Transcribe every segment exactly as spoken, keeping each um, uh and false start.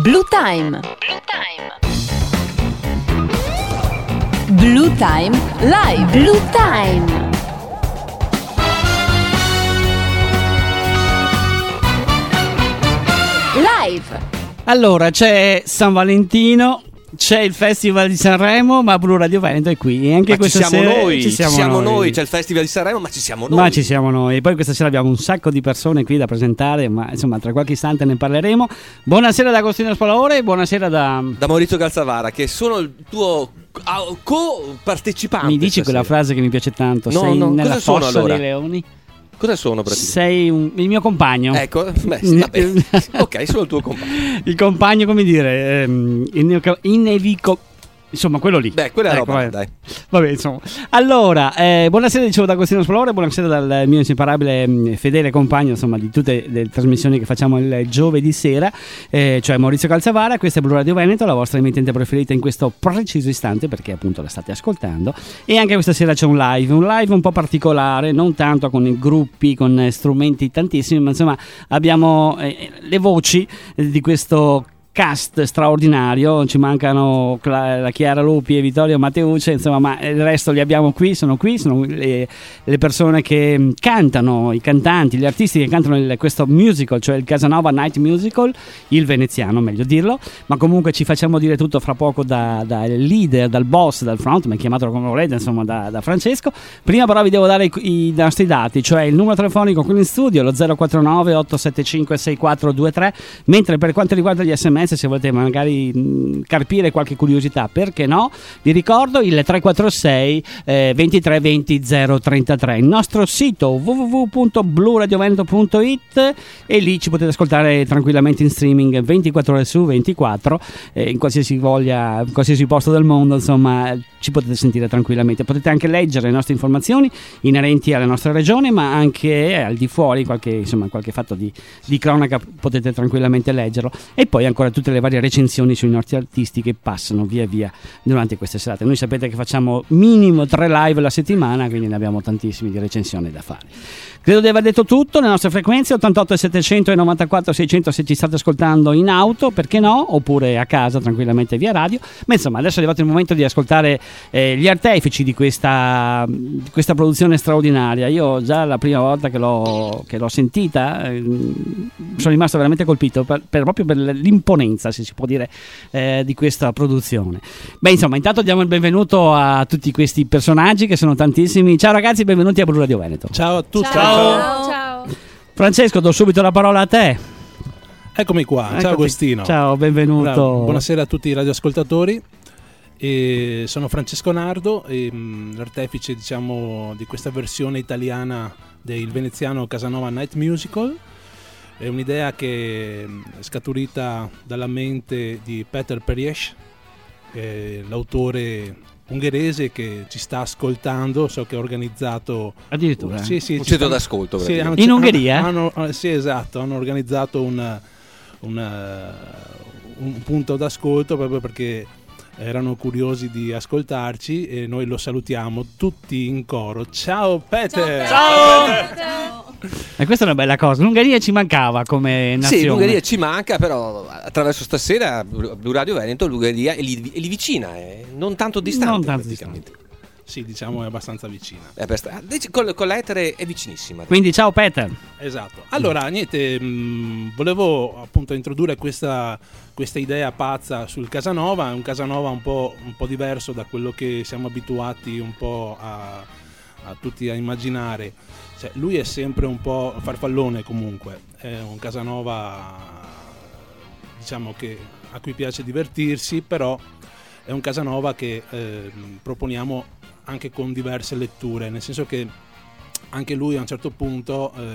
Blue Time. Blue Time Live. Blue Time. Live. Allora, c'è San Valentino, c'è il Festival di Sanremo, ma Blu Radio Veneto è qui. E anche ma questa ci siamo sera noi, ci siamo, ci siamo noi. noi. C'è il Festival di Sanremo, ma ci siamo noi. Ma ci siamo noi. E poi questa sera abbiamo un sacco di persone qui da presentare, ma insomma tra qualche istante ne parleremo. Buonasera da Agostino Spalaore e buonasera da... da Maurizio Calzavara, che sono il tuo co-partecipante. Mi dici quella stasera. frase che mi piace tanto? No, Sei no, nella cosa sono fossa allora? dei leoni? Cosa sono praticamente? Sei un, il mio compagno. Ecco, beh, sì, vabbè. Ok, sono il tuo compagno. Il compagno, come dire, ehm, inevico... Insomma, quello lì. Beh, quella è ecco, roba, vabbè. dai. Vabbè, insomma. Allora, eh, buonasera, dicevo da Agostino Spalaore, buonasera dal mio inseparabile mh, fedele compagno, insomma, di tutte le trasmissioni che facciamo il giovedì sera, eh, cioè Maurizio Calzavara. Questa è Blu Radio Veneto, la vostra emittente preferita in questo preciso istante, perché appunto la state ascoltando. E anche questa sera c'è un live, un live un po' particolare, non tanto con i gruppi, con eh, strumenti tantissimi, ma insomma abbiamo eh, le voci eh, di questo cast straordinario. Ci mancano la Chiara Lupi e Vittorio Matteucci, insomma, ma il resto li abbiamo qui, sono qui, sono le, le persone che cantano, i cantanti, gli artisti che cantano il, questo musical, cioè il Casanova Night Musical, il veneziano meglio dirlo, ma comunque ci facciamo dire tutto fra poco dal da leader, dal boss, dal frontman, chiamatelo come volete, insomma da, da Francesco. Prima però vi devo dare i, i nostri dati, cioè il numero telefonico qui in studio, lo zero quattro nove otto sette cinque sei quattro due tre, mentre per quanto riguarda gli sms, se volete magari mh, carpire qualche curiosità, perché no, vi ricordo il tre quattro sei eh, ventitré venti zero trentatré, il nostro sito w w w punto blu radio veneto punto it, e lì ci potete ascoltare tranquillamente in streaming ventiquattro ore su ventiquattro, eh, in qualsiasi voglia, in qualsiasi posto del mondo, insomma ci potete sentire tranquillamente. Potete anche leggere le nostre informazioni inerenti alla nostra regione, ma anche al di fuori, qualche, insomma, qualche fatto di, di cronaca potete tranquillamente leggerlo. E poi ancora tutte le varie recensioni sui nostri artisti che passano via via durante queste serate. Noi sapete che facciamo minimo tre live alla settimana, quindi ne abbiamo tantissimi di recensioni da fare. Credo di aver detto tutto. Le nostre frequenze ottantotto settecento e novantaquattro seicento se ci state ascoltando in auto, perché no, oppure a casa tranquillamente via radio. Ma insomma, adesso è arrivato il momento di ascoltare eh, gli artefici di questa, di questa produzione straordinaria. Io già la prima volta che l'ho, che l'ho sentita eh, sono rimasto veramente colpito per, per, proprio per l'imponenza, se si può dire, eh, di questa produzione. Beh, insomma, intanto diamo il benvenuto a tutti questi personaggi che sono tantissimi. Ciao ragazzi, benvenuti a Blu Radio Veneto. Ciao a tutti. Ciao. Ciao. Ciao. Francesco, do subito la parola a te. Eccomi qua. Eccoti. Ciao Agostino. Ciao, benvenuto. Bravo. Buonasera a tutti i radioascoltatori. E sono Francesco Nardo, e, mh, l'artefice, diciamo, di questa versione italiana del veneziano Casanova Night Musical. È un'idea che è scaturita dalla mente di Peter Periesch, eh, l'autore ungherese che ci sta ascoltando. So che ha organizzato addirittura sì, sì, un centro stanno, d'ascolto sì, hanno, in Ungheria? hanno, hanno, sì, esatto, hanno organizzato un, un, un punto d'ascolto proprio perché erano curiosi di ascoltarci, e noi lo salutiamo tutti in coro. Ciao Peter! Ciao! Ciao! Ciao. E questa è una bella cosa. L'Ungheria ci mancava come nazione. Sì, l'Ungheria ci manca, però attraverso stasera Blu Radio Veneto l'Ungheria è lì, è lì vicina, è non tanto distante. Non tanto praticamente. distante. Sì, diciamo è abbastanza vicina. È per sta- con, con l'etere è vicinissima. Quindi ciao Peter. Esatto. Allora, niente, mh, volevo appunto introdurre questa, questa idea pazza sul Casanova. È un Casanova un po', un po' diverso da quello che siamo abituati un po' a, a tutti a immaginare. Cioè, lui è sempre un po' farfallone comunque. È un Casanova, diciamo, che a cui piace divertirsi, però è un Casanova che eh, proponiamo anche con diverse letture, nel senso che anche lui a un certo punto eh,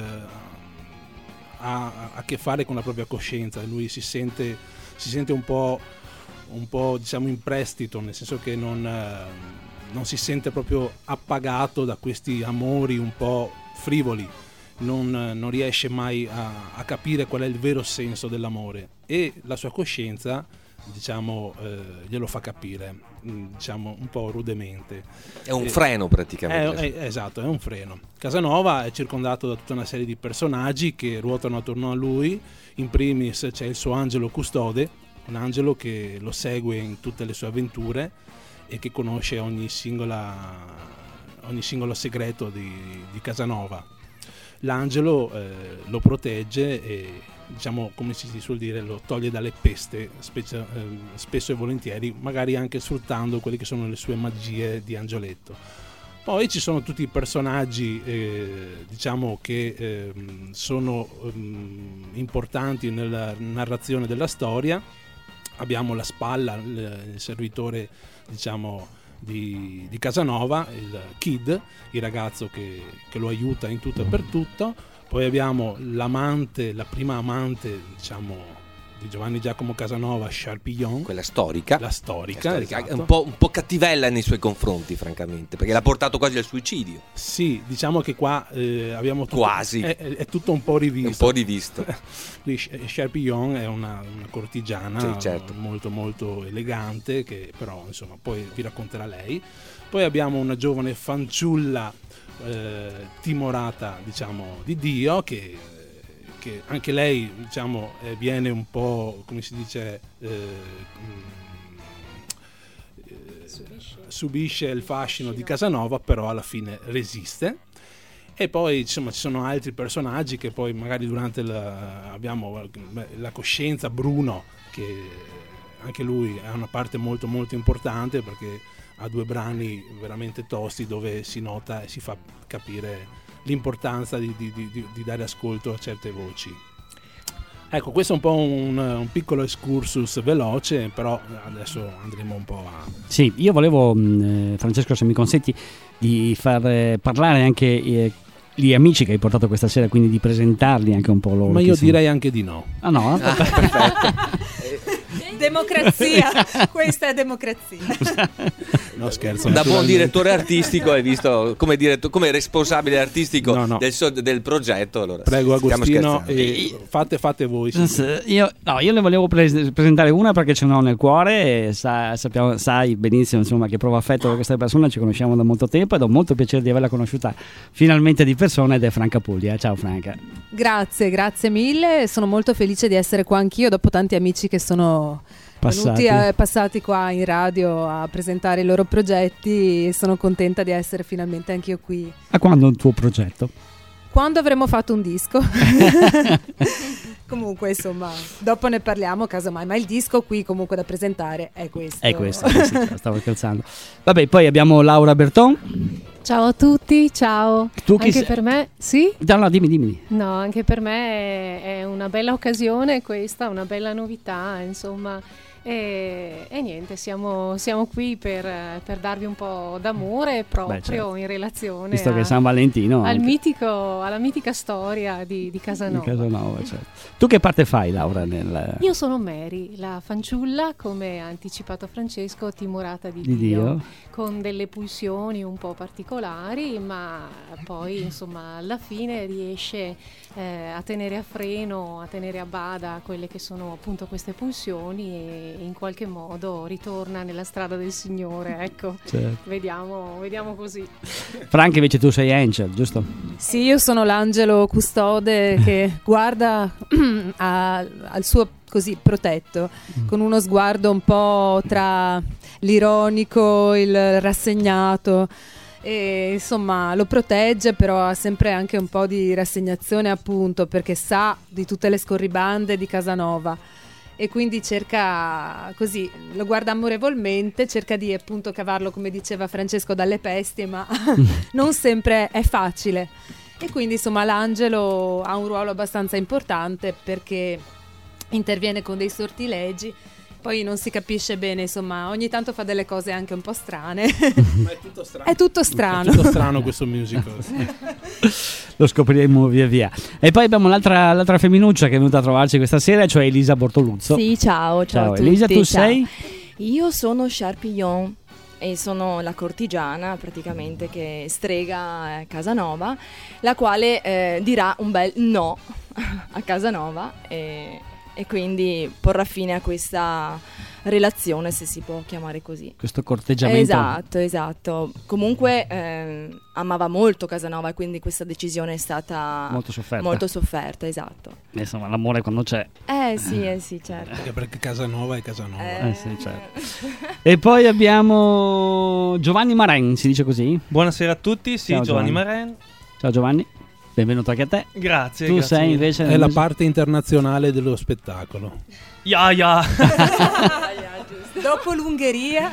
ha a che fare con la propria coscienza. Lui si sente, si sente un po', un po' diciamo in prestito, nel senso che non, eh, non si sente proprio appagato da questi amori un po' frivoli, non, non riesce mai a, a capire qual è il vero senso dell'amore, e la sua coscienza, diciamo, eh, glielo fa capire, diciamo un po' rudemente. È un eh, freno praticamente. È, è, esatto, è un freno. Casanova è circondato da tutta una serie di personaggi che ruotano attorno a lui. In primis c'è il suo angelo custode, un angelo che lo segue in tutte le sue avventure e che conosce ogni singola ogni singolo segreto di, di Casanova. L'angelo eh, lo protegge e, diciamo, come si suol dire, lo toglie dalle peste, specie, eh, spesso e volentieri, magari anche sfruttando quelle che sono le sue magie di angioletto. Poi ci sono tutti i personaggi eh, diciamo che eh, sono eh, importanti nella narrazione della storia. Abbiamo la spalla, il, il servitore, diciamo, di, di Casanova, il Kid, il ragazzo che, che lo aiuta in tutto e per tutto. Poi abbiamo l'amante, la prima amante, diciamo, di Giovanni Giacomo Casanova, Charpillon, quella storica, la storica, la storica esatto. un po', un po' cattivella nei suoi confronti, francamente, perché l'ha portato quasi al suicidio. Sì, diciamo che qua eh, abbiamo tutto, quasi è, è tutto un po' rivisto. Un po' rivisto. Charpillon è una, una cortigiana, sì, certo, molto molto elegante, che però insomma poi vi racconterà lei. Poi abbiamo una giovane fanciulla eh, timorata, diciamo, di Dio, che che anche lei, diciamo, eh, viene un po', come si dice, eh, eh, subisce. subisce il fascino di Casanova, però alla fine resiste. E poi, insomma, ci sono altri personaggi che poi magari durante la, abbiamo la coscienza, Bruno, che anche lui ha una parte molto molto importante, perché ha due brani veramente tosti dove si nota e si fa capire l'importanza di, di, di, di dare ascolto a certe voci. Ecco, questo è un po' un, un piccolo excursus veloce, però adesso andremo un po' a... Sì, io volevo, eh, Francesco, se mi consenti, di far eh, parlare anche eh, gli amici che hai portato questa sera, quindi di presentarli anche un po' loro. Ma io sono... direi anche di no. Ah no? Ah, perfetto. Democrazia, questa è democrazia. No, scherzo. Da buon direttore artistico, hai visto, come, diretto, come responsabile artistico no, no. Del, so, del progetto. Allora, prego Agostino, e fate, fate voi. Sì. Io, no, io ne volevo pre- presentare una perché ce l'ho nel cuore e sa, sappiamo, sai benissimo, insomma, che provo affetto per questa persona, ci conosciamo da molto tempo ed ho molto piacere di averla conosciuta finalmente di persona, ed è Franca Puglia. Ciao Franca. Grazie, grazie mille, sono molto felice di essere qua anch'io dopo tanti amici che sono Passati. venuti eh, passati qua in radio a presentare i loro progetti, e sono contenta di essere finalmente anch'io qui. A quando il tuo progetto? Quando avremo fatto un disco. Comunque, insomma, dopo ne parliamo casomai, ma il disco qui comunque da presentare è questo. È questo, sì, sì, stavo scherzando. Vabbè, poi abbiamo Laura Berton. Ciao a tutti, ciao. Tu chi anche sei? Per me, sì? No, no, dimmi, dimmi. No, anche per me è, è una bella occasione questa, una bella novità, insomma. E, e niente, siamo, siamo qui per, per darvi un po' d'amore proprio. Beh, certo. In relazione visto a, che è San Valentino al anche. mitico, alla mitica storia di, di Casanova. Di Casanova, certo. Tu che parte fai, Laura? Nel... Io sono Mary, la fanciulla, come ha anticipato Francesco, timorata di, di Dio, Dio, con delle pulsioni un po' particolari, ma poi insomma alla fine riesce eh, a tenere a freno, a tenere a bada quelle che sono appunto queste pulsioni, e in qualche modo ritorna nella strada del Signore, ecco. Certo. Vediamo, vediamo così. Franca, invece tu sei Angel, giusto? Sì, io sono l'angelo custode che guarda a, al suo così protetto, mm. con uno sguardo un po' tra l'ironico, il rassegnato, e insomma lo protegge, però ha sempre anche un po' di rassegnazione, appunto perché sa di tutte le scorribande di Casanova, e quindi cerca, così lo guarda amorevolmente, cerca di appunto cavarlo, come diceva Francesco, dalle pesti, ma non sempre è facile. E quindi insomma l'angelo ha un ruolo abbastanza importante perché interviene con dei sortilegi, poi non si capisce bene, insomma ogni tanto fa delle cose anche un po' strane. Ma è tutto strano. È tutto strano. È tutto strano questo musical. Lo scopriremo via via. E poi abbiamo l'altra, l'altra femminuccia che è venuta a trovarci questa sera, cioè Elisa Bortoluzzo. Sì, ciao, ciao, ciao a tutti. Elisa, tu ciao. sei? Io sono Charpillon e sono la cortigiana praticamente che strega eh, Casanova, la quale eh, dirà un bel no a Casanova, e e quindi porrà fine a questa relazione, se si può chiamare così. Questo corteggiamento. Esatto, esatto. Comunque ehm, amava molto Casanova e quindi questa decisione è stata molto sofferta. Molto sofferta, esatto. Insomma, l'amore quando c'è. Eh sì, eh sì, certo. Anche perché Casanova è Casanova. Eh, Eh sì, certo. E poi abbiamo Giovanni Maren, si dice così? Buonasera a tutti, sì, Ciao, Giovanni Giovanni. Maren. Ciao Giovanni, benvenuto anche a te. Grazie. Tu grazie sei mille. invece... È la parte internazionale dello spettacolo. Ya, ya. Dopo l'Ungheria.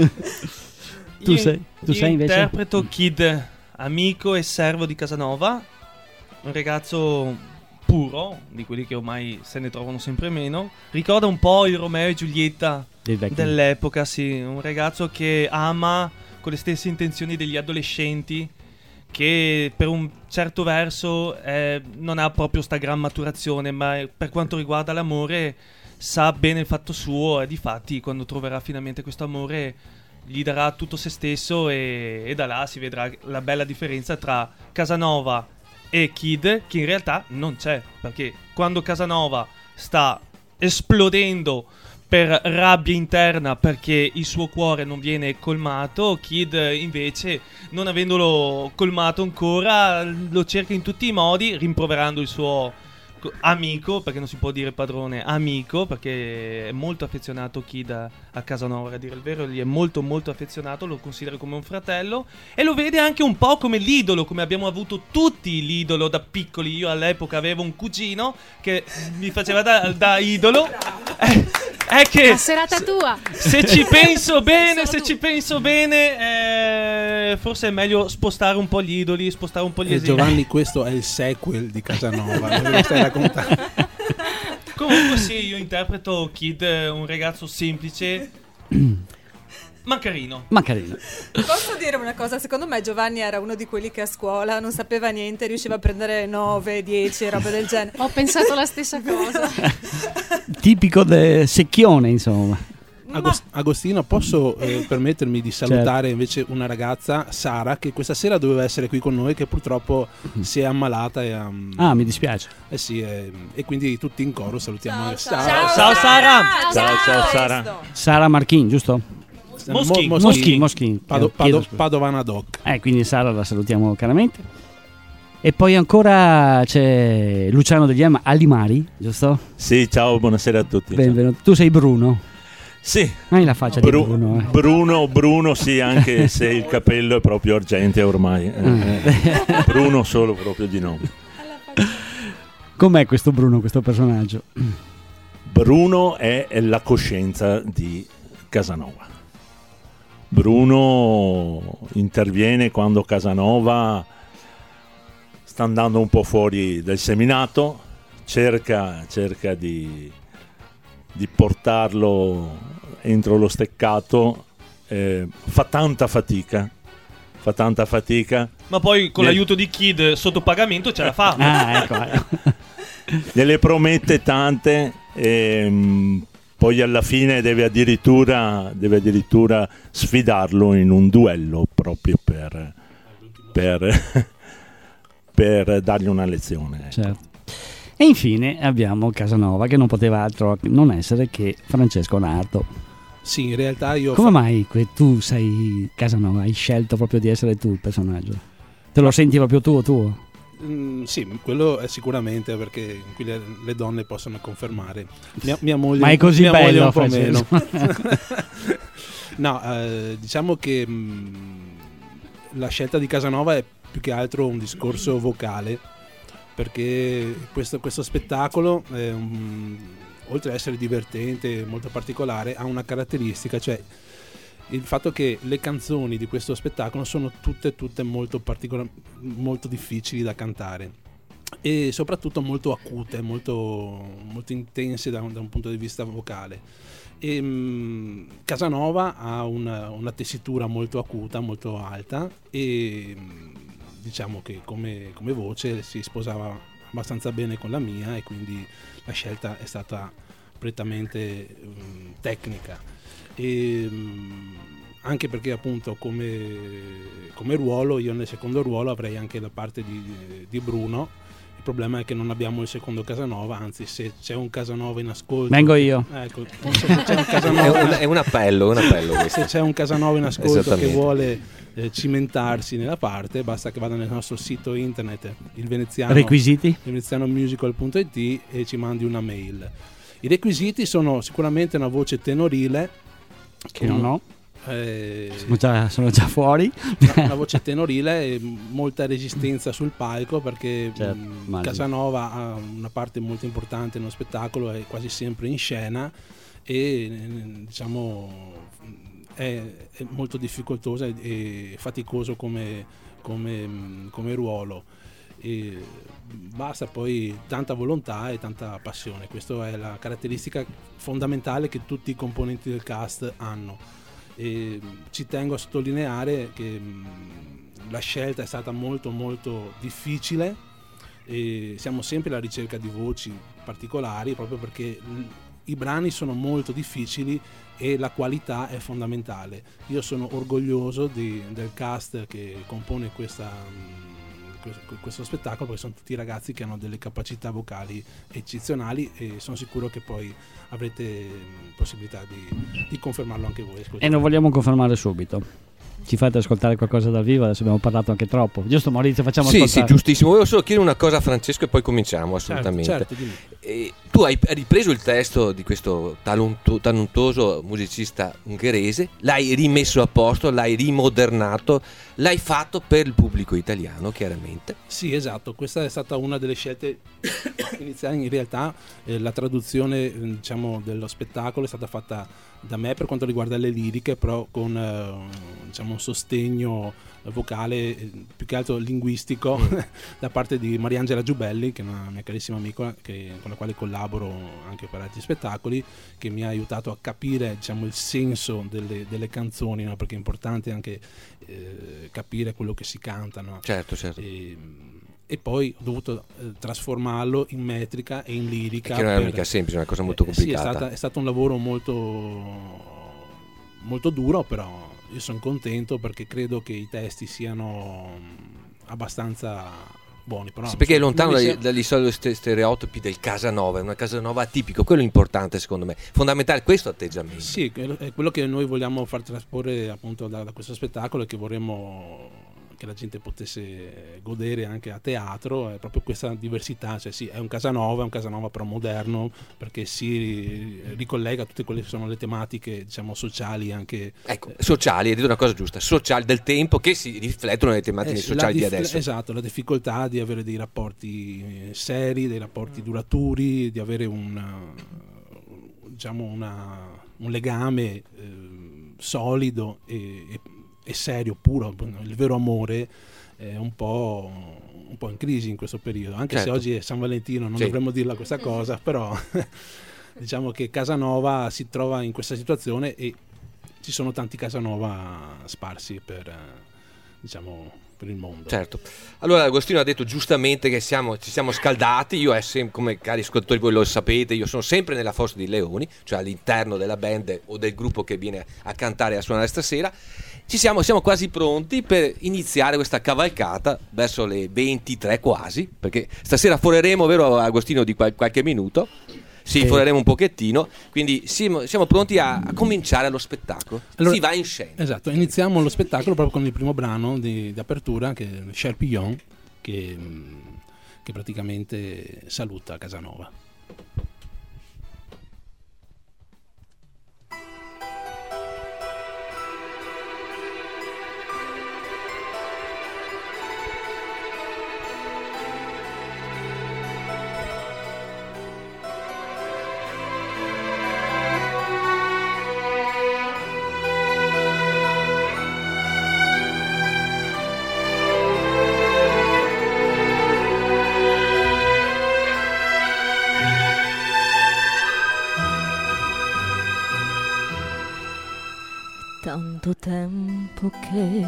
Tu Io- sei- tu io sei invece? interpreto Kid, amico e servo di Casanova, un ragazzo puro, di quelli che ormai se ne trovano sempre meno. Ricorda un po' il Romeo e Giulietta Dei vecchi. dell'epoca, sì, un ragazzo che ama con le stesse intenzioni degli adolescenti, che per un certo verso eh, non ha proprio sta gran maturazione, ma per quanto riguarda l'amore sa bene il fatto suo, e difatti quando troverà finalmente questo amore gli darà tutto se stesso, e, e da là si vedrà la bella differenza tra Casanova e Kid, che in realtà non c'è, perché quando Casanova sta esplodendo per rabbia interna perché il suo cuore non viene colmato, Kid invece, non avendolo colmato ancora, lo cerca in tutti i modi, rimproverando il suo co- amico, perché non si può dire padrone, amico, perché è molto affezionato Kid a, a Casanova, a dire il vero, gli è molto molto affezionato, lo considera come un fratello e lo vede anche un po' come l'idolo, come abbiamo avuto tutti l'idolo da piccoli. Io all'epoca avevo un cugino che mi faceva da, da idolo. Eh, è che La serata tua. se ci penso bene, se ci penso bene, eh, forse è meglio spostare un po' gli idoli, spostare un po' gli Eh, esempi. Giovanni, questo è il sequel di Casanova, non lo stai raccontando. Comunque sì, io interpreto Kid, un ragazzo semplice, ma carino. Ma carino. Posso dire una cosa? Secondo me Giovanni era uno di quelli che a scuola non sapeva niente, riusciva a prendere nove, dieci e robe del genere. Ho pensato la stessa cosa. Tipico de secchione, insomma. Agos- Agostino, posso eh, permettermi di salutare Certo. invece una ragazza, Sara, che questa sera doveva essere qui con noi, che purtroppo si è ammalata e, um, Ah, mi dispiace. eh sì, eh, e quindi tutti in coro salutiamo Sara. Ciao, Ciao, Sara. Ciao, ciao Sara. Sara Marchin, giusto? Moschin. Mo- Moschin, Moschin. Pado- Chiedo Pado- scusa. Padovana Doc. Eh, quindi Sara la salutiamo caramente. E poi ancora c'è Luciano degli Am Alimari, giusto? Sì, ciao, buonasera a tutti. Benvenuto. Tu sei Bruno. Sì, Hai la faccia Bru- di Bruno. Eh. Bruno, Bruno sì, anche se il capello è proprio argenteo ormai. Eh, eh, Bruno solo proprio di nome. Com'è questo Bruno, questo personaggio? Bruno è la coscienza di Casanova. Bruno interviene quando Casanova sta andando un po' fuori del seminato, cerca, cerca di, di portarlo entro lo steccato, eh, fa tanta fatica, fa tanta fatica. Ma poi con Nel- l'aiuto di Kid sotto pagamento ce la fa. Ah, ecco. ecco. Gliele promette tante e mh, poi alla fine deve addirittura, deve addirittura sfidarlo in un duello proprio per, per, per dargli una lezione. ecco. Certo. E infine abbiamo Casanova, che non poteva altro non essere che Francesco Nardo. Sì, in realtà io Come mai que- tu sei Casanova? Hai scelto proprio di essere tu il personaggio? Te lo senti proprio tuo tuo? Mm, sì, quello è sicuramente, perché qui le, le donne possono confermare. Mia, mia moglie, Ma è così mia moglie bello, un po' Francesco. meno. No, eh, diciamo che mh, la scelta di Casanova è più che altro un discorso vocale, perché questo, questo spettacolo, è un- oltre ad essere divertente e molto particolare, ha una caratteristica, cioè il fatto che le canzoni di questo spettacolo sono tutte tutte molto particolar- molto difficili da cantare e soprattutto molto acute, molto, molto intense da un, da un punto di vista vocale. E, mh, Casanova ha una, una tessitura molto acuta, molto alta e mh, diciamo che come, come voce si sposava abbastanza bene con la mia, e quindi la scelta è stata prettamente mh, tecnica. E, mh, anche perché appunto come, come ruolo, io nel secondo ruolo avrei anche la parte di, di Bruno, problema è che non abbiamo il secondo Casanova, anzi se c'è un Casanova in ascolto... Vengo io. Ecco, se c'è un Casanova, è, un, è un appello, un appello se c'è un Casanova in ascolto che vuole eh, cimentarsi nella parte, basta che vada nel nostro sito internet, il veneziano, requisiti? il venezianomusical punto it, e ci mandi una mail. I requisiti sono sicuramente una voce tenorile, che non ho. Eh, sono, già, sono già fuori. Una, una voce tenorile e molta resistenza sul palco, perché certo, mh, Casanova ha una parte molto importante nello spettacolo, è quasi sempre in scena e diciamo è, è molto difficoltosa e, e faticoso come, come, come ruolo. E basta poi tanta volontà e tanta passione. Questa è la caratteristica fondamentale che tutti i componenti del cast hanno. E ci tengo a sottolineare che mh, la scelta è stata molto molto difficile e siamo sempre alla ricerca di voci particolari, proprio perché l- i brani sono molto difficili e la qualità è fondamentale. Io sono orgoglioso di, del cast che compone questa mh, questo spettacolo, perché sono tutti ragazzi che hanno delle capacità vocali eccezionali e sono sicuro che poi avrete possibilità di, di confermarlo anche voi. Ascoltate. E lo vogliamo confermare subito. Ci fate ascoltare qualcosa dal vivo? Adesso abbiamo parlato anche troppo, giusto Maurizio? Facciamo sì, ascoltare. Sì, giustissimo. Volevo solo chiedere una cosa a Francesco e poi cominciamo assolutamente. Certo, certo, e tu hai ripreso il testo di questo talento, talentuoso musicista ungherese, l'hai rimesso a posto, l'hai rimodernato, l'hai fatto per il pubblico italiano, chiaramente. Sì, esatto, questa è stata una delle scelte iniziali. In realtà eh, la traduzione diciamo dello spettacolo è stata fatta da me per quanto riguarda le liriche, però con eh, diciamo un sostegno vocale eh, più che altro linguistico mm. da parte di Mariangela Giubelli, che è una mia carissima amica che, con la quale collaboro anche per altri spettacoli, che mi ha aiutato a capire diciamo il senso delle, delle canzoni, no? Perché è importante anche eh, capire quello che si canta, no? Certo, certo. E, e poi ho dovuto eh, trasformarlo in metrica e in lirica. Che non è per... mica semplice, è una cosa molto eh, complicata. Sì, è, stata, è stato un lavoro molto molto duro, però io sono contento perché credo che i testi siano abbastanza buoni. Però sì, perché è lontano dagli, sia... dagli soliti stereotipi del Casanova, è una Casanova atipico, quello è importante secondo me, fondamentale questo atteggiamento. Sì, è quello che noi vogliamo far trasporre appunto da, da questo spettacolo, e che vorremmo che la gente potesse godere anche a teatro, è proprio questa diversità, cioè sì, è un Casanova, è un Casanova però moderno, perché si ricollega a tutte quelle che sono le tematiche, diciamo, sociali anche. Ecco, sociali, hai detto una cosa giusta, sociali del tempo che si riflettono nelle tematiche eh, sociali dif- di adesso. Esatto, la difficoltà di avere dei rapporti seri, dei rapporti duraturi, di avere un, diciamo, una, un legame eh, solido e, e è serio, puro, il vero amore è un po', un po' in crisi in questo periodo, anche certo. se oggi è San Valentino, non sì. dovremmo dirla questa cosa, però diciamo che Casanova si trova in questa situazione e ci sono tanti Casanova sparsi per, diciamo, per il mondo. Certo. Allora Agostino ha detto giustamente che siamo, ci siamo scaldati, io è sempre, come cari ascoltatori voi lo sapete, io sono sempre nella Fossa dei Leoni, cioè all'interno della band o del gruppo che viene a cantare e a suonare stasera. Ci siamo, siamo quasi pronti per iniziare questa cavalcata verso le ventitré quasi, perché stasera foreremo, vero Agostino, di qual- qualche minuto? Sì, Eh. foreremo un pochettino, quindi siamo, siamo pronti a, a cominciare lo spettacolo. Allora, si va in scena. Esatto, iniziamo lo spettacolo proprio con il primo brano di, di apertura, che è Charpillon, che, che praticamente saluta Casanova. Tanto tempo che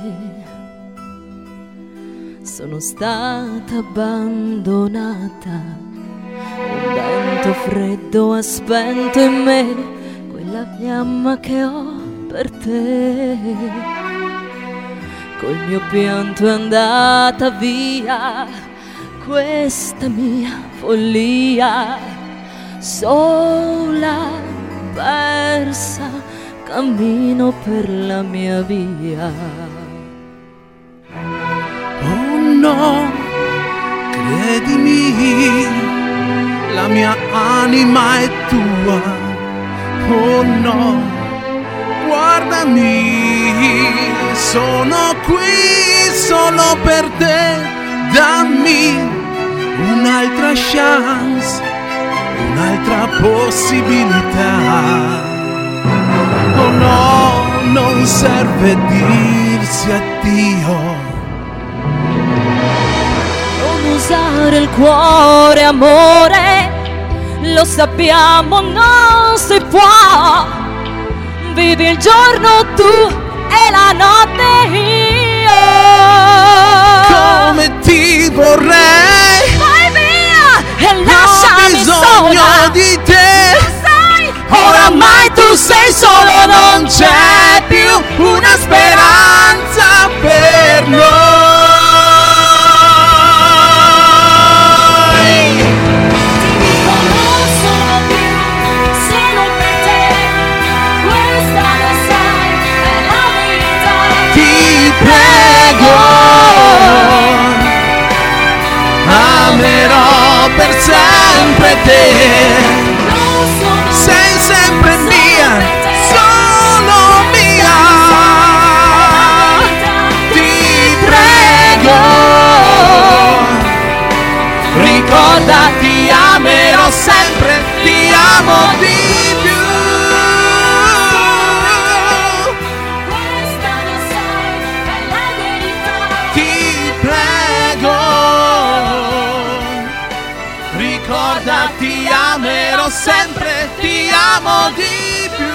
sono stata abbandonata, un vento freddo ha spento in me quella fiamma che ho per te. Col mio pianto è andata via questa mia follia, sola, persa, cammino per la mia via. Oh no, credimi, la mia anima è tua. Oh no, guardami, sono qui solo per te. Dammi un'altra chance, un'altra possibilità. Oh no, non serve dirsi addio. Non usare il cuore, amore, lo sappiamo, non si può. Vivi il giorno tu e la notte io. Come ti vorrei, vai via e lasciami sola. Ho bisogno di te. Sai, oramai tu sei solo, non c'è più una speranza per noi. Amerò per sempre te, sei sempre mia, solo mia. Ti prego, ricordati, amerò sempre, ti amo di più. Ti amerò sempre, ti amo di più.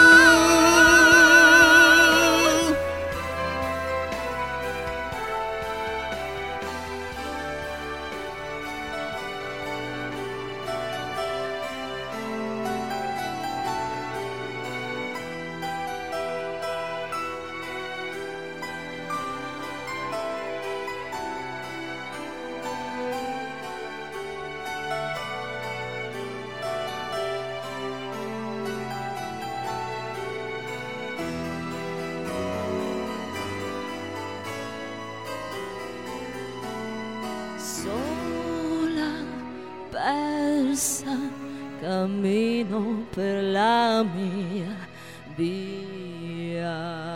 Cammino per la mia via.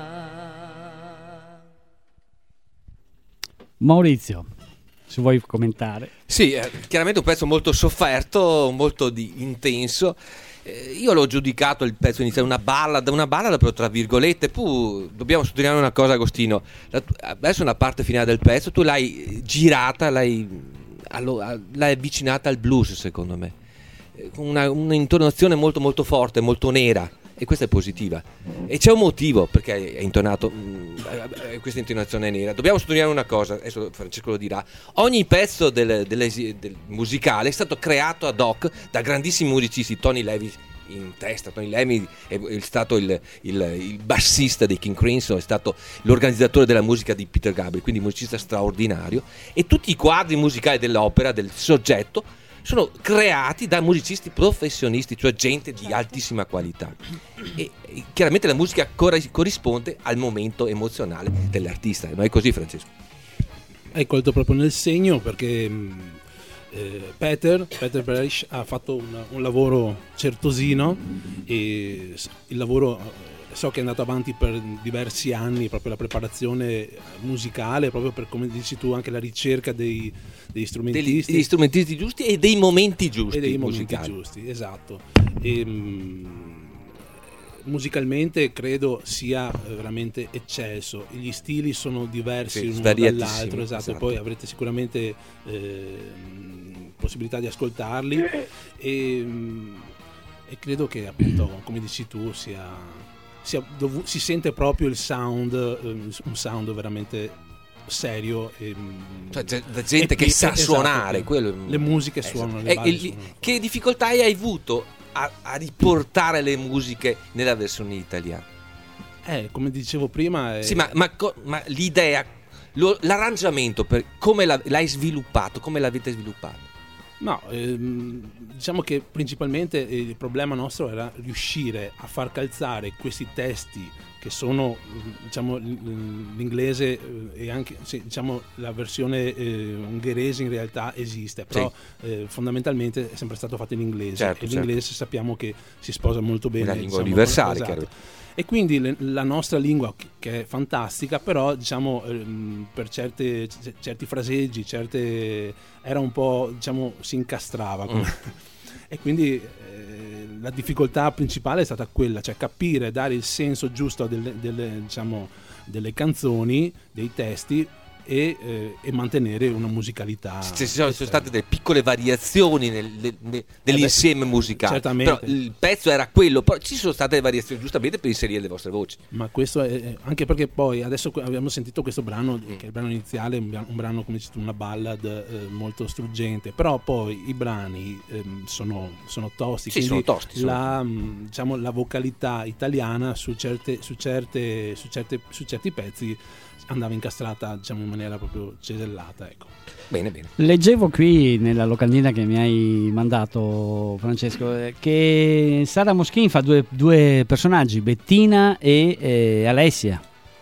Maurizio, se vuoi commentare. Sì, eh, chiaramente un pezzo molto sofferto, molto di, intenso. Eh, io l'ho giudicato il pezzo iniziale una ballad, una ballad però tra virgolette. Poi dobbiamo sottolineare una cosa, Agostino. La, adesso una parte finale del pezzo tu l'hai girata, l'hai, allo, l'hai avvicinata al blues, secondo me. Con una, un'intonazione molto molto forte, molto nera, e questa è positiva, e c'è un motivo perché è intonato mh, questa intonazione nera. Dobbiamo sottolineare una cosa, adesso Francesco lo dirà: ogni pezzo del, del, del musicale è stato creato ad hoc da grandissimi musicisti. Tony Levy in testa, Tony Levy è, è stato il, il, il bassista dei King Crimson, è stato l'organizzatore della musica di Peter Gabriel, quindi un musicista straordinario, e tutti i quadri musicali dell'opera, del soggetto, sono creati da musicisti professionisti, cioè gente di altissima qualità, e, e chiaramente la musica cor- corrisponde al momento emozionale dell'artista. Non è così, Francesco? Hai colto proprio nel segno, perché eh, Peter, Peter Berish ha fatto un, un lavoro certosino, e il lavoro so che è andato avanti per diversi anni, proprio la preparazione musicale, proprio per, come dici tu, anche la ricerca dei, degli strumentisti, degli strumentisti giusti e dei momenti giusti, e dei musicali. momenti giusti, esatto. E, mh, musicalmente credo sia veramente eccelso. Gli stili sono diversi sì, l'uno dall'altro, esatto. esatto. Poi avrete sicuramente eh, possibilità di ascoltarli, e, mh, e credo che, appunto, come dici tu, sia Si, dovu- si sente proprio il sound, um, un sound veramente serio, e, cioè, da gente e, che e, sa esatto, suonare quello, le musiche esatto. suonano, le e, basi e, suonano. Che difficoltà hai avuto a, a riportare le musiche nella versione italiana? Eh, come dicevo prima, è... sì, ma, ma, ma l'idea lo, l'arrangiamento, per, come la, l'hai sviluppato, come l'avete sviluppato? No, ehm, diciamo che principalmente il problema nostro era riuscire a far calzare questi testi che sono, diciamo, l'inglese e anche, sì, diciamo, la versione eh, ungherese in realtà esiste, però sì. eh, fondamentalmente è sempre stato fatto in inglese, certo, e l'inglese certo. sappiamo che si sposa molto bene. È una lingua diciamo, universale, esatto. chiaro. E quindi le, la nostra lingua, che è fantastica, però diciamo ehm, per certe, c- certi fraseggi, certe era un po', diciamo, si incastrava. Mm. E quindi eh, la difficoltà principale è stata quella, cioè capire, dare il senso giusto delle, delle, diciamo, delle canzoni, dei testi, e, eh, e mantenere una musicalità. Ci sono, sono state delle piccole variazioni nel, nel, nell'insieme eh beh, musicale, certamente. Però il pezzo era quello, però ci sono state variazioni giustamente per inserire le vostre voci. Ma questo è anche perché poi adesso abbiamo sentito questo brano, mm. che è il brano iniziale, un brano, un brano come dici tu, una ballad eh, molto struggente, però poi i brani eh, sono, sono tosti, sì, sono tosti sono. La, mh, diciamo, la vocalità italiana su, certe, su, certe, su, certe, su certi pezzi andava incastrata, diciamo, in maniera proprio cesellata, ecco. Bene, bene. Leggevo qui nella locandina che mi hai mandato, Francesco, che Sara Moschin fa due, due personaggi, Bettina e eh, Alessia.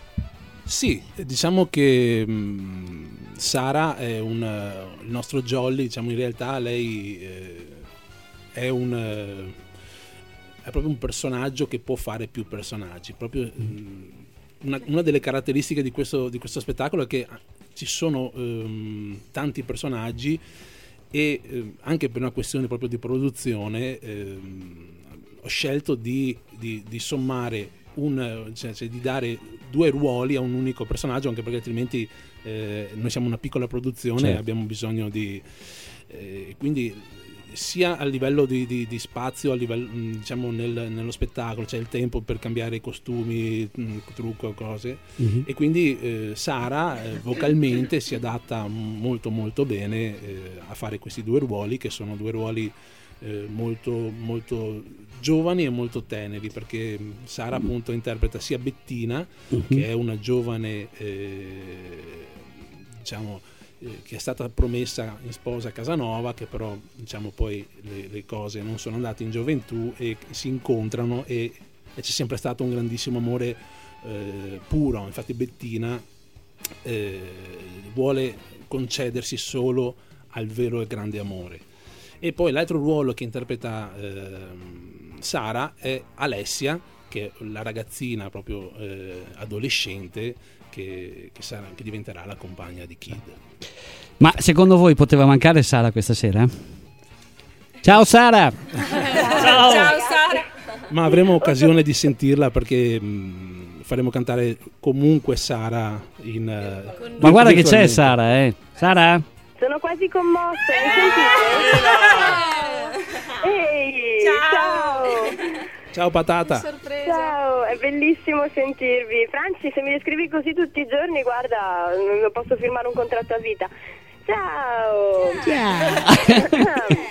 Sì, diciamo che mh, Sara è un uh, il nostro Jolly, diciamo, in realtà lei eh, è un uh, è proprio un personaggio che può fare più personaggi, proprio mh, Una, una delle caratteristiche di questo, di questo spettacolo è che ci sono ehm, tanti personaggi e eh, anche per una questione proprio di produzione ehm, ho scelto di, di, di sommare un, cioè, cioè di dare due ruoli a un unico personaggio, anche perché altrimenti eh, noi siamo una piccola produzione, certo. E abbiamo bisogno di eh, quindi sia a livello di, di, di spazio, a livello, diciamo, nel, nello spettacolo c'è il tempo per cambiare i costumi, trucco, cose, mm-hmm. E quindi eh, Sara eh, vocalmente si adatta molto molto bene eh, a fare questi due ruoli, che sono due ruoli eh, molto molto giovani e molto teneri, perché Sara appunto interpreta sia Bettina, mm-hmm. che è una giovane eh, diciamo che è stata promessa in sposa a Casanova, che però, diciamo, poi le, le cose non sono andate in gioventù e si incontrano e, e c'è sempre stato un grandissimo amore eh, puro. Infatti Bettina eh, vuole concedersi solo al vero e grande amore. E poi l'altro ruolo che interpreta eh, Sara è Alessia, che è la ragazzina proprio eh, adolescente che, che, sarà, che diventerà la compagna di Kid. Ma secondo voi poteva mancare Sara questa sera? Ciao Sara! Ciao, Ciao Sara! Ma avremo occasione di sentirla, perché mh, faremo cantare comunque Sara in... Uh, Ma guarda che c'è Sara, eh! Sara? Sono quasi commossa, mi sentite? Ehi, ciao! Ciao patata! Sorpresa. Ciao, è bellissimo sentirvi. Franci, se mi descrivi così tutti i giorni, guarda, non posso firmare un contratto a vita. Ciao! Ciao!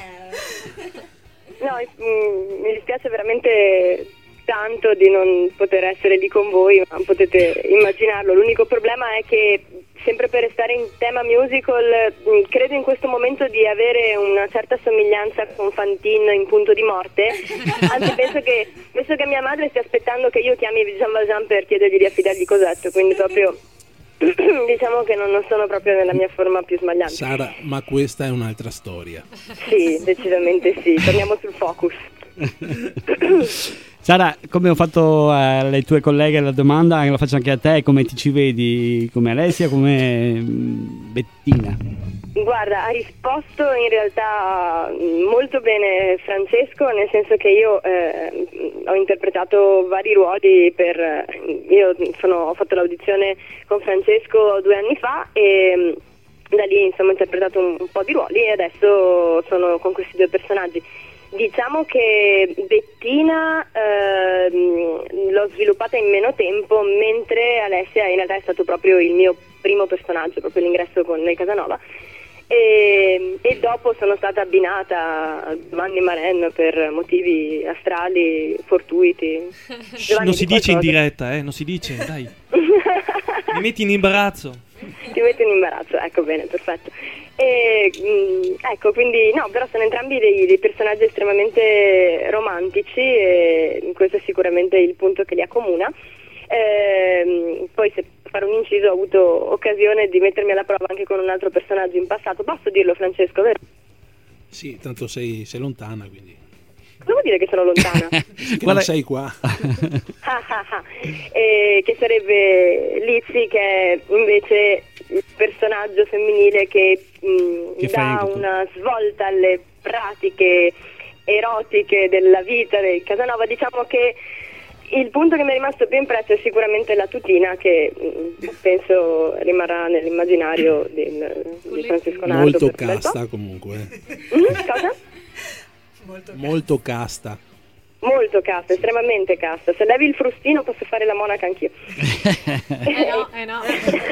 No, mi dispiace veramente tanto di non poter essere lì con voi, ma potete immaginarlo. L'unico problema è che, sempre per restare in tema musical, credo in questo momento di avere una certa somiglianza con Fantine in Punto di morte. Anzi, penso che, penso che mia madre stia aspettando che io chiami Jean Valjean per chiedergli di affidargli Cosette, quindi proprio diciamo che non, non sono proprio nella mia forma più smagliante. Sara, ma questa è un'altra storia. Sì, decisamente sì. Torniamo sul focus. Sara, come ho fatto alle tue colleghe la domanda, la faccio anche a te: come ti ci vedi? Come Alessia, come Bettina? Guarda, ha risposto in realtà molto bene Francesco, nel senso che io eh, ho interpretato vari ruoli per... Io sono, ho fatto l'audizione con Francesco due anni fa e da lì insomma ho interpretato un, un po' di ruoli e adesso sono con questi due personaggi. Diciamo che Bettina eh, l'ho sviluppata in meno tempo, mentre Alessia in realtà è stato proprio il mio primo personaggio, proprio l'ingresso con nel Casanova. E, e dopo sono stata abbinata a Giovanni Maren per motivi astrali, fortuiti. Shh, non si dice in diretta, eh, non si dice, dai. Mi metti in imbarazzo. Ti mette in imbarazzo, ecco, bene, perfetto. E, mh, ecco, quindi no, però sono entrambi dei, dei personaggi estremamente romantici e questo è sicuramente il punto che li accomuna. E, poi, se fare un inciso, ho avuto occasione di mettermi alla prova anche con un altro personaggio in passato. Posso dirlo, Francesco, vero? Sì, tanto sei, sei lontana, quindi. Cosa vuol dire che sono lontana? Che non sei qua. E che sarebbe Lizzy, che è invece il personaggio femminile che, mh, che dà una svolta alle pratiche erotiche della vita del Casanova. Diciamo che il punto che mi è rimasto più impresso è sicuramente la tutina, che mh, penso rimarrà nell'immaginario del, di Francesco Nardo. Molto casta comunque. Mm, cosa? Molto, molto casta. Molto casta, estremamente casta. Se levi il frustino posso fare la monaca anch'io. Eh no, eh no.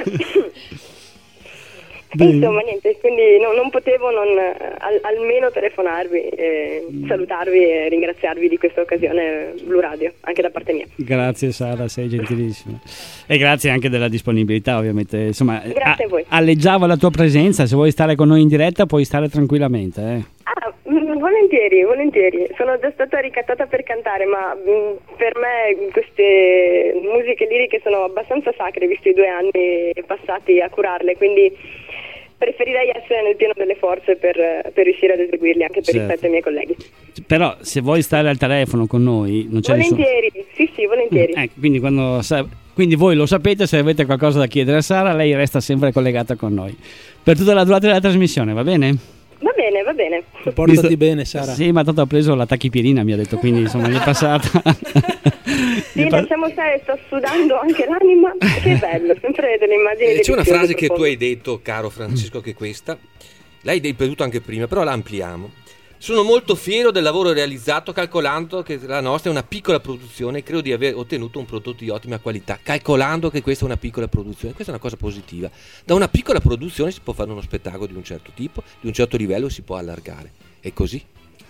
Insomma, niente, quindi no, non potevo non al, almeno telefonarvi, eh, salutarvi e ringraziarvi di questa occasione Blu Radio, anche da parte mia. Grazie Sara, sei gentilissima. E grazie anche della disponibilità, ovviamente. Insomma, grazie a, a voi. Alleggiava la tua presenza, se vuoi stare con noi in diretta puoi stare tranquillamente. Eh. Ah, mh, volentieri, volentieri. Sono già stata ricattata per cantare, ma mh, per me queste musiche liriche sono abbastanza sacre, visto i due anni passati a curarle, quindi preferirei essere nel pieno delle forze per, per riuscire ad eseguirli, anche per certo. rispetto ai miei colleghi. Però se vuoi stare al telefono con noi non c'è volentieri, nessun... sì sì, volentieri. Mm, ecco, quindi, quando sa... quindi voi lo sapete, se avete qualcosa da chiedere a Sara, lei resta sempre collegata con noi per tutta la durata della trasmissione, va bene? Va bene, va bene. Portati Visto... bene, Sara. Sì, ma tanto ho preso la tachipirina, mi ha detto, quindi insomma mi è passata. Sì, lasciamo stare, sto sudando anche l'anima. Che bello, sempre delle immagini. Eh, c'è una frase che tu hai detto, caro Francesco, che è questa. L'hai ripetuta anche prima, però la ampliamo. Sono molto fiero del lavoro realizzato, calcolando che la nostra è una piccola produzione e credo di aver ottenuto un prodotto di ottima qualità, calcolando che questa è una piccola produzione. Questa è una cosa positiva. Da una piccola produzione si può fare uno spettacolo di un certo tipo, di un certo livello, si può allargare. È così.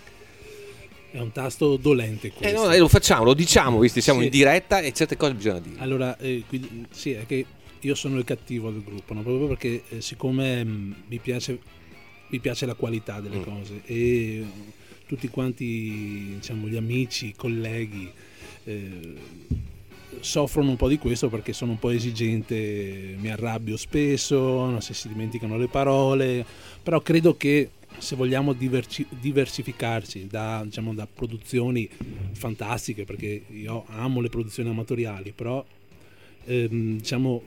È un tasto dolente questo. Eh no, eh, lo facciamo, lo diciamo, visto siamo sì. in diretta e certe cose bisogna dire. Allora, eh, quindi, sì, è che io sono il cattivo del gruppo, no? Proprio perché eh, siccome mh, mi piace mi piace la qualità delle mm. cose e tutti quanti, diciamo, gli amici, i colleghi eh, soffrono un po' di questo perché sono un po' esigente, mi arrabbio spesso, no, se si dimenticano le parole, però credo che se vogliamo diversi, diversificarci da, diciamo, da produzioni fantastiche, perché io amo le produzioni amatoriali, però ehm, diciamo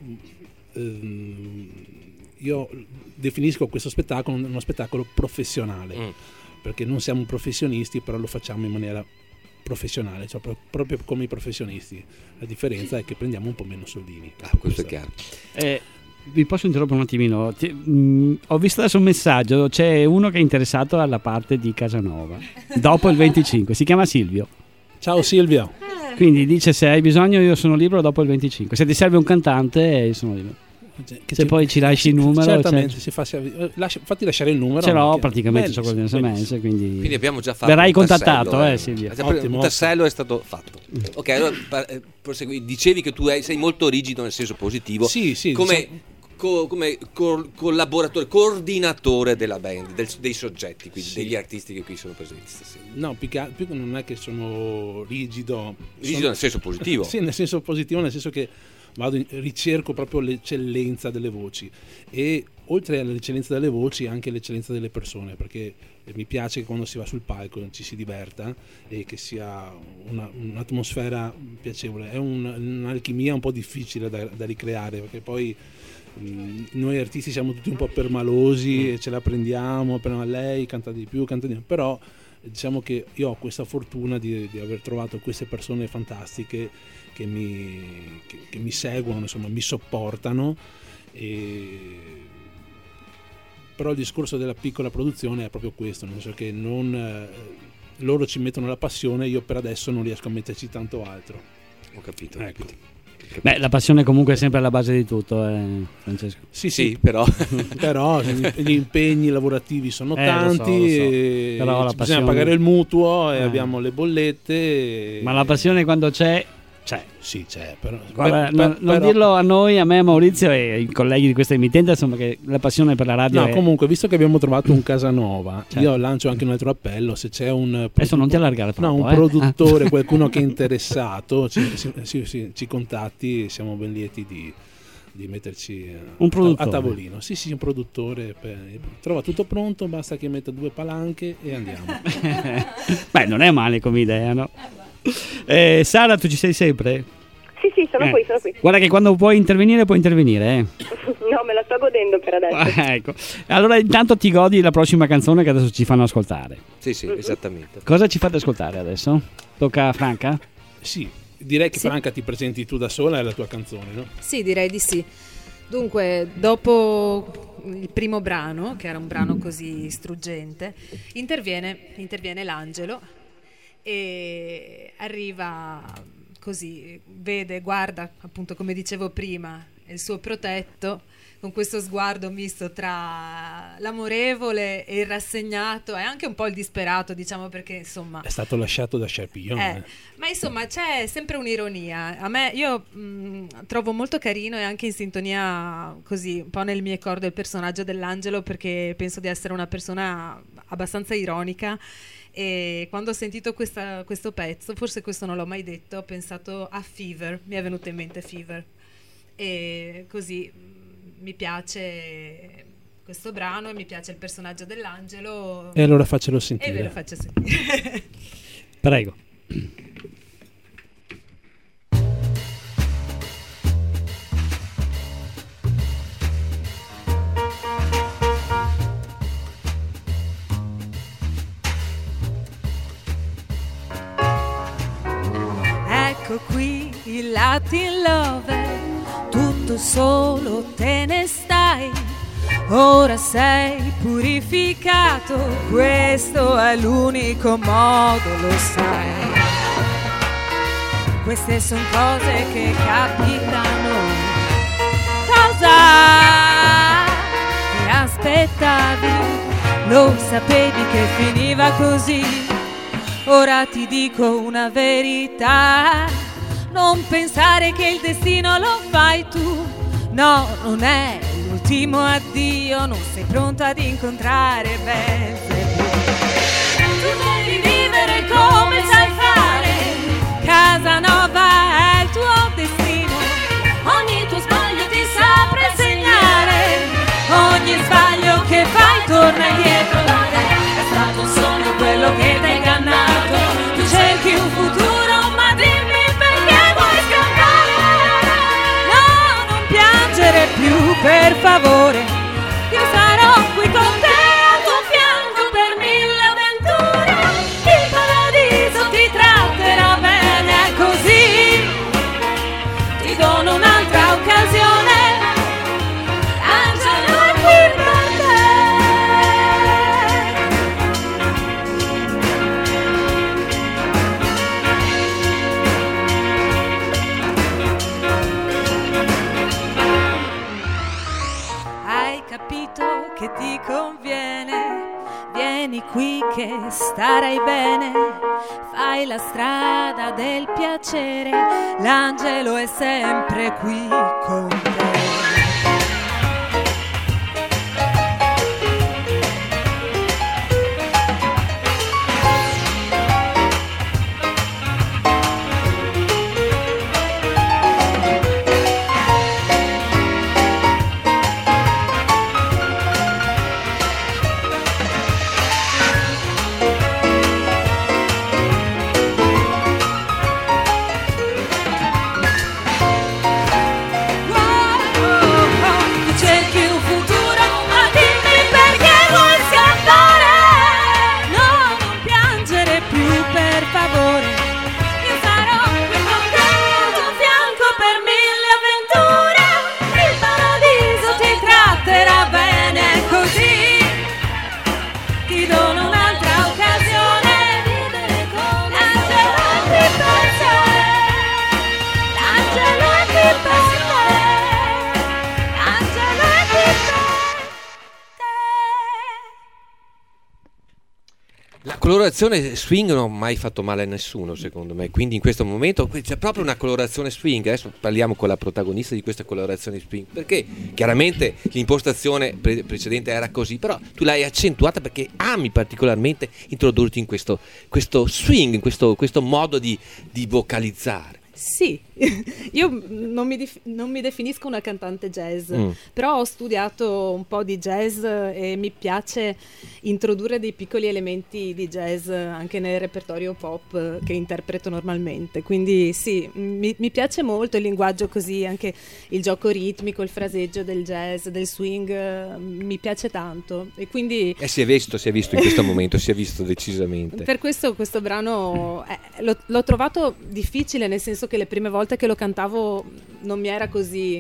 ehm, io definisco questo spettacolo uno spettacolo professionale, mm. perché non siamo professionisti, però lo facciamo in maniera professionale, cioè pro- proprio come i professionisti. La differenza è che prendiamo un po' meno soldini. Ah, questo è chiaro. Eh, vi posso interrompere un attimino? Ti, mh, ho visto adesso un messaggio, c'è uno che è interessato alla parte di Casanova dopo il venticinque, si chiama Silvio. Ciao Silvio. Quindi dice: se hai bisogno io sono libero dopo il venticinque, se ti serve un cantante io sono libero. Che se ci, poi ci lasci il numero, certamente, si fa, lascia, fatti lasciare il numero. Ce l'ho praticamente, so quelle S M S, quindi... quindi abbiamo già fatto. Verrai un contattato, tassello, eh, Silvia. Un tassello è stato fatto. Ok, allora prosegui. Dicevi che tu sei molto rigido nel senso positivo. Sì, sì. Come, diciamo... co, come co, collaboratore, coordinatore della band, del, dei soggetti, quindi sì. degli artisti che qui sono presenti stasera. No, più che, più che non è che sono rigido. Rigido sono... nel senso positivo. Sì, nel senso positivo, nel senso che vado in, ricerco proprio l'eccellenza delle voci e oltre all'eccellenza delle voci anche l'eccellenza delle persone, perché mi piace che quando si va sul palco ci si diverta e che sia una, un'atmosfera piacevole. È un, un'alchimia un po' difficile da, da ricreare, perché poi mh, noi artisti siamo tutti un po' permalosi e ce la prendiamo, però lei canta di più, canta di più, però diciamo che io ho questa fortuna di, di aver trovato queste persone fantastiche che mi, che, che mi seguono, insomma, mi sopportano. E... però il discorso della piccola produzione è proprio questo, nel senso che non, eh, loro ci mettono la passione, io per adesso non riesco a metterci tanto altro. Ho capito. Ecco. Beh, la passione comunque è sempre alla base di tutto, eh, Francesco. Sì, sì, sì però. però gli impegni lavorativi sono eh, tanti, lo so, lo so. E però la bisogna passione... pagare il mutuo e eh. abbiamo le bollette. E... Ma la passione quando c'è C'è, sì, c'è. Però, Guarda, per, non, per, non però... dirlo a noi, a me, a Maurizio e ai colleghi di questa emittente, insomma, che la passione per la radio No, è... comunque, visto che abbiamo trovato un Casanova, Certo. io lancio anche un altro appello. Se c'è un produ- Adesso non ti allargare troppo, no, un eh. produttore, qualcuno che è interessato, ci, ci, ci, ci, ci contatti, siamo ben lieti di, di metterci eh, Un a, produttore. a tavolino. Sì, sì, un produttore. Per, trova tutto pronto, basta che metta due palanche e andiamo. Beh, non è male come idea, no? Eh, Sara, tu ci sei sempre? Sì, sì, sono Eh, qui, sono qui. Guarda che quando puoi intervenire, puoi intervenire, eh. No, me la sto godendo per adesso. ecco. Allora intanto ti godi la prossima canzone che adesso ci fanno ascoltare. Sì, sì, esattamente. Cosa ci fate ascoltare adesso? Tocca a Franca? Sì, direi che Sì. Franca ti presenti tu da sola, è la tua canzone, no? Sì, direi di sì. Dunque, dopo il primo brano, che era un brano così struggente, interviene, interviene l'angelo e arriva così, vede, guarda, appunto come dicevo prima, il suo protetto con questo sguardo misto tra l'amorevole e il rassegnato e anche un po' il disperato, diciamo, perché insomma È stato lasciato da Sciarpillon. eh, eh. ma insomma c'è sempre un'ironia. A me, io mh, trovo molto carino e anche in sintonia così un po' nelle mie corde il personaggio dell'angelo, perché penso di essere una persona abbastanza ironica, e quando ho sentito questa, questo pezzo, forse questo non l'ho mai detto, ho pensato a Fever, mi è venuto in mente Fever, e così mh, mi piace questo brano e mi piace il personaggio dell'angelo, E allora faccelo e sentire. ve lo faccio sentire. Prego. Ecco qui il Latin Lover, tutto solo te ne stai, ora sei purificato, questo è l'unico modo, lo sai. Queste sono cose che capitano, cosa ti aspettavi? Lo sapevi che finiva così? Ora ti dico una verità, non pensare che il destino lo fai tu, no, non è l'ultimo addio, non sei pronto ad incontrare belle blu. Tu devi vivere come sai fare, Casanova è il tuo destino, ogni tuo sbaglio ti saprà insegnare, ogni sbaglio che fai torna indietro da te, è stato un sogno quello che ti ha ingannato. Tu cerchi un futuro, ma dimmi perché vuoi scappare. No, non piangere più, per favore. Io sarò qui con te al tuo fianco per mille avventure. Il paradiso ti tratterà bene, è così. Ti dono un'altra occasione. Angelo è qui per te. Hai capito che ti conviene? Vieni qui che starai bene. Fai la strada del piacere. L'angelo è sempre qui con te. Wow. colorazione swing non ho mai fatto male a nessuno, secondo me, quindi in questo momento c'è proprio una colorazione swing. Adesso parliamo con la protagonista di questa colorazione swing, perché chiaramente l'impostazione pre- precedente era così, però tu l'hai accentuata perché ami particolarmente introdurti in questo, questo swing, in questo, questo modo di, di vocalizzare. Sì, io non mi, dif- non mi definisco una cantante jazz, Mm. però ho studiato un po' di jazz e mi piace introdurre dei piccoli elementi di jazz anche nel repertorio pop che interpreto normalmente. Quindi sì, mi, mi piace molto il linguaggio così, anche il gioco ritmico, il fraseggio del jazz, del swing, eh, mi piace tanto. E quindi Eh, si è visto, si è visto in questo momento, si è visto decisamente. per questo questo brano eh, l'ho, l'ho trovato difficile, nel senso che le prime volte che lo cantavo non mi era così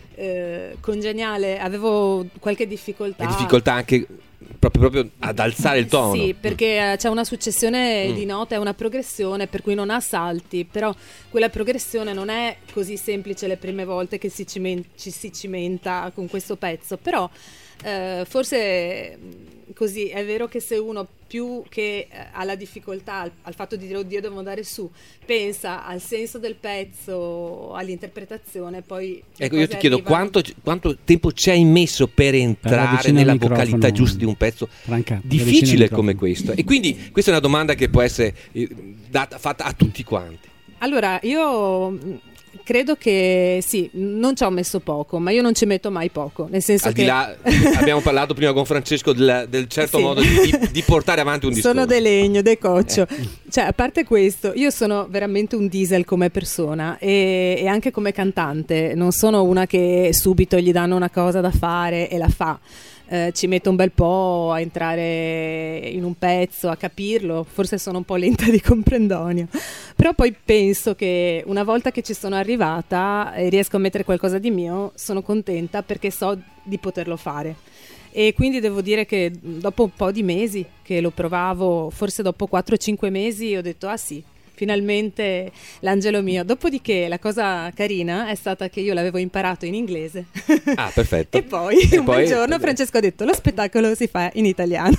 eh, congeniale, avevo qualche difficoltà. E difficoltà anche proprio, proprio ad alzare il tono. Sì, perché eh, c'è una successione Mm. di note, è una progressione per cui non ha salti, però quella progressione non è così semplice le prime volte che si cimen- ci si cimenta con questo pezzo, però eh, forse mh, così è vero che se uno più che eh, ha la difficoltà al, al fatto di dire oddio devo andare su, pensa al senso del pezzo, all'interpretazione, poi le Ecco, io cose ti chiedo arrivano. quanto, quanto tempo ci hai messo per entrare avvicina il nella microfono, vocalità giusta di un pezzo Franca, avvicina il difficile microfono. come questo? E quindi questa è una domanda che può essere eh, data, fatta a tutti quanti. Allora, io mh, credo che sì, non ci ho messo poco, ma io non ci metto mai poco, nel senso Al che di là, abbiamo parlato prima con Francesco del, del certo Sì. modo di, di- di portare avanti un discorso. sono de legno, de coccio. Cioè, a parte questo, io sono veramente un diesel come persona e, e anche come cantante. Non sono una che subito gli danno una cosa da fare e la fa. Eh, ci metto un bel po' a entrare in un pezzo, a capirlo, forse sono un po' lenta di comprendonio, però poi penso che una volta che ci sono arrivata e riesco a mettere qualcosa di mio, sono contenta perché so di poterlo fare. E quindi devo dire che dopo un po' di mesi che lo provavo, forse dopo quattro cinque mesi, ho detto ah sì, finalmente l'angelo mio. Dopodiché la cosa carina è stata che io l'avevo imparato in inglese. Ah, perfetto. E poi E un poi- bel giorno Francesco ha detto lo spettacolo si fa in italiano.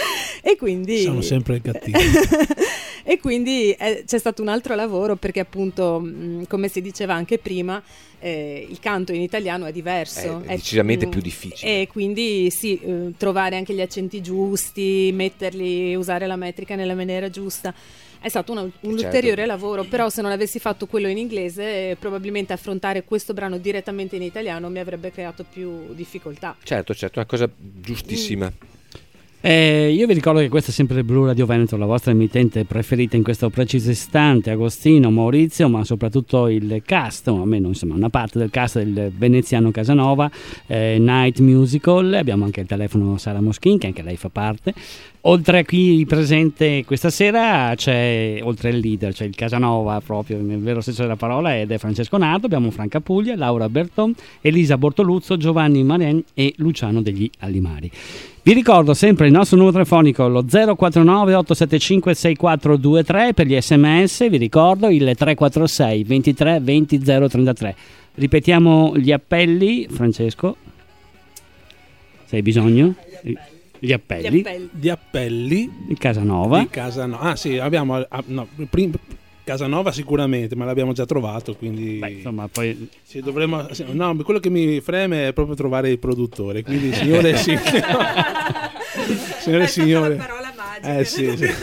E quindi Sono sempre cattivo. e quindi eh, c'è stato un altro lavoro perché appunto mh, come si diceva anche prima eh, il canto in italiano è diverso, È decisamente mh, più difficile. e quindi sì, eh, trovare anche gli accenti giusti, metterli, usare la metrica nella maniera giusta è stato un, un Certo. ulteriore lavoro, però se non avessi fatto quello in inglese eh, probabilmente affrontare questo brano direttamente in italiano mi avrebbe creato più difficoltà. Certo, certo, una cosa giustissima. Eh, io vi ricordo che questa è sempre Blu Radio Veneto, la vostra emittente preferita in questo preciso istante. Agostino, Maurizio, ma soprattutto il cast, o almeno insomma una parte del cast del veneziano Casanova, eh, Night Musical. Abbiamo anche il telefono Sara Moschin, che anche lei fa parte. Oltre a qui presente questa sera c'è, oltre il leader, c'è il Casanova proprio nel vero senso della parola, ed è Francesco Nardo. Abbiamo Franca Puglia, Laura Berton, Elisa Bortoluzzo, Giovanni Maren e Luciano degli Allimari. Vi ricordo sempre il nostro numero telefonico, lo zero quattro nove otto sette cinque sei quattro due tre, per gli sms vi ricordo il tre quattro sei ventitré venti zero trentatré. Ripetiamo gli appelli, Francesco, se hai bisogno. Gli appelli, Gli appelli. Di appelli il Casanova. di Casanova. Ah sì, abbiamo ah, no, prim- Casanova sicuramente, ma l'abbiamo già trovato, quindi Beh, insomma, poi sì, dovremmo, sì, no, quello che mi freme è proprio trovare il produttore, quindi signore e signore, signore e signore, parola magica. eh sì, sì.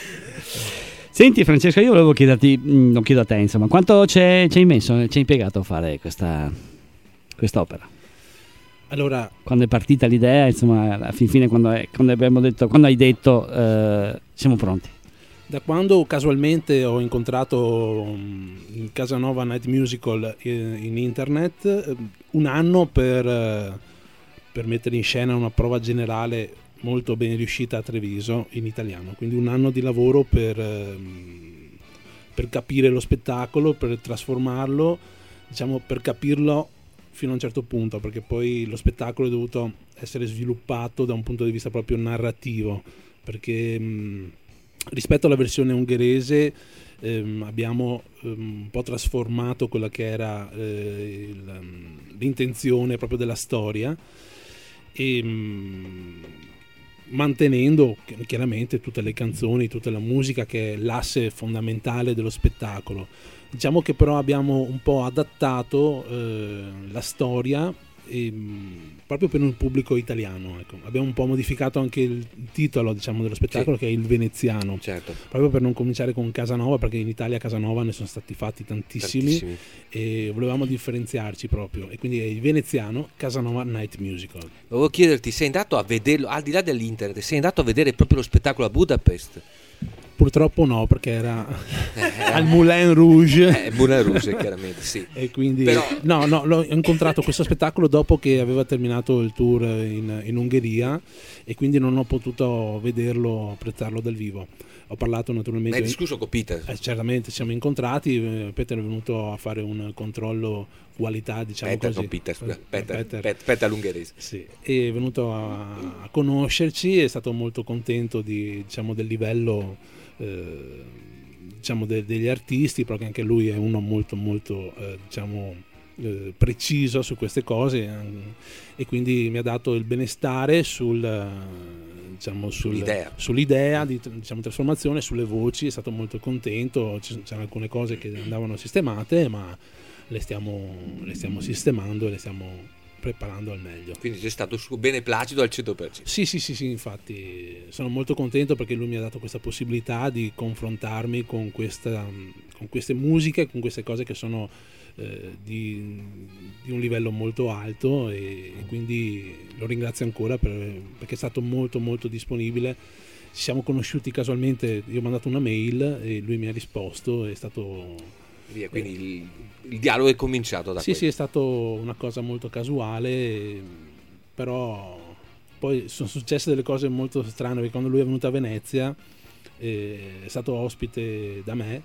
Senti Francesco, io volevo chiederti, mh, lo chiedo a te, insomma, quanto c'è, ci hai messo, ci hai impiegato a fare questa quest'opera? Allora, Quando è partita l'idea, insomma, alla fin fine quando, è, quando abbiamo detto, quando hai detto eh, siamo pronti. da quando casualmente ho incontrato um, il Casanova Night Musical in, in internet, eh, un anno per, eh, per mettere in scena una prova generale molto ben riuscita a Treviso in italiano, quindi un anno di lavoro per, ehm, per capire lo spettacolo, per trasformarlo, diciamo per capirlo fino a un certo punto, perché poi lo spettacolo è dovuto essere sviluppato da un punto di vista proprio narrativo, perché mh, rispetto alla versione ungherese ehm, abbiamo ehm, un po' trasformato quella che era eh, il, l'intenzione proprio della storia e mh, mantenendo chiaramente tutte le canzoni, tutta la musica che è l'asse fondamentale dello spettacolo. Diciamo che però abbiamo un po' adattato eh, la storia e, proprio per un pubblico italiano, ecco. Abbiamo un po' modificato anche il titolo, diciamo, dello spettacolo, sì, che è Il Veneziano, certo, proprio per non cominciare con Casanova, perché in Italia Casanova ne sono stati fatti tantissimi, tantissimi. E volevamo differenziarci proprio, e quindi è Il Veneziano Casanova Night Musical. Volevo chiederti, sei andato a vederlo al di là dell'internet, sei andato a vedere proprio lo spettacolo a Budapest? Purtroppo no, perché era eh, al Moulin Rouge. Eh, Moulin Rouge, chiaramente, sì. E quindi Però... no, no, l'ho incontrato questo spettacolo dopo che aveva terminato il tour in, in Ungheria, e quindi non ho potuto vederlo, apprezzarlo dal vivo. Ho parlato naturalmente. Hai discusso con Peter? Eh, certamente, ci siamo incontrati. eh, Peter è venuto a fare un controllo qualità, diciamo Peter, così. non Peter, scusa. Peter, Peter. Peter, Peter all'ungherese. Sì, è venuto a, a conoscerci, è stato molto contento di, diciamo, del livello eh, diciamo de, degli artisti, perché anche lui è uno molto molto eh, diciamo eh, preciso su queste cose, eh, e quindi mi ha dato il benestare sul diciamo sul, sull'idea, sull'idea di, diciamo, trasformazione, sulle voci. È stato molto contento. C'erano alcune cose che andavano sistemate, ma le stiamo, le stiamo sistemando e le stiamo preparando al meglio. Quindi sei stato su beneplacito al cento per cento. Sì, sì, sì, sì, infatti sono molto contento perché lui mi ha dato questa possibilità di confrontarmi con, questa, con queste musiche, con queste cose che sono eh, di, di un livello molto alto, e, e quindi lo ringrazio ancora per, perché è stato molto molto disponibile. Ci siamo conosciuti casualmente, io ho mandato una mail e lui mi ha risposto, è stato... Via, quindi eh, il, il dialogo è cominciato da sì, quello. Sì, è stato una cosa molto casuale, però poi sono successe delle cose molto strane, perché quando lui è venuto a Venezia eh, è stato ospite da me,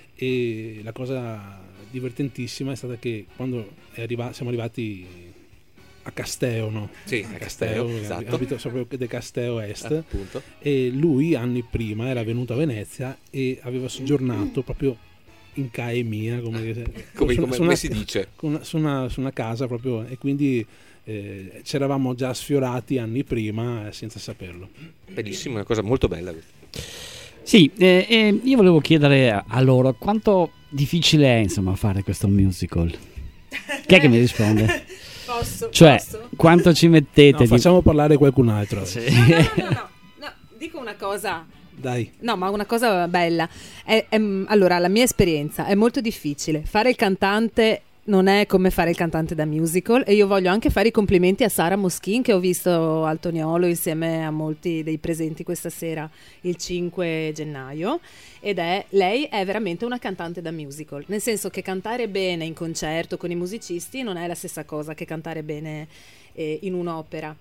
e la cosa divertentissima è stata che quando è arriva, siamo arrivati a Casteo, no? Sì, a Casteo, Casteo, esatto. Abito proprio de Casteo Est, appunto. E lui anni prima era venuto a Venezia e aveva soggiornato proprio in C A E mia, come, come, su, come, su come una, si dice, una, su, una, su una casa proprio, e quindi eh, ci eravamo già sfiorati anni prima eh, senza saperlo. Bellissimo, una cosa molto bella questa. Sì, eh, eh, io volevo chiedere a, a loro quanto difficile è, insomma, fare questo musical. Chi è che mi risponde? Posso? Cioè, posso? quanto ci mettete? No, di... facciamo parlare qualcun altro. Sì. No, no, no, no, no, dico una cosa. Dai. No, ma una cosa bella. È, è, allora, la mia esperienza è molto difficile. Fare il cantante non è come fare il cantante da musical, e io voglio anche fare i complimenti a Sara Moschin, che ho visto al Toniolo insieme a molti dei presenti questa sera il cinque gennaio, ed è lei è veramente una cantante da musical, nel senso che cantare bene in concerto con i musicisti non è la stessa cosa che cantare bene eh, in un'opera.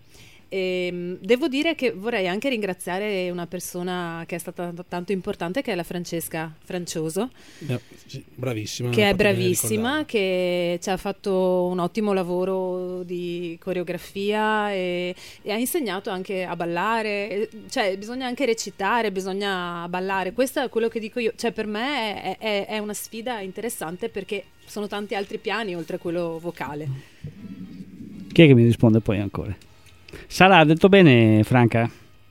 E devo dire che vorrei anche ringraziare una persona che è stata t- tanto importante, che è la Francesca Francioso, no, sì, bravissima, che è bravissima, che ci ha fatto un ottimo lavoro di coreografia e, e ha insegnato anche a ballare. Cioè bisogna anche recitare, bisogna ballare, questo è quello che dico io. Cioè per me è, è, è una sfida interessante, perché sono tanti altri piani oltre a quello vocale. Chi è che mi risponde poi ancora? Sara, ha detto bene Franca?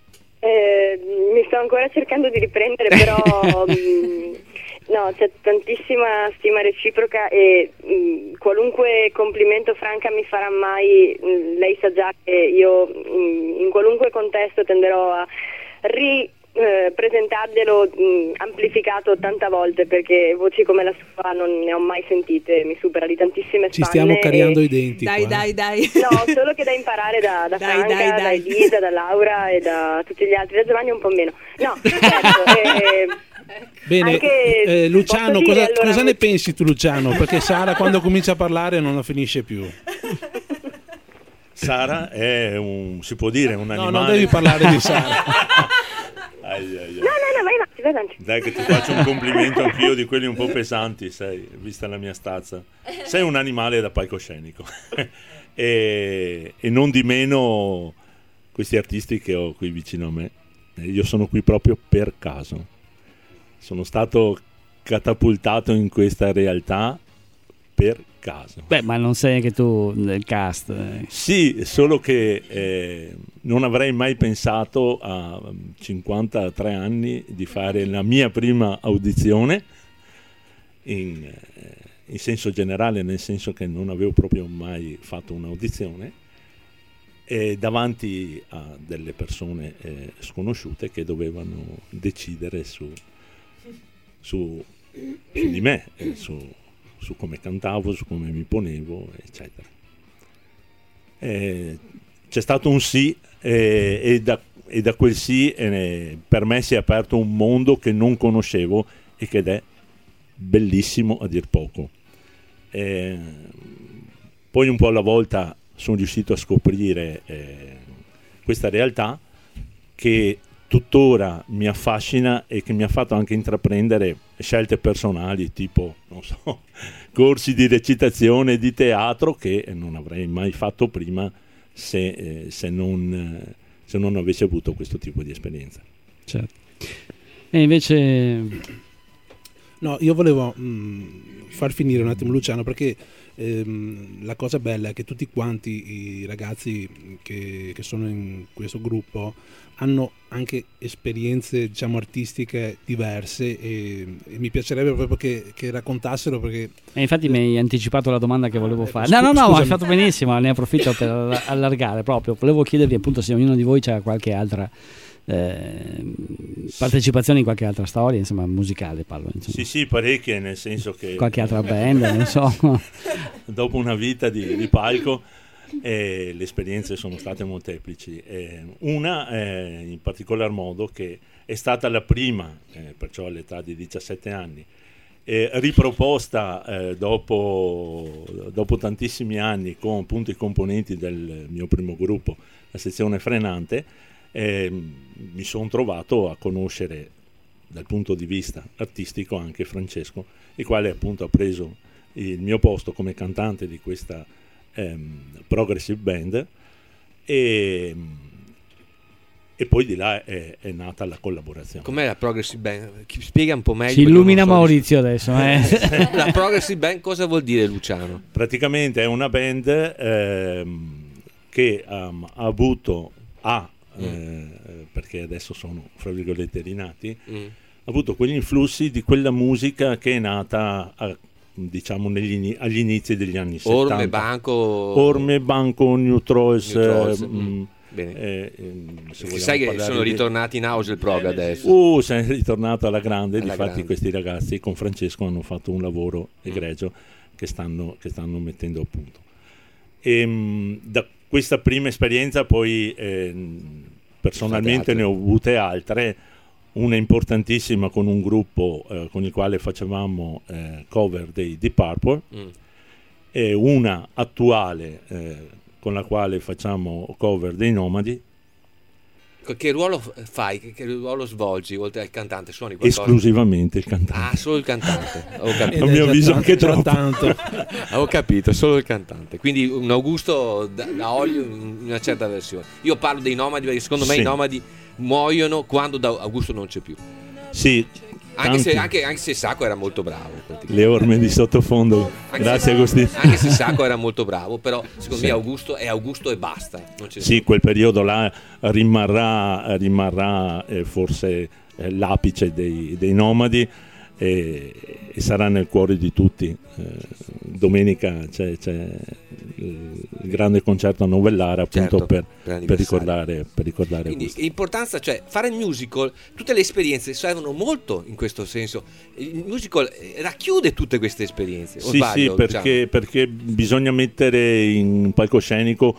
Eh, mi sto ancora cercando di riprendere, però mh, no, c'è tantissima stima reciproca, e mh, qualunque complimento Franca mi farà mai, mh, lei sa già che io mh, in qualunque contesto tenderò a ri Eh, presentarglielo mh, amplificato ottanta volte, perché voci come la sua non ne ho mai sentite, mi supera di tantissime spanne. Ci stiamo cariando e... i denti dai qua, dai eh. dai no, solo che da imparare da, da dai, Franca, dai, da dai. Elisa, da Laura e da tutti gli altri, da Giovanni un po' meno, no, certo. eh, Bene, anche, eh, Luciano, posso cosa, dire, allora, cosa ne pensi tu, Luciano? Perché Sara quando comincia a parlare non la finisce più. Sara è un, si può dire, un No, animale. non devi parlare di Sara. Ai, ai, ai. no, no, no, vai avanti, vai avanti. Dai che ti faccio un complimento anch'io di quelli un po' pesanti, sei, vista la mia stazza. Sei un animale da palcoscenico. e, e non di meno questi artisti che ho qui vicino a me. Io sono qui proprio per caso. Sono stato catapultato in questa realtà per caso. Beh, ma non sei anche tu nel cast? Eh. Sì, solo che eh, non avrei mai pensato a cinquantatré anni di fare la mia prima audizione in, eh, in senso generale, nel senso che non avevo proprio mai fatto un'audizione, e davanti a delle persone eh, sconosciute che dovevano decidere su, su, su di me, eh, su su come cantavo, su come mi ponevo, eccetera. E c'è stato un sì e, e, da, e da quel sì eh, per me si è aperto un mondo che non conoscevo e che è bellissimo a dir poco. E poi un po' alla volta sono riuscito a scoprire eh, questa realtà che tuttora mi affascina e che mi ha fatto anche intraprendere scelte personali, tipo, non so, corsi di recitazione, di teatro, che non avrei mai fatto prima se, eh, se, non, se non avessi avuto questo tipo di esperienza. Certo. E invece... No, io volevo mh, far finire un attimo Luciano, perché ehm, la cosa bella è che tutti quanti i ragazzi che, che sono in questo gruppo hanno anche esperienze, diciamo, artistiche diverse, e, e mi piacerebbe proprio che, che raccontassero, perché e infatti mi hai anticipato la domanda che volevo eh, fare. scu- no no no scusami. hai fatto benissimo, ne approfitto per allargare proprio. Volevo chiedervi appunto se ognuno di voi c'ha qualche altra eh, partecipazione in qualche altra storia, insomma, musicale parlo, insomma. Sì sì, parecchie, nel senso che qualche altra band, non so. Dopo una vita di, di palco, e le esperienze sono state molteplici. Eh, una eh, in particolar modo, che è stata la prima, eh, perciò all'età di diciassette anni, eh, riproposta eh, dopo, dopo tantissimi anni con appunto i componenti del mio primo gruppo, la sezione Frenante. Eh, mi sono trovato a conoscere dal punto di vista artistico anche Francesco, il quale appunto ha preso il mio posto come cantante di questa Um, progressive band, e, e poi di là è, è nata la collaborazione. Com'è la progressive band? Spiega un po' meglio. Ci illumina Maurizio adesso. Eh. La progressive band cosa vuol dire, Luciano? Praticamente è una band ehm, che um, ha avuto ha mm. eh, perché adesso sono fra virgolette rinati, mm. ha avuto quegli influssi di quella musica che è nata a, diciamo negli, agli inizi degli anni settanta. Orme, Banco Orme, Banco, New Trolls, New Trolls eh, mm. Bene. Eh, eh, se sai che sono di... ritornati in house il prog adesso. Uh, sei ritornato alla grande. Alla Difatti grande. Questi ragazzi con Francesco hanno fatto un lavoro egregio mm. che, stanno, che stanno mettendo a punto. E, mh, da questa prima esperienza poi eh, personalmente ne ho avute altre. Una importantissima con un gruppo eh, con il quale facevamo eh, cover dei Deep Purple, mm. e una attuale eh, con la quale facciamo cover dei Nomadi. Che ruolo fai? Che, che ruolo svolgi oltre al cantante? Suoni qualcosa? Esclusivamente il cantante. Ah, solo il cantante. Ho capito. A mio avviso anche troppo. Tanto. Ho capito, solo il cantante. Quindi un Augusto da, da olio in una certa versione. Io parlo dei Nomadi perché secondo me sì. i Nomadi muoiono quando da Augusto non c'è più. Sì. Anche se, anche, anche se Sacco era molto bravo. Le orme di sottofondo. Anche Grazie se, Agostino. Anche se Sacco era molto bravo, però secondo sì. me Augusto è Augusto e basta. Non c'è sì, quel periodo là rimarrà, rimarrà eh, forse eh, l'apice dei, dei Nomadi, e, e sarà nel cuore di tutti. Eh, domenica c'è, c'è il grande concerto a Novellara, appunto, certo, per, per, per ricordare, per ricordare quindi questo. Importanza, cioè fare il musical, tutte le esperienze servono molto in questo senso. Il musical racchiude tutte queste esperienze. Sì, sbaglio, sì, perché, diciamo. perché bisogna mettere in palcoscenico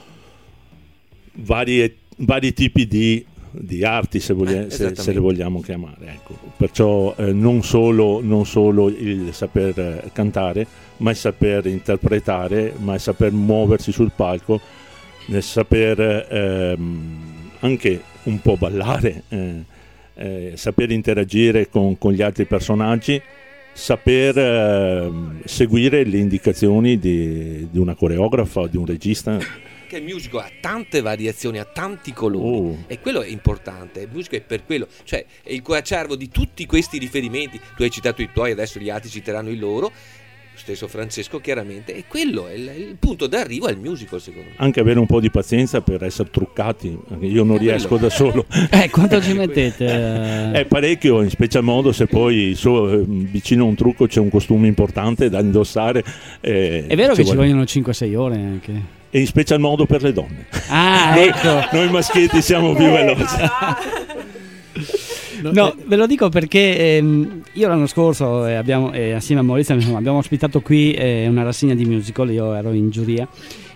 varie, vari tipi di di arti, se, voglia, eh, se, se le vogliamo chiamare, ecco. Perciò eh, non, solo, non solo il saper eh, cantare, ma il saper interpretare, ma il saper muoversi sul palco, nel saper ehm, anche un po' ballare, eh, eh, saper interagire con, con gli altri personaggi, saper eh, seguire le indicazioni di, di una coreografa o di un regista. Che il musical ha tante variazioni, ha tanti colori, oh. e quello è importante. Il musical è per quello, cioè è il coacervo di tutti questi riferimenti. Tu hai citato i tuoi, adesso gli altri citeranno i loro. stesso Francesco chiaramente, e quello è il, il punto d'arrivo al musical, secondo me. Anche avere un po' di pazienza per essere truccati, perché io non riesco da solo. Eh, quanto ci mettete? È parecchio, in special modo se poi so, vicino a un trucco c'è un costume importante da indossare. Eh, è vero che vuole... ci vogliono cinque sei ore anche. E in special modo per le donne. Ah, noi, ecco. Noi maschietti siamo più veloci. No, ve lo dico perché ehm, io l'anno scorso eh, abbiamo, eh, assieme a Maurizio insomma, abbiamo ospitato qui eh, una rassegna di musical, io ero in giuria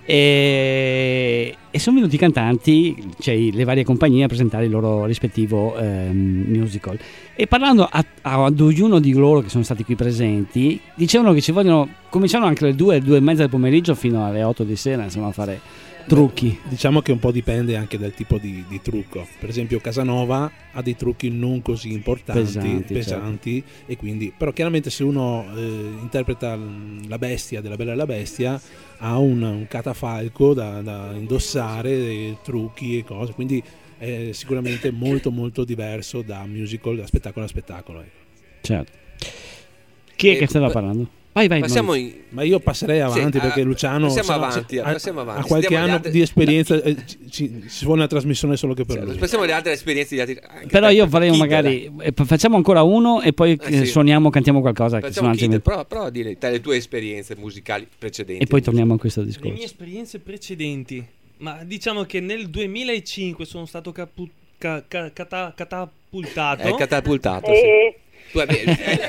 e, e sono venuti i cantanti, cioè le varie compagnie, a presentare il loro rispettivo ehm, musical, e parlando a, a, ad ognuno di loro che sono stati qui presenti dicevano che ci vogliono, cominciano anche alle due, due e mezza del pomeriggio fino alle otto di sera, insomma, a fare trucchi. Diciamo che un po' dipende anche dal tipo di, di trucco. Per esempio Casanova ha dei trucchi non così importanti, pesanti, pesanti certo. E quindi, però chiaramente se uno eh, interpreta la bestia della Bella e la Bestia ha un, un catafalco da, da indossare, trucchi e cose, quindi è sicuramente molto molto diverso da musical, da spettacolo a spettacolo. Certo. Chi è E che stava pa- parlando? Vai, vai, Passiamo vai. in... Ma io passerei avanti Sì, perché ah, Luciano passiamo sa- avanti, ha, passiamo avanti. ha qualche Sentiamo gli anno altri- di esperienza, eh, ci, ci, si fa una trasmissione solo che per Cioè, lui. passiamo alle altre esperienze di altri. anche Però per- io per farei Kid, magari dai. eh, facciamo ancora uno e poi Eh, sì. suoniamo, cantiamo qualcosa che Facciamo sono Kid, altrimenti- prova, prova a dire te, le tue esperienze musicali precedenti. e poi torniamo a questo Le discorso. mie esperienze precedenti, ma diciamo che nel duemilacinque sono stato capu- ca- ca- cata- catapultato È catapultato, Eh, sì. Tu hai-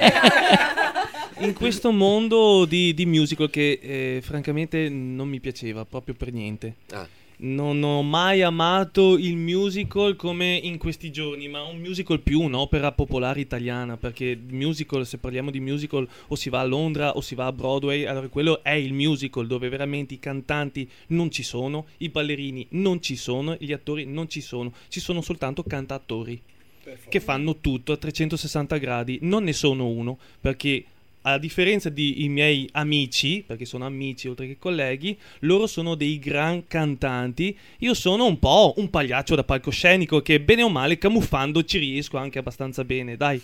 in questo mondo di, di musical che eh, francamente non mi piaceva proprio per niente. Ah. Non ho mai amato il musical come in questi giorni, ma un musical più un'opera popolare italiana, perché musical, se parliamo di musical, o si va a Londra o si va a Broadway, allora quello è il musical dove veramente i cantanti non ci sono, i ballerini non ci sono, gli attori non ci sono, ci sono soltanto cantatori che fanno tutto a trecentosessanta gradi. Non ne sono uno, perché a differenza di i miei amici, perché sono amici oltre che colleghi, loro sono dei gran cantanti. Io sono un po' un pagliaccio da palcoscenico che bene o male camuffando ci riesco anche abbastanza bene, dai.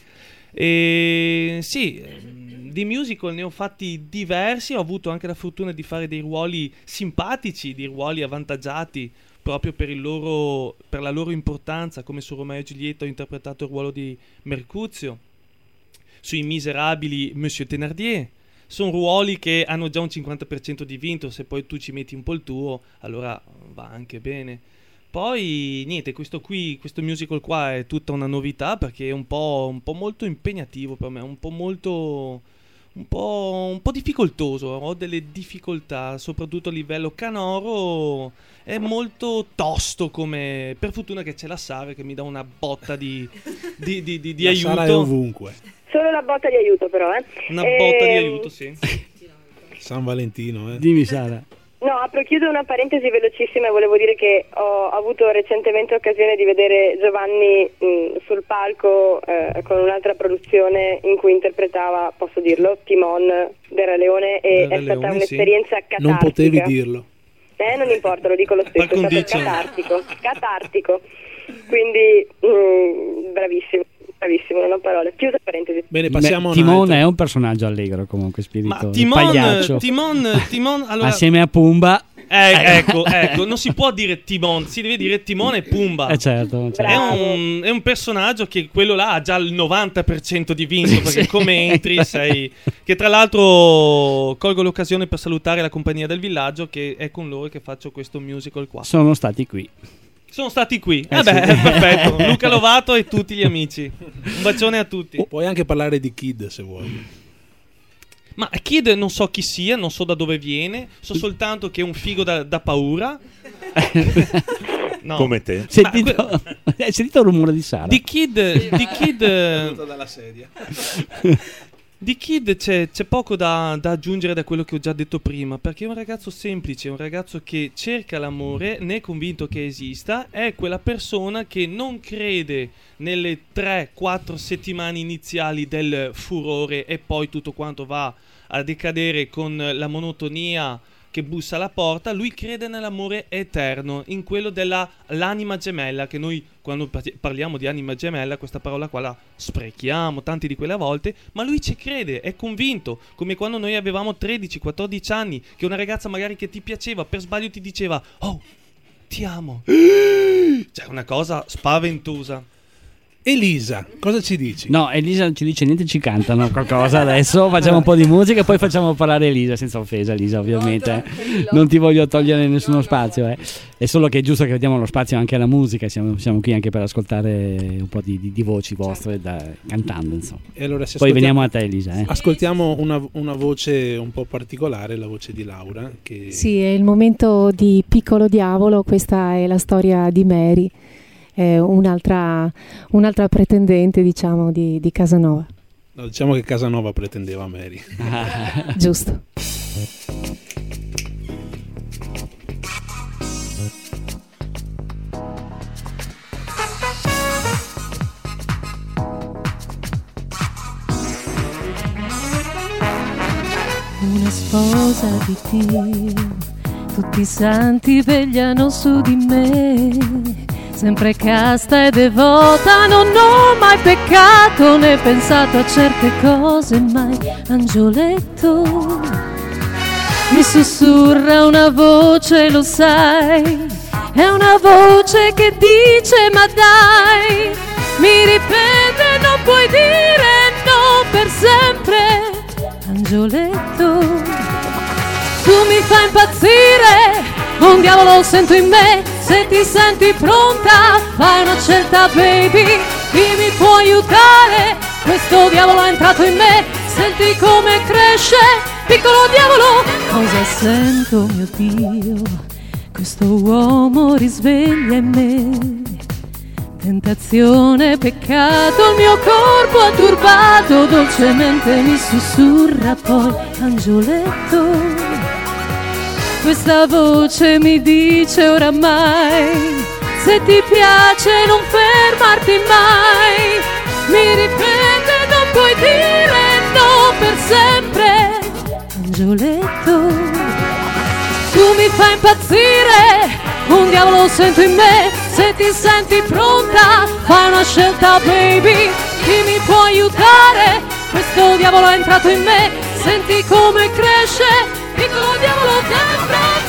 E sì, di musical ne ho fatti diversi, ho avuto anche la fortuna di fare dei ruoli simpatici, dei ruoli avvantaggiati proprio per, il loro, per la loro importanza, come su Romeo e Giulietta ho interpretato il ruolo di Mercuzio, sui Miserabili Monsieur Thénardier. Sono ruoli che hanno già un cinquanta per cento di vinto, se poi tu ci metti un po' il tuo, allora va anche bene. Poi niente, questo qui, questo musical qua è tutta una novità perché è un po', un po' molto impegnativo per me, un po' molto... Un po', un po' difficoltoso, ho delle difficoltà, soprattutto a livello canoro, è molto tosto come... Per fortuna che c'è la Sara che mi dà una botta di, di, di, di, di La aiuto. Sara è ovunque. Solo la botta di aiuto però, eh. Una botta di Ehm, aiuto, sì. San Valentino, eh. Dimmi Sara. No, apro, chiudo una parentesi velocissima e volevo dire che ho avuto recentemente occasione di vedere Giovanni mh, sul palco eh, con un'altra produzione in cui interpretava, posso dirlo, Timon del Re Leone e Del Re è stata Leone, un'esperienza sì. catartica. Non potevi dirlo. Eh, non importa, lo dico lo stesso, Par è stato condicio. catartico, catartico. Quindi mh, bravissimo, bravissimo, non ho parole. Chiusa parentesi. Bene, passiamo Beh, a un Timon altro. è un personaggio allegro comunque, spirito Ma Timon, pagliaccio. Timon, Timon, allora... Assieme a Pumba. Eh, ecco, ecco, non si può dire Timon, si deve dire Timone e Pumba. Eh certo, certo. È un, è un personaggio che quello là ha già il novanta per cento di vinto, perché Sì. come entri sei... Che tra l'altro colgo l'occasione per salutare la compagnia del villaggio, che è con loro che faccio questo musical qua. Sono stati qui. Sono stati qui. Eh, Vabbè, sì. perfetto. Luca Lovato e tutti gli amici. Un bacione a tutti. Puoi anche parlare di Kid se vuoi. Ma Kid non so chi sia, non so da dove viene, so soltanto che è un figo da, da paura. No. Come te. Sentito, Ma hai sentito il rumore di Sara? Di Kid, di Kid, dalla sedia. di Kid c'è, c'è poco da, da aggiungere da quello che ho già detto prima, perché è un ragazzo semplice, un ragazzo che cerca l'amore, ne è convinto che esista, è quella persona che non crede nelle tre quattro settimane iniziali del furore e poi tutto quanto va a decadere con la monotonia che bussa alla porta, lui crede nell'amore eterno, in quello dell'anima gemella, che noi quando parliamo di anima gemella questa parola qua la sprechiamo tanti di quelle volte, ma lui ci crede, è convinto, come quando noi avevamo tredici quattordici anni, che una ragazza magari che ti piaceva per sbaglio ti diceva "Oh, ti amo". Cioè una cosa spaventosa. Elisa, cosa ci dici? No, Elisa non ci dice niente, ci cantano qualcosa adesso, facciamo un po' di musica e poi facciamo parlare Elisa, senza offesa Elisa ovviamente, no, non ti voglio togliere nessuno spazio, eh. È solo che è giusto che diamo lo spazio anche alla musica, siamo, siamo qui anche per ascoltare un po' di, di, di voci vostre da, cantando insomma. E allora, poi veniamo a te Elisa. Eh. Ascoltiamo una, una voce un po' particolare, la voce di Laura. Che... Sì, è il momento di Piccolo Diavolo, questa è la storia di Mary. È un'altra, un'altra pretendente, diciamo, di, di Casanova. No, diciamo che Casanova pretendeva Mary. Giusto. Una sposa di Dio, tutti i santi vegliano su di me. Sempre casta e devota, non ho mai peccato né pensato a certe cose mai. Angioletto, mi sussurra una voce, lo sai, è una voce che dice ma dai, mi ripete non puoi dire no per sempre. Angioletto, tu mi fai impazzire, un diavolo sento in me. Se ti senti pronta, fai una scelta baby, chi mi può aiutare? Questo diavolo è entrato in me, senti come cresce, piccolo diavolo. Cosa sento, mio Dio? Questo uomo risveglia in me. Tentazione, peccato, il mio corpo ha turbato, dolcemente mi sussurra poi, angioletto. Questa voce mi dice oramai, se ti piace non fermarti mai. Mi ripete non puoi dire no per sempre. Angioletto, tu mi fai impazzire, un diavolo sento in me. Se ti senti pronta, fai una scelta baby, chi mi può aiutare? Questo diavolo è entrato in me, senti come cresce, piccolo diavolo dentro me.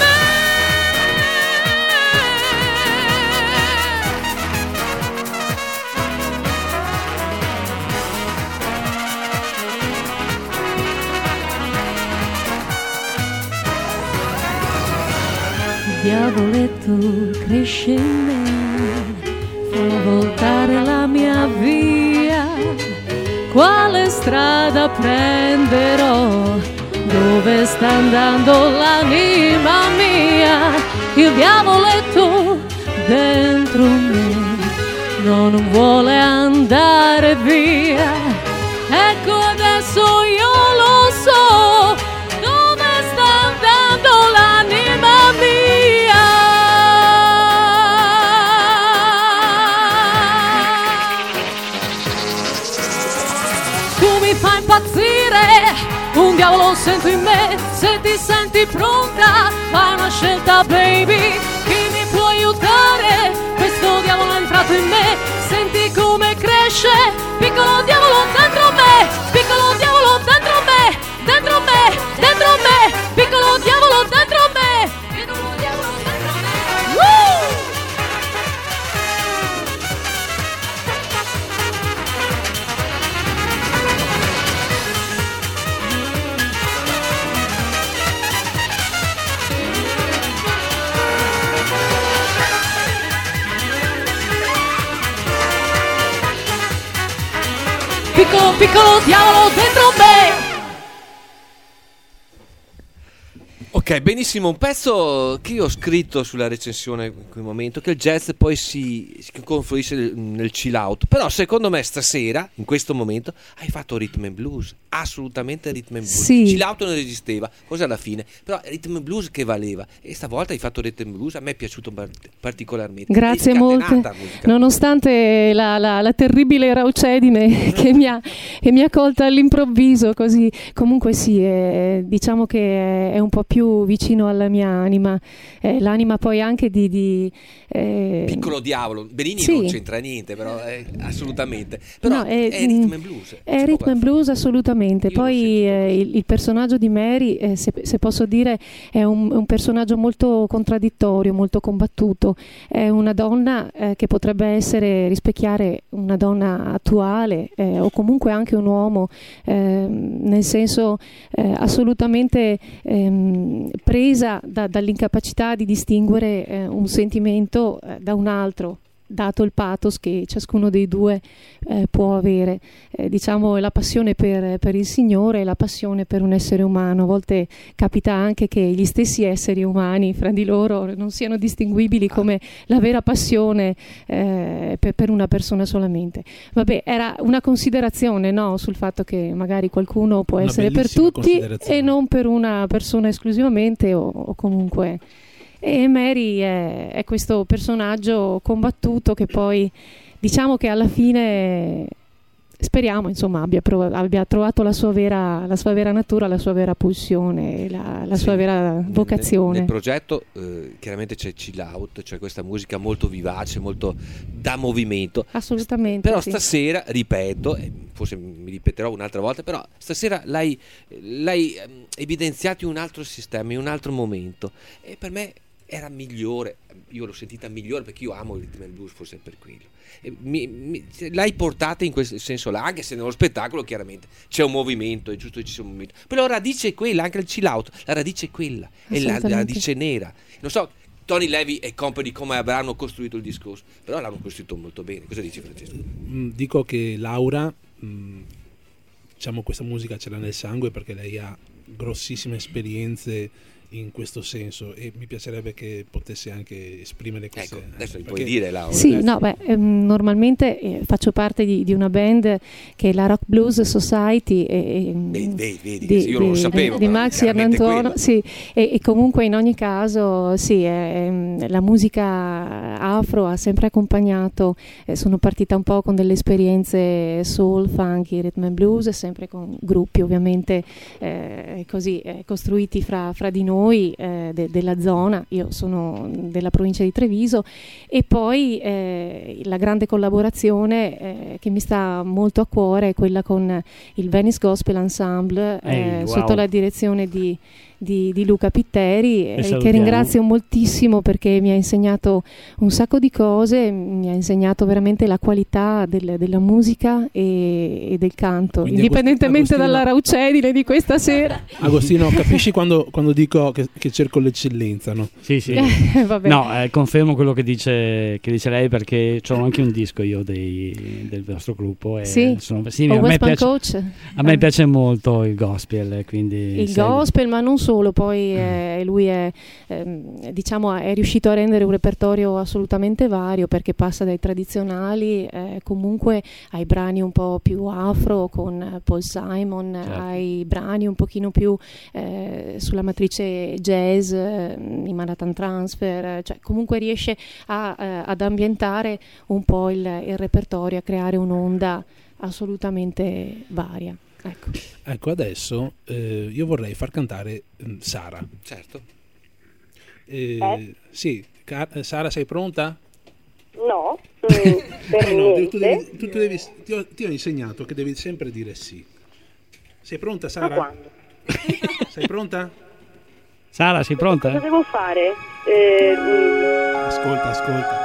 Il diavoletto cresce in me, fa voltare la mia via. Quale strada prenderò? Dove sta andando l'anima mia? Il diavoletto dentro me non vuole andare via. Ecco adesso io lo so dove sta andando l'anima mia. Tu mi fai impazzire, un diavolo sento in me. Se ti senti pronta, fai una scelta baby, chi mi può aiutare? Questo diavolo è entrato in me, senti come cresce, piccolo diavolo dentro me, piccolo diavolo dentro me, dentro me, dentro me, piccolo diavolo dentro me, piccolo diavolo dentro me. Woo! Piccolo, piccolo diavolo dentro me. Ok, benissimo, un pezzo che io ho scritto sulla recensione in quel momento, che il jazz poi si, si confluisce nel, nel chill out, però secondo me stasera, in questo momento, hai fatto rhythm and blues, assolutamente rhythm and blues. Sì. Chill out non esisteva, cosa alla fine, però rhythm and blues che valeva, e stavolta hai fatto rhythm and blues, a me è piaciuto particolarmente. Grazie molte, nonostante la, la, la terribile raucedine che mi ha, che mi ha colta all'improvviso, così comunque sì, è, diciamo che è un po' più più vicino alla mia anima, eh, l'anima poi anche di... di eh, Piccolo diavolo, Benigni sì. non c'entra niente, però eh, assolutamente. Però no, è, è rhythm and blues. È rhythm and blues assolutamente. Poi eh, il, il personaggio di Mary, eh, se, se posso dire, è un, un personaggio molto contraddittorio, molto combattuto. È una donna eh, che potrebbe essere, rispecchiare una donna attuale eh, o comunque anche un uomo, eh, nel senso eh, assolutamente ehm, presa da, dall'incapacità di distinguere eh, un sentimento eh, da un altro, dato il pathos che ciascuno dei due eh, può avere, eh, diciamo la passione per, per il Signore e la passione per un essere umano. A volte capita anche che gli stessi esseri umani fra di loro non siano distinguibili come la vera passione eh, per, per una persona solamente. Vabbè, era una considerazione, no, sul fatto che magari qualcuno può Una essere per bellissima tutti e non per una persona esclusivamente o, o comunque... E Mary è, è questo personaggio combattuto che poi diciamo che alla fine speriamo insomma abbia, prov- abbia trovato la sua vera la sua vera natura, la sua vera pulsione, la, la Sì, sua vera vocazione. Nel, nel progetto eh, chiaramente c'è chill out, cioè questa musica molto vivace, molto da movimento. Assolutamente. Però sì. stasera, ripeto, e forse mi ripeterò un'altra volta, però stasera l'hai, l'hai ehm, evidenziato in un altro sistema, in un altro momento. E per me era migliore, io l'ho sentita migliore perché io amo il rhythm and blues, forse per quello. E mi, mi, l'hai portata in questo senso là, anche se nello spettacolo chiaramente c'è un movimento, è giusto che ci sia un movimento, però la radice è quella, anche il chill out, la radice è quella, è la, la radice nera. Non so Tony Levy e company come avranno costruito il discorso, però l'hanno costruito molto bene. Cosa dici, Francesco? Mm, dico che Laura, mm, diciamo, questa musica ce l'ha nel sangue perché lei ha grossissime esperienze in questo senso e mi piacerebbe che potesse anche esprimere queste. Ecco, adesso li perché... puoi dire, Laura. Sì, no, beh, ehm, normalmente eh, faccio parte di, di una band che è la Rock Blues Society e, Vedi, vedi, vedi, di, io non lo di- sapevo, di però Max chiaramente Arnantuono, quello. sì, e, e comunque in ogni caso sì, eh, la musica afro ha sempre accompagnato, eh, sono partita un po' con delle esperienze soul, funky, rhythm and blues, sempre con gruppi ovviamente eh, così eh, costruiti fra, fra di noi. Eh, de- della zona, io sono della provincia di Treviso e poi eh, la grande collaborazione eh, che mi sta molto a cuore è quella con il Venice Gospel Ensemble eh, Ehi, wow. sotto la direzione di, di, di Luca Pitteri eh, che salutiamo. ringrazio moltissimo perché mi ha insegnato un sacco di cose, mi ha insegnato veramente la qualità del- della musica e, e del canto, Quindi indipendentemente Agostino- dalla raucedine di questa sera. Agostino, capisci quando, quando dico che, che cerco l'eccellenza, no? Sì, sì. Eh, vabbè. No, eh, confermo quello che dice, che dice lei perché ho anche un disco io dei, del vostro gruppo. E Sì? sono- sì, O a me West Palm piace, Coach? a me Eh. piace molto il gospel, quindi Il seguo. gospel, ma non solo, poi eh, lui è, ehm, diciamo, è riuscito a rendere un repertorio assolutamente vario perché passa dai tradizionali eh, comunque ai brani un po' più afro con Paul Simon, Certo. ai brani un pochino più eh, sulla matrice jazz, eh, i Manhattan Transfer, eh, cioè comunque riesce a, eh, ad ambientare un po' il, il repertorio, a creare un'onda assolutamente varia. Ecco. Ecco, adesso eh, io vorrei far cantare mm, Sara. Certo. Eh, Eh? Sì, Ca- eh, Sara, sei pronta? No, mm, per Eh no, devi- tu niente. devi- tu devi- ti, ho, ti ho insegnato che devi sempre dire sì. Sei pronta, Ma Sara? quando? Sei pronta? Sara, sei Cosa pronta? devo fare? Eh, mm, Ascolta, ascolta.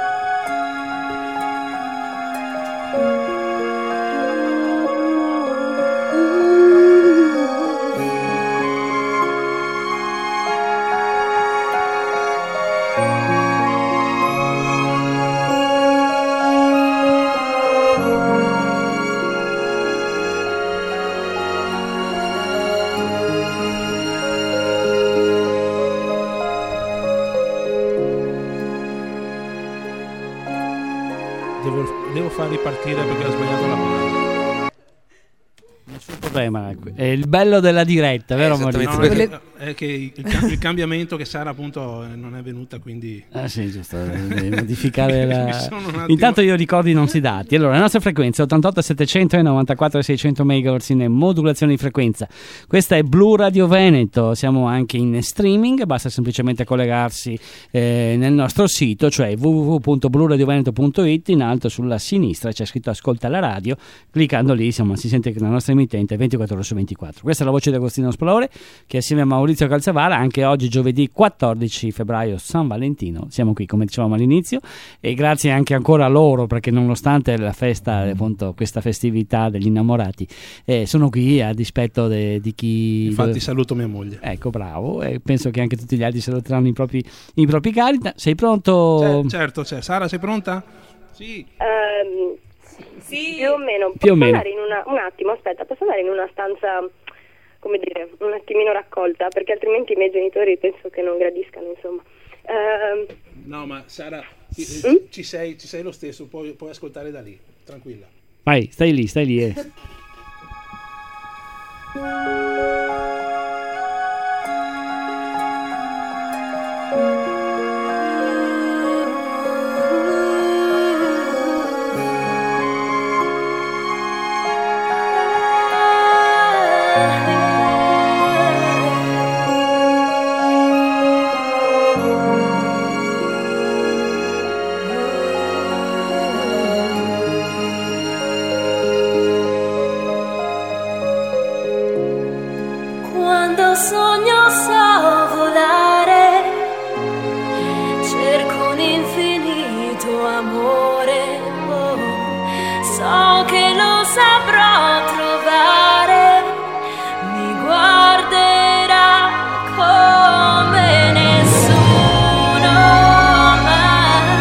Devo, devo far ripartire perché ho sbagliato la base. Non so Beh, ma è il bello della diretta, vero Maurizio? No, è, che, è che il, il cambiamento che Sara appunto non è venuta, quindi ah sì, giusto, devi modificare la... Intanto io ricordo i nostri dati. Allora, le nostre frequenze ottantotto settecento e novantaquattro seicento megahertz in modulazione di frequenza. Questa è Blu Radio Veneto, siamo anche in streaming, basta semplicemente collegarsi eh, nel nostro sito, cioè w w w punto blu radio veneto punto it. In alto sulla sinistra c'è scritto ascolta la radio, cliccando lì insomma si sente che la nostra emittente è ventiquattro ore su ventiquattro. Questa è la voce di Agostino Spolore, che assieme a Maurizio Calzavara, anche oggi giovedì quattordici febbraio San Valentino, siamo qui come dicevamo all'inizio, e grazie anche ancora a loro, perché nonostante la festa, appunto questa festività degli innamorati, eh, sono qui a dispetto de, di chi... Infatti saluto mia moglie. Ecco, bravo, e penso che anche tutti gli altri saluteranno i propri, i propri cari. Sei pronto? C'è, certo, c'è. Sara, sei pronta? Sì. Um, sì. Più o meno. Posso Più o meno. andare in una, un attimo, aspetta, posso andare in una stanza, come dire, un attimino raccolta, perché altrimenti i miei genitori penso che non gradiscano, insomma. Um, no, ma Sara, ci, mm? ci, sei, ci sei lo stesso, puoi, puoi ascoltare da lì, tranquilla. Vai, stai lì, stai lì. Eh. Quando sogno so volare, cerco un infinito amore, oh, so che lo saprò trovare, mi guarderà come nessuno mai.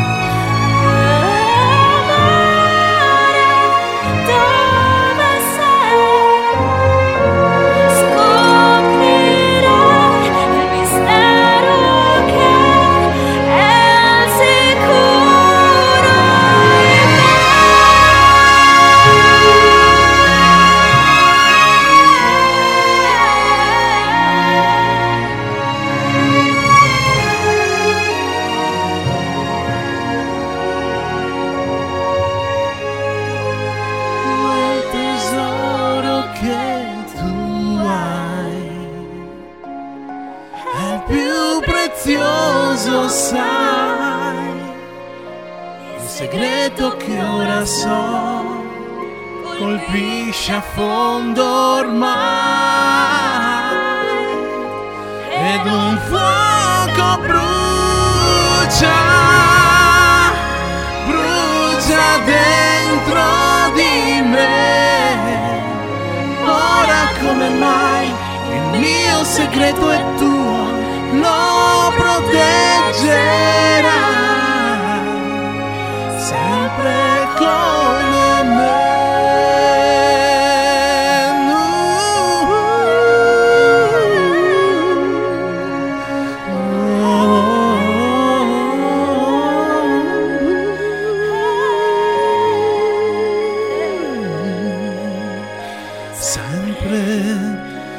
Amare dove sei, scoprirai il mistero che è al sicuro in me. Quel tesoro che tu hai è il più prezioso, sai, il segreto che ora so colpisce a fondo ormai, ed un fuoco brucia, brucia dentro di me. Ora come mai il mio segreto è tuo, lo proteggerai sempre come me. Sempre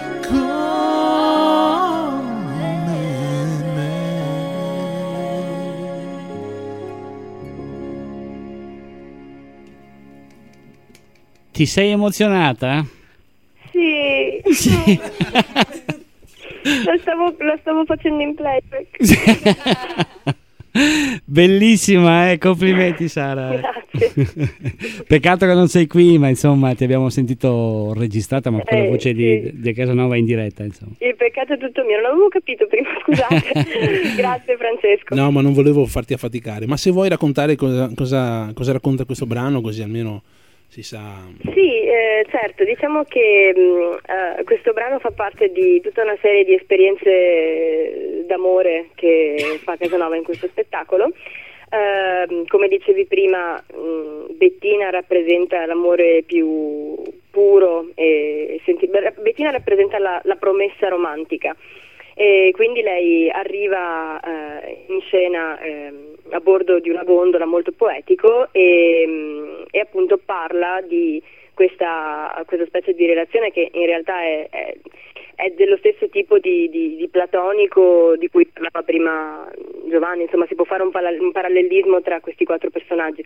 Ti sei emozionata? sì. Sì. lo, stavo, lo stavo facendo in playback. Bellissima, eh? Complimenti Sara. Grazie. Peccato che non sei qui, ma insomma ti abbiamo sentito registrata, ma con la Eh, voce di, sì. di Casanova in diretta, insomma. Il peccato è tutto mio, non avevo capito prima, scusate. Grazie Francesco. No, ma non volevo farti affaticare. Ma se vuoi raccontare cosa, cosa, cosa racconta questo brano, così almeno si sa. Sì, eh, certo, diciamo che mh, eh, questo brano fa parte di tutta una serie di esperienze d'amore che fa Casanova in questo spettacolo. Eh, come dicevi prima, mh, Bettina rappresenta l'amore più puro e senti- Bettina rappresenta la, la promessa romantica. E quindi lei arriva eh, in scena eh, a bordo di una gondola, molto poetico, e, e appunto parla di questa, questa specie di relazione che in realtà è, è, è dello stesso tipo di, di, di platonico di cui parlava prima Giovanni, insomma si può fare un, pala- un parallelismo tra questi quattro personaggi.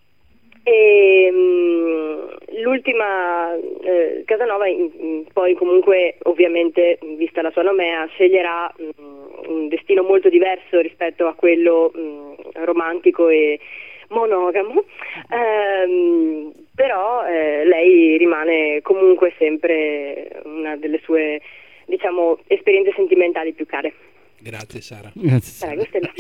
E mh, l'ultima eh, Casanova in, in, poi comunque ovviamente vista la sua nomea sceglierà mh, un destino molto diverso rispetto a quello mh, romantico e monogamo, ehm, però eh, lei rimane comunque sempre una delle sue, diciamo, esperienze sentimentali più care. Grazie Sara. Grazie. Prego, Stella.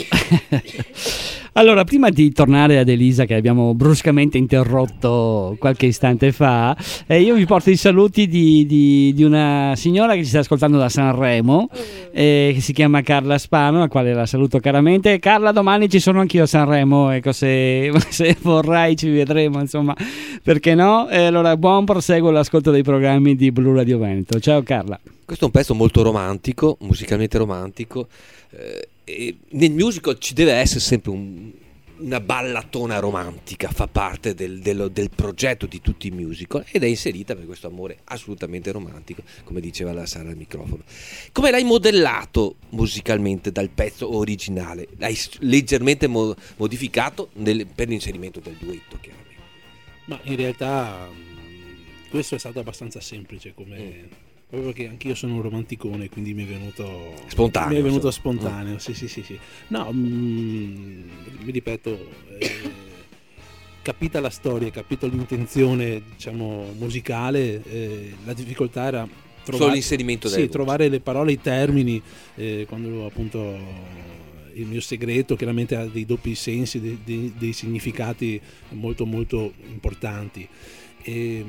Allora, prima di tornare ad Elisa, che abbiamo bruscamente interrotto qualche istante fa, eh, io vi porto i saluti di, di, di una signora che ci sta ascoltando da Sanremo, eh, che si chiama Carla Spano, la quale la saluto caramente. Carla, domani ci sono anch'io a Sanremo, ecco, se, se vorrai ci vedremo, insomma, perché no? E allora, buon proseguo all'ascolto dei programmi di Blu Radio Veneto. Ciao Carla. Questo è un pezzo molto romantico, musicalmente romantico, eh, e nel musical ci deve essere sempre un, una ballatona romantica, fa parte del, del, del progetto di tutti i musical ed è inserita per questo amore assolutamente romantico, come diceva la Sara al microfono. Come l'hai modellato musicalmente dal pezzo originale? L'hai leggermente mo- modificato nel, per l'inserimento del duetto, chiaramente. Ma in realtà mh, questo è stato abbastanza semplice come... Mm. Proprio perché anch'io sono un romanticone, quindi mi è venuto spontaneo. Mi è venuto so. spontaneo, mm. sì, sì, sì, sì. No, mm, mi ripeto, eh, capita la storia, capito l'intenzione, diciamo, musicale, eh, la difficoltà era trovare, solo l'inserimento sì, delle trovare le parole, i termini, eh, quando appunto il mio segreto chiaramente ha dei doppi sensi, dei, dei, dei significati molto molto importanti. E,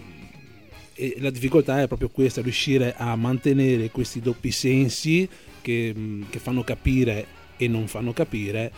E la difficoltà è proprio questa, riuscire a mantenere questi doppi sensi che, che fanno capire e non fanno capire.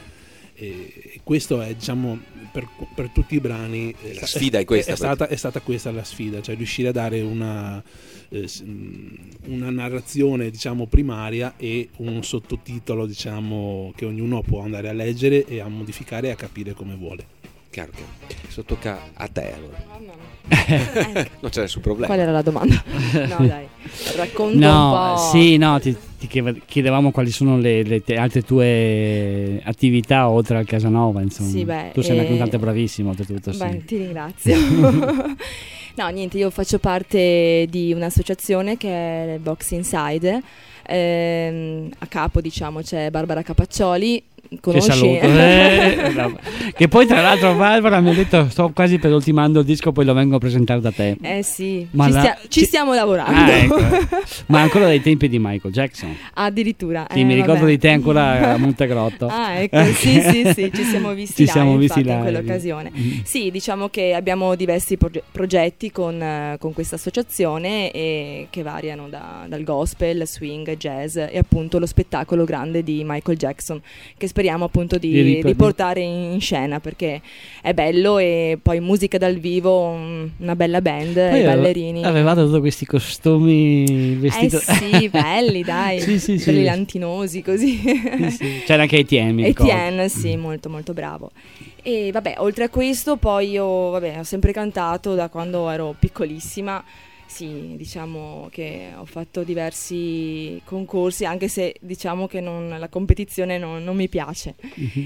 E questo è, diciamo, per, per tutti i brani la sfida è questa, è, è, stata, è stata questa la sfida, cioè riuscire a dare una, eh, una narrazione, diciamo, primaria e un sottotitolo, diciamo, che ognuno può andare a leggere e a modificare e a capire come vuole. Chiaro, chiaro. Adesso tocca a te allora. Oh, no. Non c'è nessun problema. Qual era la domanda? No, dai, racconta no, un po'. Sì, no, ti, ti chiedevamo quali sono le, le te, altre tue attività oltre al Casanova, insomma. Sì, beh, tu sei una eh, cantante bravissima, oltretutto. Beh, sì. ti ringrazio. No, niente, io faccio parte di un'associazione che è Box Inside. Ehm, a capo, diciamo, c'è Barbara Capaccioli. Conosci? Che saluto. Eh, no. Che poi tra l'altro Barbara mi ha detto sto quasi per ultimando il disco, poi lo vengo a presentare da te. Eh sì, Ma ci, la... stia- ci stiamo lavorando. Ah, ecco. Ma ancora dai tempi di Michael Jackson. Addirittura. Sì, eh, mi ricordo vabbè. di te ancora a Montegrotto. Ah, ecco, sì, sì, sì, ci siamo visti ci là, siamo infatti, visti là, in quell'occasione. Mm. Sì, diciamo che abbiamo diversi proge- progetti con, uh, con questa associazione e che variano da, dal gospel, swing, jazz e appunto lo spettacolo grande di Michael Jackson, che speriamo appunto di, di portare in scena, perché è bello e poi musica dal vivo, un, una bella band, Poi i ballerini. Avevate tutti questi costumi vestiti. Eh sì, belli, dai, sì, sì, sì. brillantinosi così. Sì, sì. C'era anche Etienne, mi ricordo. Etienne, sì, molto molto bravo. E vabbè, oltre a questo poi io vabbè, ho sempre cantato da quando ero piccolissima. Sì, diciamo che ho fatto diversi concorsi, anche se diciamo che non, la competizione non, non mi piace. Uh-huh.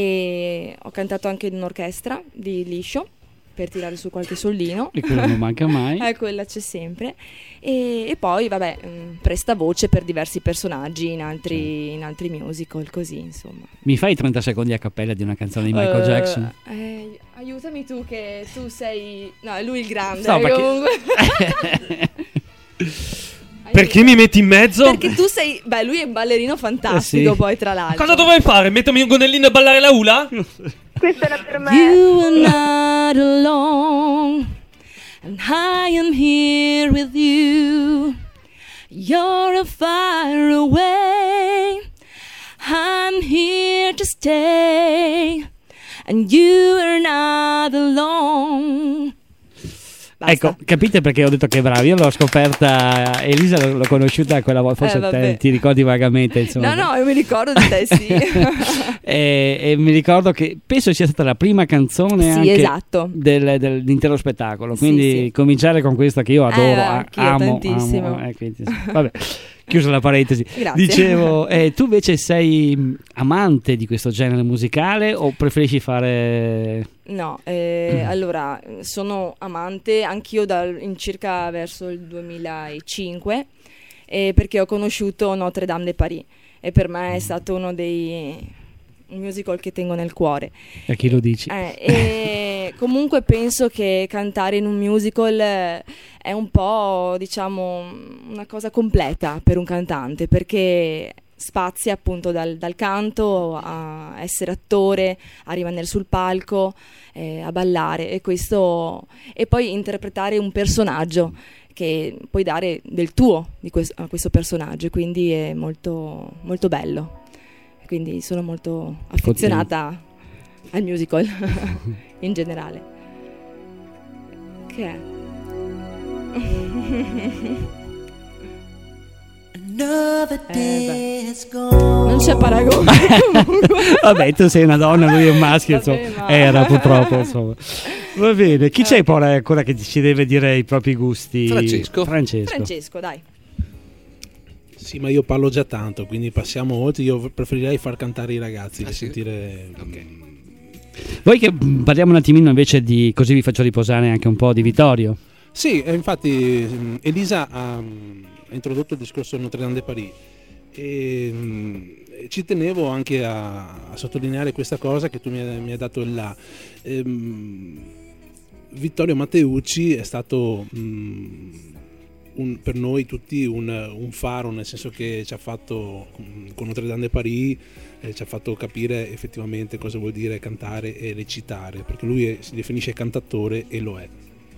E ho cantato anche in un'orchestra di liscio per tirare su qualche soldino. E quello non manca mai. Eh, quella c'è sempre. E, e poi, vabbè, mh, presta voce per diversi personaggi in altri, sì. in altri musical, così, insomma. Mi fai trenta secondi a cappella di una canzone di Michael uh, Jackson? Eh, aiutami tu che tu sei... No, è lui il grande. No, eh, perché... comunque... Perché mi metti in mezzo? Perché tu sei... Beh, lui è un ballerino fantastico, eh sì. Poi tra l'altro. Cosa dovrei fare? Mettermi un gonnellino e ballare la hula? Questa era per me. You are not alone, and I am here with you. You're far away, I'm here to stay, and you are not alone. Basta. Ecco, capite perché ho detto che è brava? Io l'ho scoperta, Elisa l'ho, l'ho conosciuta quella volta, forse Eh, te, vabbè. ti ricordi vagamente, insomma. No, no, io mi ricordo di te, sì. e, e mi ricordo che penso sia stata la prima canzone Sì, anche esatto. del, del- dell'intero spettacolo, Sì, quindi sì. cominciare con questa che io adoro, Eh, a- anch'io, amo, tantissimo. amo, eh, quindi, sì. Vabbè, chiusa la parentesi. Grazie. Dicevo, eh, tu invece sei mh, amante di questo genere musicale o preferisci fare... No, eh, allora sono amante anch'io dal, in circa verso il duemilacinque, eh, perché ho conosciuto Notre Dame de Paris e per me è stato uno dei un musical che tengo nel cuore. A chi lo dici? Eh, e comunque penso che cantare in un musical eh, è un po', diciamo, una cosa completa per un cantante, perché spazia appunto dal, dal canto a essere attore, a rimanere sul palco, eh, a ballare e questo e poi interpretare un personaggio che puoi dare del tuo di questo, a questo personaggio, quindi è molto, molto bello. Quindi sono molto affezionata al musical in generale. Che è? Eh, beh. Non c'è paragone. Vabbè, tu sei una donna, lui è un maschio, Vabbè, insomma. ma- Era purtroppo, insomma. Va bene, chi c'è poi ancora che ci deve dire i propri gusti? Francesco. Francesco. Francesco, dai. Sì, ma io parlo già tanto, quindi passiamo oltre. Io preferirei far cantare i ragazzi, Ah, per sì? sentire. Voi che mh, parliamo un attimino invece di, così vi faccio riposare anche un po' di Vittorio. Sì, eh, infatti mh, Elisa ha, mh, ha introdotto il discorso Notre Dame de Paris e mh, ci tenevo anche a, a sottolineare questa cosa che tu mi hai, mi hai dato il là. Ehm, Vittorio Matteucci è stato mh, un- per noi tutti un, un faro, nel senso che ci ha fatto con con Notre Dame de Paris eh, ci ha fatto capire effettivamente cosa vuol dire cantare e recitare, perché lui è- si definisce cantautore e lo è.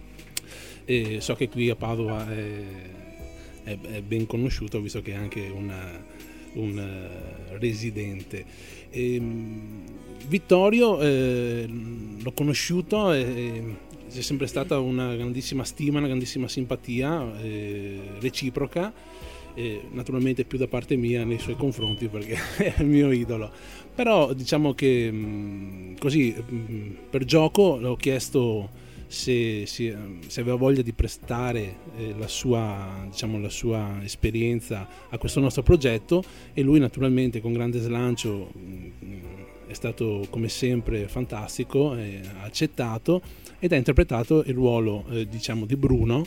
E so che qui a Padova è, è- è ben conosciuto, visto che è anche una- un eh, residente. Ehm, Vittorio eh, l'ho conosciuto e c'è sempre stata una grandissima stima, una grandissima simpatia eh, reciproca, eh, naturalmente più da parte mia nei suoi confronti perché è il mio idolo. Però diciamo che mh, così mh, per gioco l'ho chiesto se, se, se aveva voglia di prestare eh, la, sua, diciamo, la sua esperienza a questo nostro progetto e lui naturalmente con grande slancio mh, è stato come sempre fantastico, eh, ha accettato ed ha interpretato il ruolo eh, diciamo di Bruno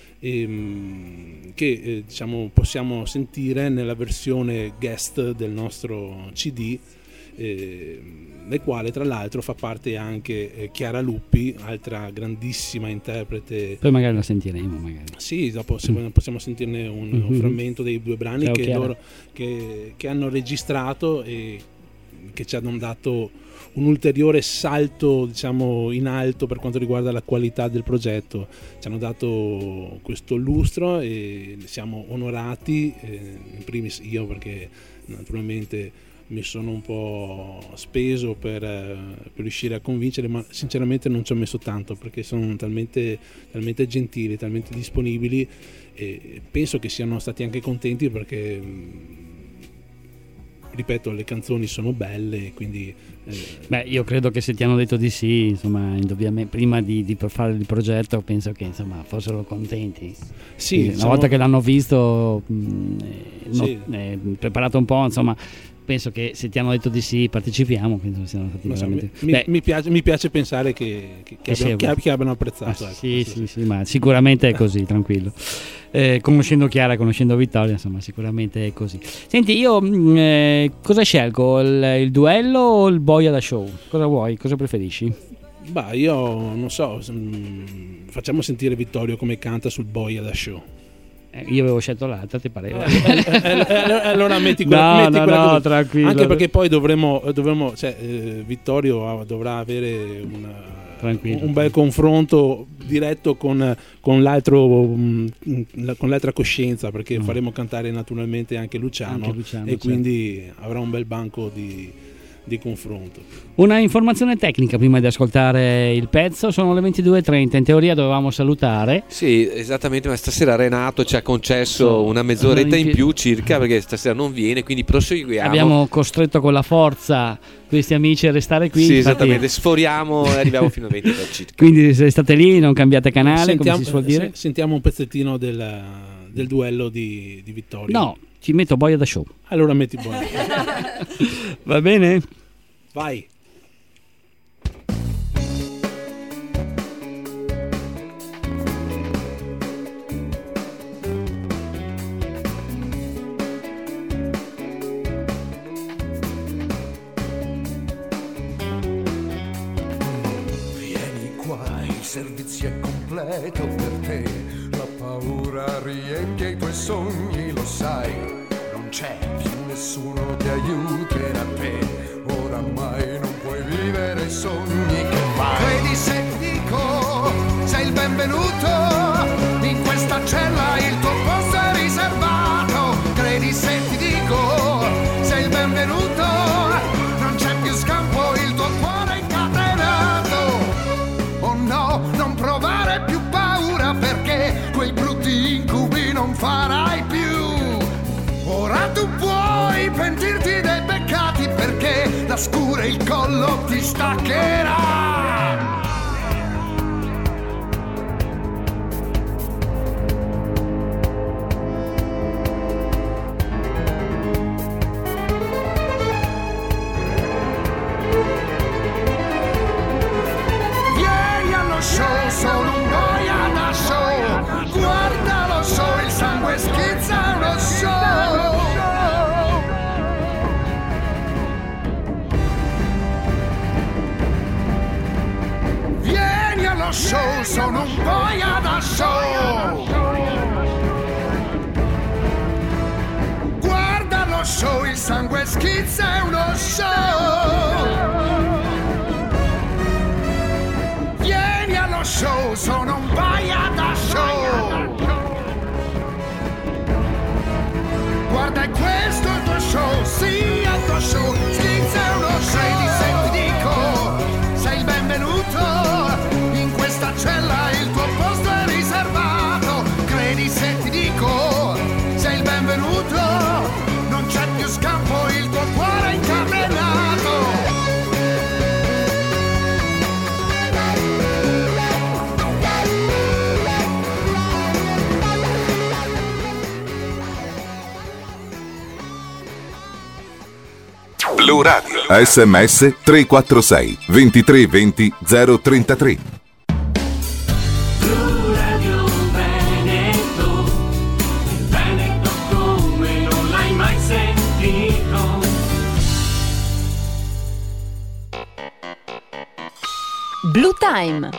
ehm, che eh, diciamo possiamo sentire nella versione guest del nostro C D, eh, nel quale tra l'altro fa parte anche eh, Chiara Luppi, altra grandissima interprete. Poi magari la sentiremo, magari. Sì, dopo se vogliamo possiamo sentirne un, un Mhm. frammento dei due brani Ciao, che, Chiara. loro, che, che hanno registrato e che ci hanno dato un ulteriore salto, diciamo, in alto per quanto riguarda la qualità del progetto. Ci hanno dato questo lustro e siamo onorati, eh, in primis io perché naturalmente mi sono un po' speso per, eh, per riuscire a convincere, ma sinceramente non ci ho messo tanto perché sono talmente, talmente gentili, talmente disponibili e penso che siano stati anche contenti perché mh, ripeto, le canzoni sono belle, quindi eh, Beh, io credo che se ti hanno detto di sì, insomma, indubbiamente, prima di, di fare il progetto, penso che insomma fossero contenti. Sì, Quindi, una siamo- volta che l'hanno visto, mh, eh, no- Sì. eh, preparato un po', insomma, penso che se ti hanno detto di sì, partecipiamo. Penso siano stati non so, mi, veramente. mi- Beh, mi piace, mi piace pensare che, che, che Che abbiano, sia- che- che abbiano apprezzato. Ah, ecco. sì, sì, sì, ma sicuramente è così, tranquillo. Eh, conoscendo Chiara, conoscendo Vittoria, insomma, sicuramente è così. Senti, io mh, eh, cosa scelgo? Il, il duello o il boia da show? Cosa vuoi? Cosa preferisci? Bah, io non so, mm, facciamo sentire Vittorio come canta sul Boia da Show. Eh, io avevo scelto l'altra, ti pareva? Eh, eh, eh, allora metti quella, No, metti no, quella no, che- tranquillo. Anche perché poi dovremo, dovremo cioè, eh, Vittorio ha- dovrà avere una- Tranquillo. un bel confronto diretto con, con l'altro mh, la- con l'altra coscienza, perché faremo cantare naturalmente anche Luciano, Anche Luciano, e certo. quindi avrà un bel banco di, di confronto. Una informazione tecnica prima di ascoltare il pezzo, sono le ventidue e trenta, in teoria dovevamo salutare. Sì, esattamente, ma stasera Renato ci ha concesso una mezz'oretta in più circa, perché stasera non viene, quindi proseguiamo. Abbiamo costretto con la forza questi amici a restare qui. Sì, infatti, esattamente, sforiamo e arriviamo fino a venti circa. Quindi se state lì non cambiate canale, Sentiamo, come si suol dire. se- sentiamo un pezzettino del, del duello di, di Vittorio. No, ci metto Boia da Show. Allora metti Boia. Va bene? Vai. Vieni qua, il servizio è completo per te. La paura riempie i tuoi sogni, lo sai. Non c'è più nessuno che aiuterà te. Oramai non puoi vivere i sogni che fai. Credi se ti dico, sei il benvenuto. In questa cella il tuo posto è riservato. Credi se ti dico, sei il benvenuto. Non c'è più scampo, il tuo cuore è incatenato. Oh no, non provare più paura, perché quei brutti incubi non farai più. Ora tu puoi pentirti dei peccati, perché la scura e il collo ti staccherà. Vieni allo show, sono un boia da show. Guarda lo show, il sangue schizza uno show. Vieni allo show, sono un boia da show. Guarda lo show, il sangue schizza è uno show. Vieni allo show, sono un boia da show. Guarda, è questo il tuo show, sì, è il tuo show. Schizza è uno show. Credi se ti dico, sei il benvenuto. In questa cella il tuo posto è riservato. Credi se ti dico, sei il benvenuto. Non c'è più scampo, il tuo cuore è incatenato. Blu Radio. sms tre quattro sei ventitré venti zero trentatré. Blu Radio Veneto, il Veneto come non l'hai mai sentito. Blue Time.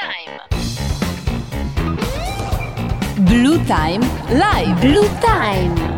Blue Time Live. Blue Time.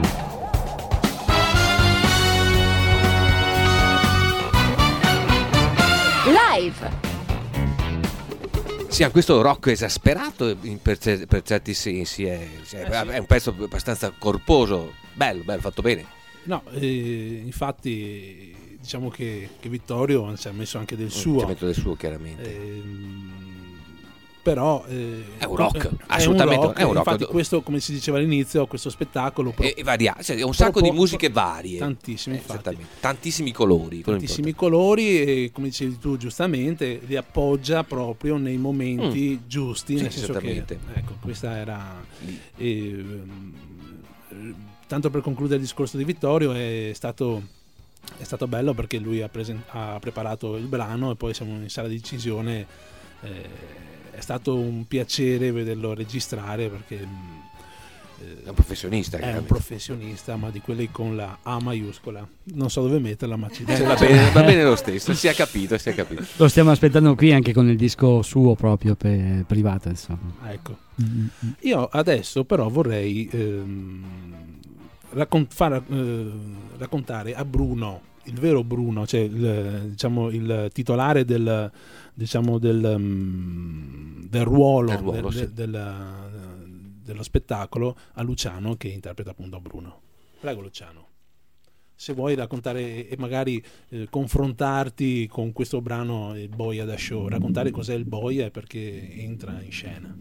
Live. Sì, ha questo rock esasperato in- per, ce- per certi sensi, è, cioè, è un pezzo abbastanza corposo, bello, bello, fatto bene. No, eh, infatti diciamo che, che Vittorio ci ha messo anche del suo. Ci ha messo del suo, chiaramente. Ehm, però eh, È un rock, è assolutamente, un rock, è un rock. Infatti questo, come si diceva all'inizio, questo spettacolo pro- E, e varia, cioè, è un sacco proprio- di musiche varie. tantissime, Eh, infatti. esattamente. Tantissimi colori. quello tantissimi colori e, come dicevi tu giustamente, li appoggia proprio nei momenti Mm. giusti, Sì, nel senso che esattamente. ecco, questa era ehm, tanto per concludere il discorso di Vittorio, è stato è stato bello perché lui ha, presen- ha preparato il brano e poi siamo in sala di incisione. eh, è stato un piacere vederlo registrare perché È un professionista. è un chiaramente. professionista, ma di quelli con la A maiuscola. Non so dove metterla, ma ci Eh, ce va, la- bene, va bene lo stesso, si è capito, si è capito. Lo stiamo aspettando qui anche con il disco suo proprio per, privato, insomma. Ecco. Mm-hmm. Io adesso però vorrei ehm, raccon- far eh, raccontare a Bruno, il vero Bruno, cioè il, diciamo, il titolare del, diciamo, del, mm, del ruolo, Del ruolo, del- sì. del- della- dello spettacolo, a Luciano che interpreta appunto a Bruno. Prego Luciano. se vuoi raccontare e magari eh, confrontarti con questo brano, il Boia da Show, raccontare cos'è il Boia e perché entra in scena.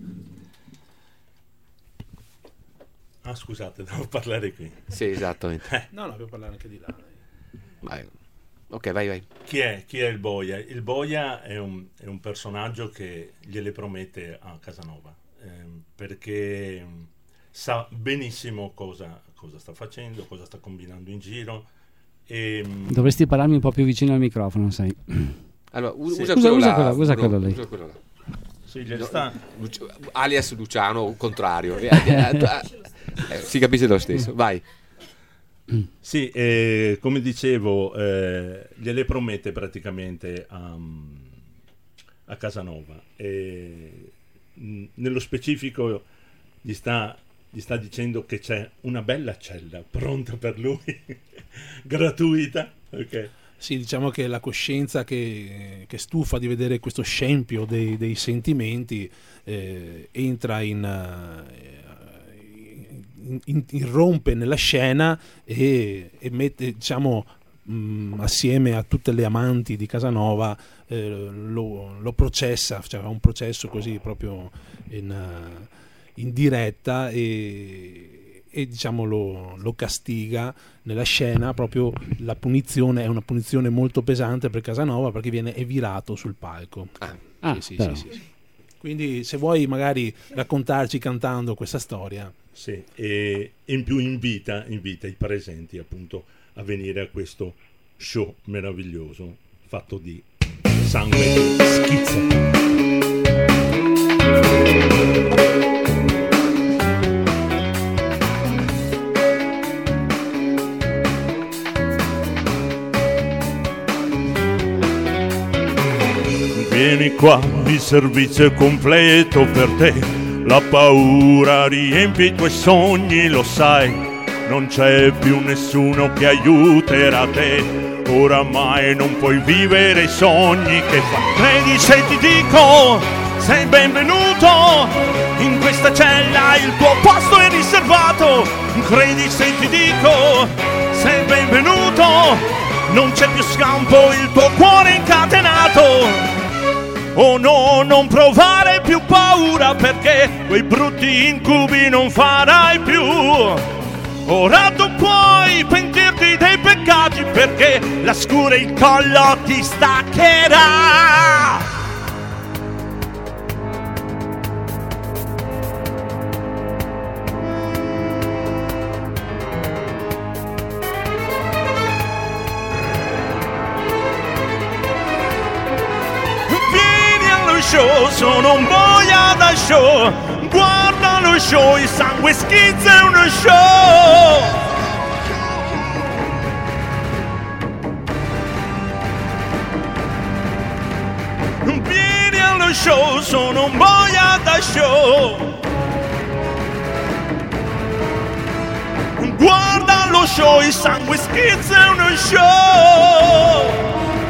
Ah, scusate, devo parlare qui. Sì, esattamente. No, no, devo parlare anche di là. Vai. Ok, vai, vai. Chi è, chi è il Boia? Il Boia è un, è un personaggio che gliele promette a Casanova, ehm, perché sa benissimo cosa, cosa sta facendo, cosa sta combinando in giro. E, Dovresti parlarmi un po' più vicino al microfono, sai. Allora, u- Sì. usa, Usa- quello usa là, quello- usa Bruno, quello lì. usa quello là. Sì, gli No, sta- Luci- alias Luciano, o contrario. Eh, eh, eh, si capisce lo stesso. Vai. Sì, eh, come dicevo, eh, gliele promette praticamente a, a Casanova. E, mh, nello specifico gli sta, gli sta dicendo che c'è una bella cella pronta per lui, gratuita. Ok. Sì, diciamo che la coscienza che, che stufa di vedere questo scempio dei, dei sentimenti eh, entra in, eh, in, in- irrompe nella scena e, e mette, diciamo, mh, assieme a tutte le amanti di Casanova eh, lo, lo processa, cioè fa un processo così proprio in, eh, in diretta e, e diciamo lo, lo castiga nella scena. Proprio la punizione è una punizione molto pesante per Casanova, perché viene evirato sul palco. Ah, Sì, sì, però. sì, sì, sì. Quindi se vuoi magari raccontarci cantando questa storia. Sì, e in più invita, invita i presenti appunto a venire a questo show meraviglioso fatto di sangue e schizzo. Vieni qua, il servizio è completo per te. La paura riempie i tuoi sogni, lo sai. Non c'è più nessuno che aiuterà te. Oramai non puoi vivere i sogni che fai. Credi se ti dico, sei benvenuto. In questa cella il tuo posto è riservato. Credi se ti dico, sei benvenuto. Non c'è più scampo, il tuo cuore è incatenato. Oh no, non provare più paura, perché quei brutti incubi non farai più. Ora tu puoi pentirti dei peccati, perché la scura il collo ti staccherà. Show, sono un boia da show. Guarda lo show, il sangue schizza, è uno show. Vieni allo show, sono un boia da show. Guarda lo show, il sangue schizza, è uno show.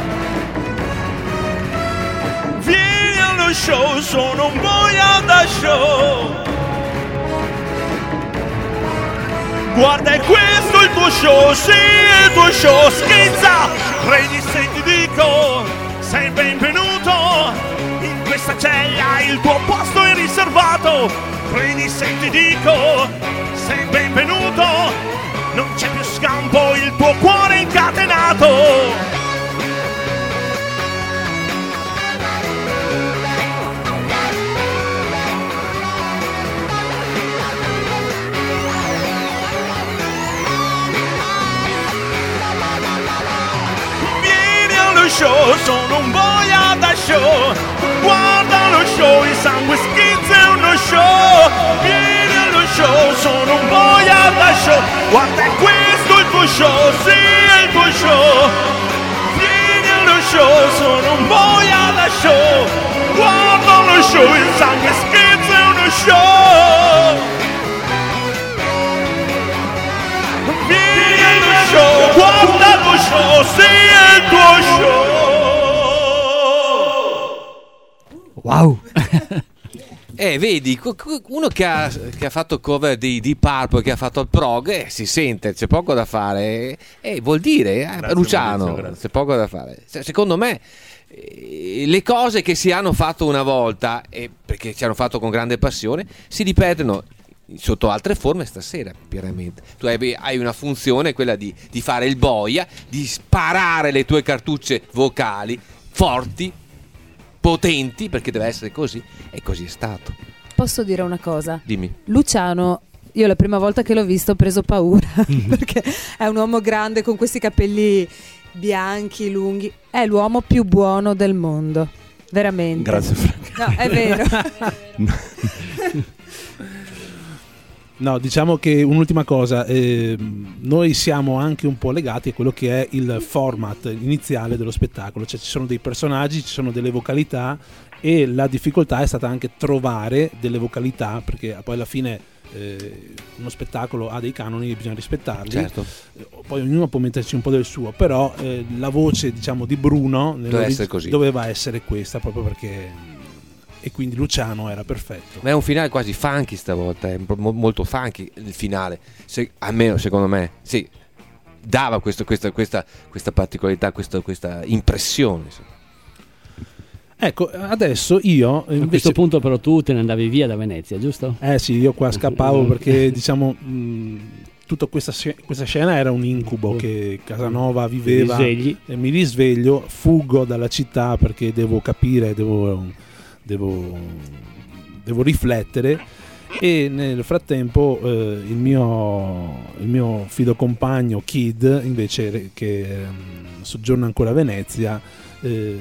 Show, sono un boia da show. Guarda, è questo il tuo show, sì, il tuo show schizza. Credi se ti dico, sei benvenuto. In questa cella il tuo posto è riservato. Credi se ti dico, sei benvenuto. Non c'è più scampo, il tuo cuore è incatenato. Show, sono un boia da show. Guarda lo show, il sangue schizza, è uno show. Vieni allo show, sono un boia da show. Guarda, è questo il tuo show, sì, è il tuo show. Vieni allo show, sono un boia da show. Guarda lo show, il sangue schizza, è uno show. Vieni allo show, guarda lo show, sì, è il tuo show. Wow. Eh, vedi, cu- cu- uno che ha, che ha fatto cover di Deep Purple, che ha fatto il prog, eh, si sente, c'è poco da fare. Eh, eh, vuol dire, eh, Grazie, Luciano, Maurizio, grazie. c'è poco da fare. Se- Secondo me, eh, le cose che si hanno fatto una volta, e perché ci hanno fatto con grande passione, si ripetono sotto altre forme stasera, pienamente. Tu hai, hai una funzione, quella di, di fare il boia, di sparare le tue cartucce vocali forti, potenti, perché deve essere così, e così è stato. Posso dire una cosa? Dimmi. Luciano, io la prima volta che l'ho visto ho preso paura perché è un uomo grande con questi capelli bianchi, lunghi. È l'uomo più buono del mondo, veramente. Grazie Frank. No, è vero. No, diciamo che un'ultima cosa, eh, noi siamo anche un po' legati a quello che è il format iniziale dello spettacolo, cioè ci sono dei personaggi, ci sono delle vocalità e la difficoltà è stata anche trovare delle vocalità, perché poi alla fine eh, uno spettacolo ha dei canoni e bisogna rispettarli. Certo. Eh, poi ognuno può metterci un po' del suo, però eh, la voce, diciamo, di Bruno Doveva essere così. doveva essere questa, proprio perché... E quindi Luciano era perfetto. Ma è un finale quasi funky stavolta, è mo- molto funky il finale, se, almeno secondo me, sì, dava questo, questa, questa, questa particolarità, questa, questa impressione. Sì. Ecco, adesso io invece... A questo punto però tu te ne andavi via da Venezia, giusto? Eh sì, io qua scappavo perché diciamo mh, tutta questa, sc- questa scena era un incubo che Casanova viveva. Ti risvegli. E mi risveglio, fuggo dalla città perché devo capire, devo... Devo, devo riflettere, e nel frattempo eh, il, mio, il mio fido compagno Kid, invece, che eh, soggiorna ancora a Venezia, eh,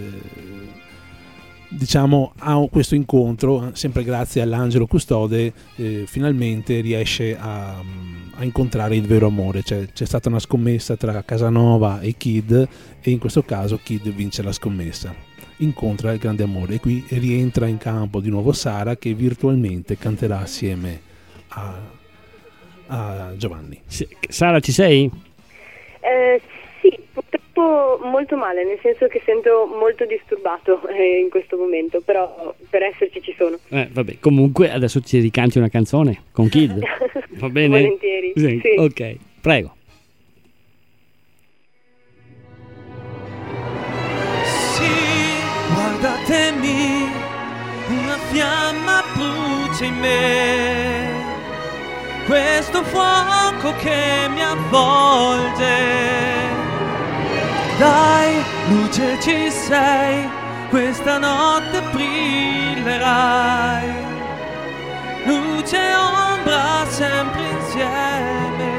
diciamo ha questo incontro, sempre grazie all'angelo custode, eh, finalmente riesce a, a incontrare il vero amore. Cioè, c'è stata una scommessa tra Casanova e Kid, e in questo caso Kid vince la scommessa, incontra il grande amore, e qui rientra in campo di nuovo Sara, che virtualmente canterà assieme a, a Giovanni. Sì. Sara, ci sei? Eh, sì, purtroppo molto male, nel senso che sento molto disturbato eh, in questo momento, però per esserci ci sono. Eh, vabbè, comunque adesso ci ricanti una canzone con Kid. Va bene? Volentieri, Sì, sì. ok, prego. Guardatemi, una fiamma brucia in me, questo fuoco che mi avvolge. Dai, luce ci sei, questa notte brillerai, luce e ombra sempre insieme.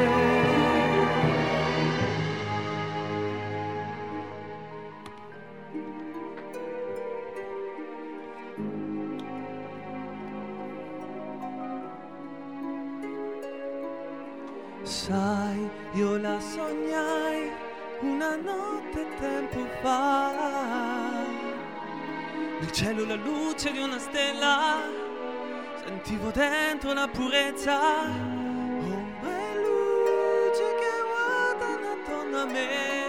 Sai, io la sognai una notte tempo fa, nel cielo la luce di una stella, sentivo dentro la purezza, ombra e luce che guardano attorno a me,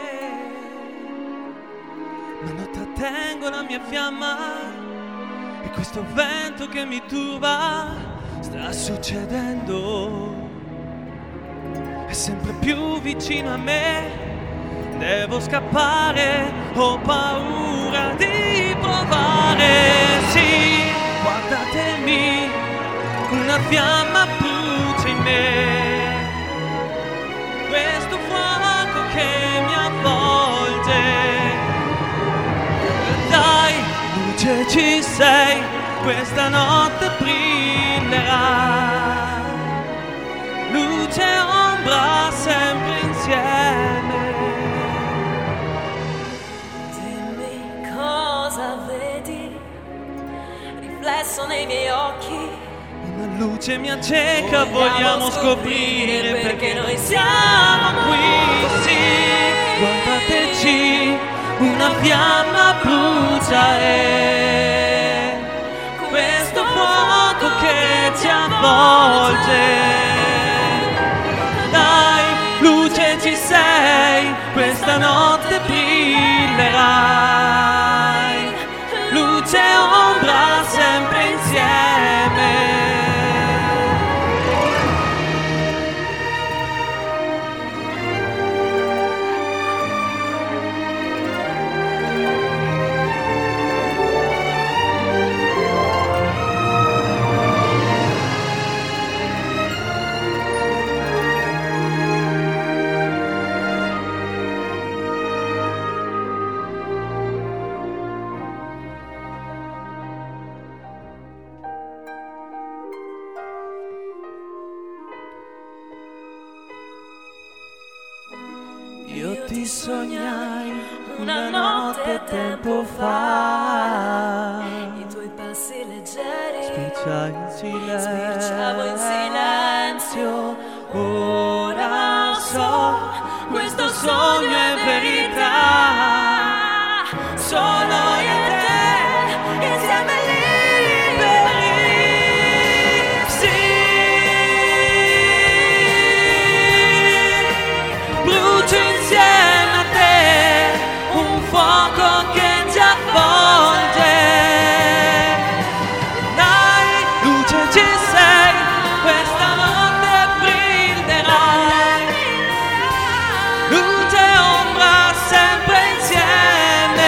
ma non trattengo la mia fiamma, e questo vento che mi turba sta succedendo. È sempre più vicino a me, devo scappare, ho paura di provare. Sì, guardatemi, una fiamma brucia in me, questo fuoco che mi avvolge. Dai, luce ci sei, questa notte brillerà, luce e ombra sempre insieme. Dimmi cosa vedi, riflesso nei miei occhi. Una luce mi acceca, vogliamo scoprire perché noi siamo qui. Sì, guardateci, una fiamma brucia e questo fuoco che ci avvolge. Dai, luce ci sei, questa notte brillerai, luce e ombra sempre insieme. ti sognai una notte tempo fa. I tuoi passi leggeri Spicciai in silenzio, spirciavo in silenzio. Ora so, questo sogno è verità. Solo io e te, insieme liberi. Sì, brucio insieme a te un fuoco che ci avvolge. Dai, luce ci sei, questa notte brillerai. Luce e ombra sempre insieme.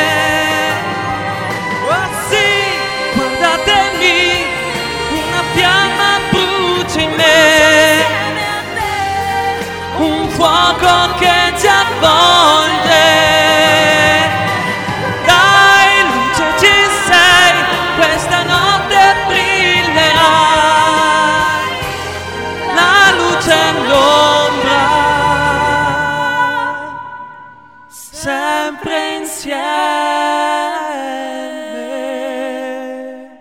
Oh sì, guardatemi, una fiamma brucia in me, un fuoco che ci avvolge. Dai, luce ci sei, questa notte brillerai. La luce e l'ombra sempre insieme.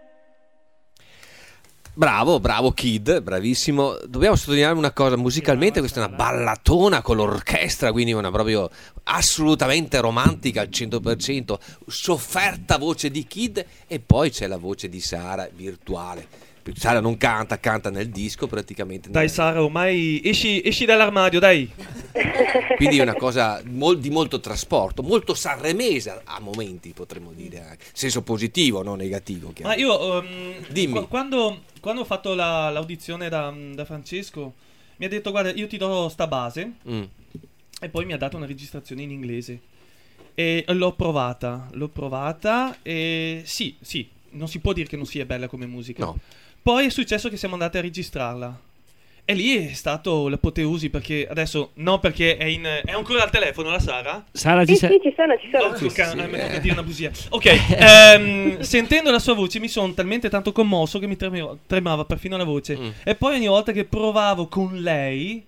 Bravo, bravo Kid, bravissimo. Dobbiamo sottolineare una cosa, musicalmente questa è una ballatona con l'orchestra, quindi una proprio assolutamente romantica al cento per cento, sofferta voce di Kid, e poi c'è la voce di Sara virtuale. Sara non canta, canta nel disco praticamente. Dai Sara, ormai esci, esci dall'armadio, dai. Quindi è una cosa mol- di molto trasporto, molto sanremese a momenti, potremmo dire, anche. Senso positivo, non negativo. Ma io um, Dimmi. qu- quando, quando ho fatto la, l'audizione da, da Francesco, mi ha detto guarda, io ti do sta base, Mm. e poi mi ha dato una registrazione in inglese e l'ho provata, l'ho provata e sì, sì, non si può dire che non sia bella come musica. No. Poi è successo che siamo andati a registrarla. E lì è stato l'apoteosi, perché adesso no, perché è, in, è ancora al telefono la Sara? Sara, Sì, sì, ci sono, ci sono. Oh, sul can- eh, mi tocca dire una bugia. Ok, ehm, sentendo la sua voce mi sono talmente tanto commosso che mi tremeva, tremava perfino la voce. Mm. E poi ogni volta che provavo con lei,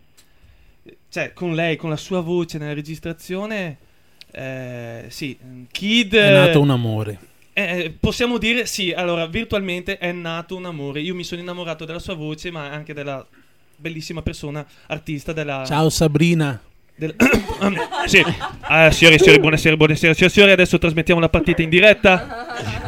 cioè con lei, con la sua voce nella registrazione, eh, sì, Kid... È nato un amore. Eh, possiamo dire sì, allora virtualmente è nato un amore. Io mi sono innamorato della sua voce, ma anche della bellissima persona, artista della... Ciao Sabrina. Del... sì, ah, signori, signori, buonasera, buonasera, signori, signori, adesso trasmettiamo la partita in diretta.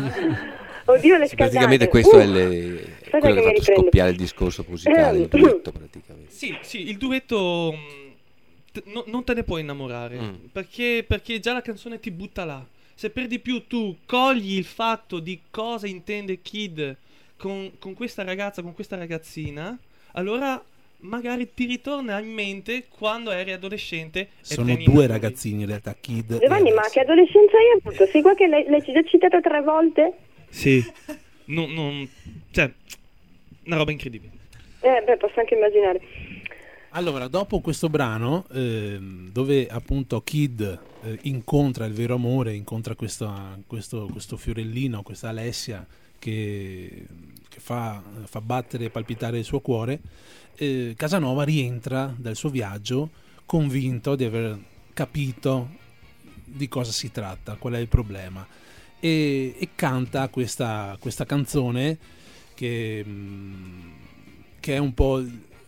Oddio, le Sì, scaldate. praticamente questo Uh, è le- aspetta quello che che ha mi fatto riprendo. scoppiare il discorso musicale, il duetto praticamente. Sì, sì, il duetto mh, t- no- non te ne puoi innamorare, Mm. perché, perché già la canzone ti butta là. Se per di più tu cogli il fatto di cosa intende Kid con, con questa ragazza, con questa ragazzina, allora magari ti ritorna in mente quando eri adolescente. e Sono te ne due innamori. ragazzini in realtà, Kid. Giovanni, e ma Alex. che adolescenza hai avuto? Sei qua che l'hai, l'hai già citata tre volte? Sì, non, non, cioè, una roba incredibile. Eh, beh, posso anche immaginare. Allora, dopo questo brano, ehm, dove appunto Kid eh, incontra il vero amore, incontra questa- questo, questo fiorellino, questa Alessia che, che fa, fa battere e palpitare il suo cuore, eh, Casanova rientra dal suo viaggio convinto di aver capito di cosa si tratta, qual è il problema, e, e canta questa, questa canzone che, mm, che è un po'...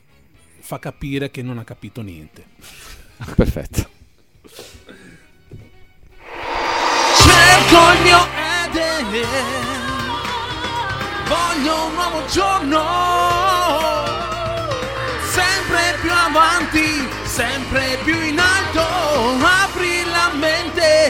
fa capire che non ha capito niente. Perfetto. Cerco il mio Eden, voglio un nuovo giorno, sempre più avanti, sempre più in alto, apri la mente,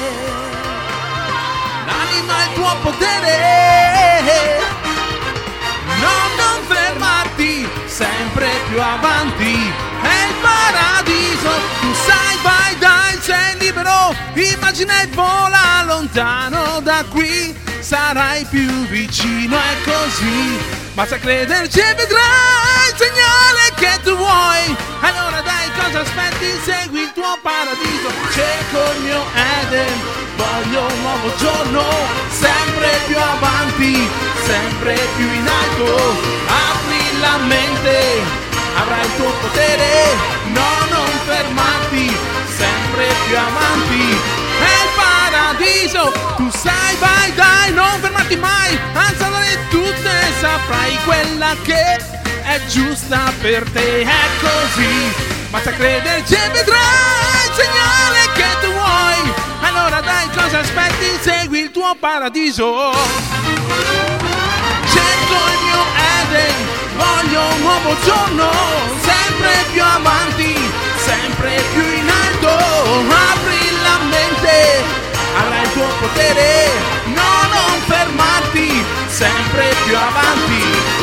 l'anima è il tuo potere, no, non fermarti, sempre più avanti, è il paradiso, tu sai, vai, dai, sei libero, immagina e vola lontano da qui, sarai più vicino, è così, basta crederci e vedrai il segnale che tu vuoi, allora dai, cosa aspetti, segui il tuo paradiso, cerco il mio Eden, voglio un nuovo giorno, sempre più avanti, sempre più in alto, apri la mente, avrai il tuo potere, no, non fermarti, sempre sempre più avanti, è il paradiso, tu sai, vai dai, non fermarti mai, alzare tutte, saprai quella che è giusta per te, è così, basta crederci e vedrai il segnale che tu vuoi, allora dai, cosa aspetti, segui il tuo paradiso, cerco il mio Eden, voglio un nuovo giorno, sempre più avanti, sempre più in alto, apri la mente, avrai il tuo potere, no, non fermarti, sempre più avanti,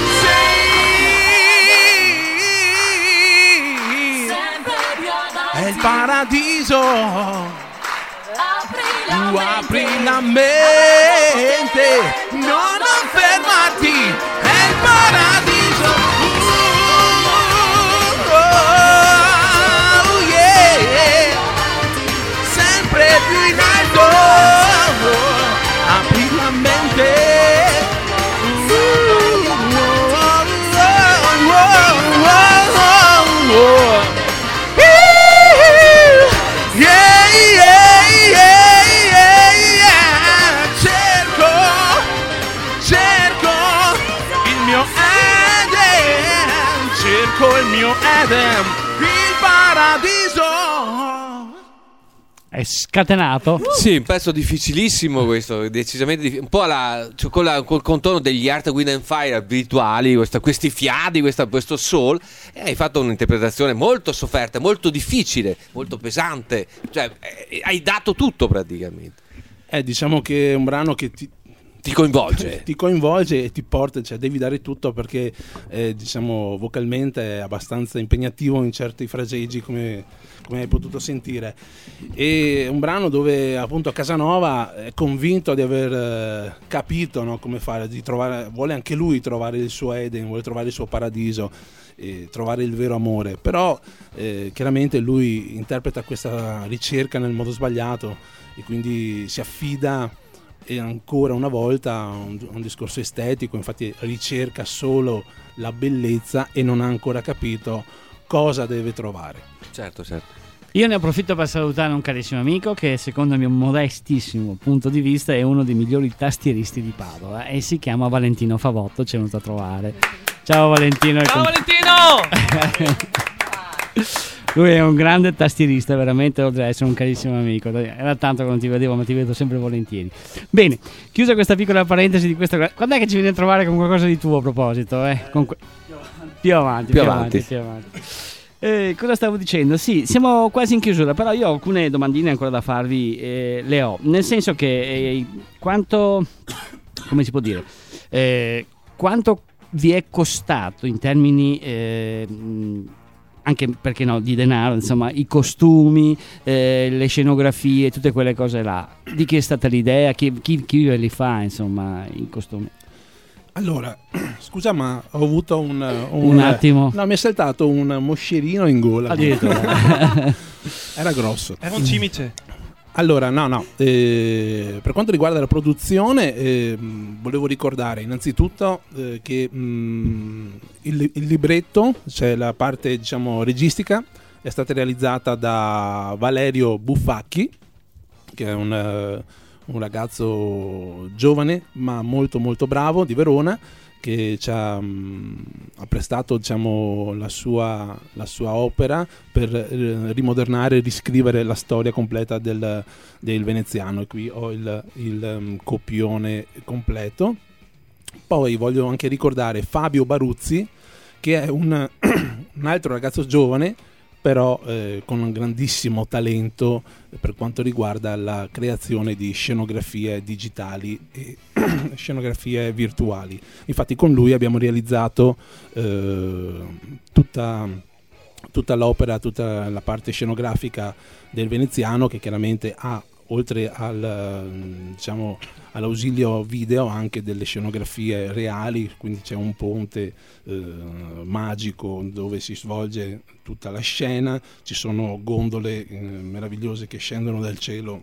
sì, è il paradiso, tu apri la mente, no, non fermarti, è il paradiso. Più in alto, apri la mente, uh, oh, oh, oh, oh, oh. Yeah, yeah, yeah, yeah, yeah. Cerco, cerco il mio Eden, cerco il mio Eden, il paradiso. È scatenato. Sì, un pezzo difficilissimo questo, decisamente diffi- un po' alla, cioè con la, col contorno degli Earth, Wind and Fire virtuali, questa, questi fiadi, questa, questo soul, e hai fatto un'interpretazione molto sofferta, molto difficile, molto pesante, cioè eh, hai dato tutto praticamente. Eh, diciamo che è un brano che ti Ti coinvolge. ti coinvolge e ti porta, cioè devi dare tutto perché eh, diciamo vocalmente è abbastanza impegnativo in certi fraseggi, come, come hai potuto sentire. È un brano dove appunto Casanova è convinto di aver eh, capito, no, come fare, di trovare, vuole anche lui trovare il suo Eden, vuole trovare il suo paradiso, e trovare il vero amore, però eh, chiaramente lui interpreta questa ricerca nel modo sbagliato e quindi si affida e ancora una volta un, un discorso estetico, infatti ricerca solo la bellezza e non ha ancora capito cosa deve trovare. Certo, certo. Io ne approfitto per salutare un carissimo amico che secondo il mio modestissimo punto di vista è uno dei migliori tastieristi di Padova e si chiama Valentino Favotto, ci è venuto a trovare. Ciao Valentino. Ciao Valentino! Lui è un grande tastierista, veramente, oltre ad essere un carissimo amico. Era tanto che non ti vedevo, ma ti vedo sempre volentieri. Bene, chiusa questa piccola parentesi di questa. Quando è che ci vieni a trovare con qualcosa di tuo a proposito? Eh? Con que... Più avanti, più, più avanti. avanti, più avanti. Eh, cosa stavo dicendo? Sì, siamo quasi in chiusura, però io ho alcune domandine ancora da farvi, eh, le ho. Nel senso che eh, quanto, come si può dire, eh, quanto vi è costato in termini... Eh, anche perché no, di denaro, insomma, i costumi, eh, le scenografie, tutte quelle cose là. Di chi è stata l'idea? Chi, chi, chi ve li fa, insomma, i costumi? Allora, scusa, ma ho avuto un... Un, un attimo. No, mi è saltato un moscerino in gola. Addirittura. Era grosso. Era un cimice. Allora, no, no, eh, per quanto riguarda la produzione, eh, volevo ricordare innanzitutto eh, che mh, il, il libretto, cioè la parte diciamo registica, è stata realizzata da Valerio Buffacchi, che è un, uh, un ragazzo giovane ma molto molto bravo di Verona, che ci ha, mh, ha prestato diciamo, la, sua, la sua opera per eh, rimodernare e riscrivere la storia completa del, del veneziano, e qui ho il, il um, copione completo. Poi voglio anche ricordare Fabio Baruzzi, che è un, un altro ragazzo giovane però eh, con un grandissimo talento per quanto riguarda la creazione di scenografie digitali e scenografie virtuali. Infatti con lui abbiamo realizzato eh, tutta, tutta l'opera, tutta la parte scenografica del veneziano, che chiaramente ha, oltre al, diciamo, all'ausilio video, anche delle scenografie reali, quindi c'è un ponte eh, magico dove si svolge tutta la scena, ci sono gondole eh, meravigliose che scendono dal cielo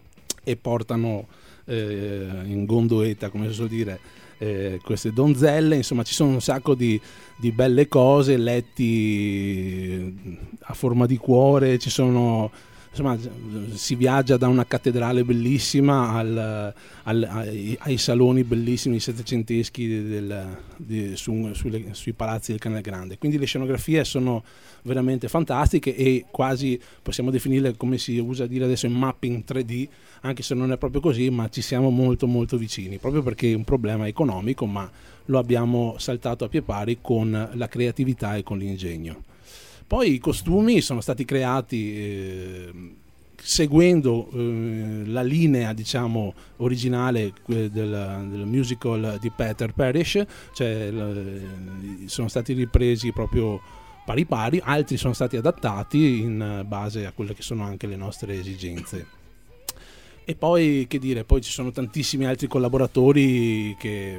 e portano eh, in gondoletta, come si suol dire, eh, queste donzelle. Insomma, ci sono un sacco di, di belle cose, letti a forma di cuore, ci sono insomma, si viaggia da una cattedrale bellissima al, al, ai, ai saloni bellissimi settecenteschi del, di, su, sulle, sui palazzi del Canale Grande. Quindi le scenografie sono veramente fantastiche e quasi possiamo definirle, come si usa dire adesso, in mapping tre D, anche se non è proprio così, ma ci siamo molto molto vicini, proprio perché è un problema economico, ma lo abbiamo saltato a pie pari con la creatività e con l'ingegno. Poi i costumi sono stati creati eh, seguendo eh, la linea, diciamo, originale del, del musical di Peter Parrish, cioè l- sono stati ripresi proprio pari pari, altri sono stati adattati in base a quelle che sono anche le nostre esigenze. E poi, che dire, poi ci sono tantissimi altri collaboratori che,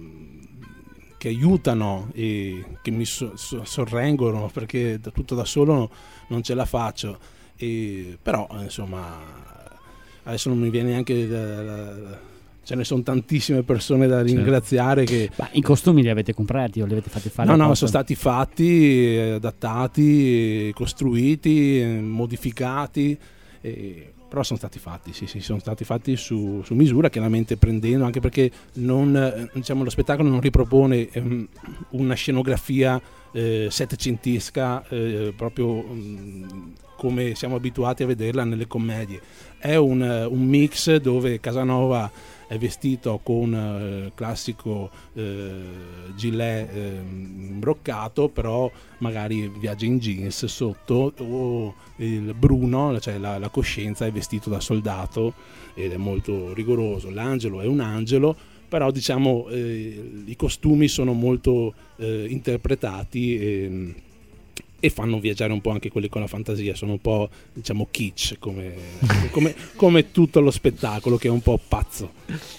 che aiutano e che mi so, so, sorreggono, perché da tutto da solo no, non ce la faccio. E, però, insomma, adesso non mi viene neanche da, da, ce ne sono tantissime persone da ringraziare. Che... Ma i costumi li avete comprati o li avete fatti fare? No, no, sono stati fatti, adattati, costruiti, modificati, e... però sono stati fatti, sì, sì, sono stati fatti su, su misura, chiaramente prendendo, anche perché non, diciamo, lo spettacolo non ripropone ehm, una scenografia eh, settecentesca eh, proprio mh, come siamo abituati a vederla nelle commedie. È un, un mix dove Casanova è vestito con il eh, classico eh, gilet eh, imbroccato, però magari viaggia in jeans sotto, o il Bruno, cioè la, la coscienza, è vestito da soldato ed è molto rigoroso. L'angelo è un angelo, però diciamo eh, i costumi sono molto eh, interpretati e, e fanno viaggiare un po' anche quelli con la fantasia, sono un po', diciamo, kitsch come, come, come tutto lo spettacolo, che è un po' pazzo.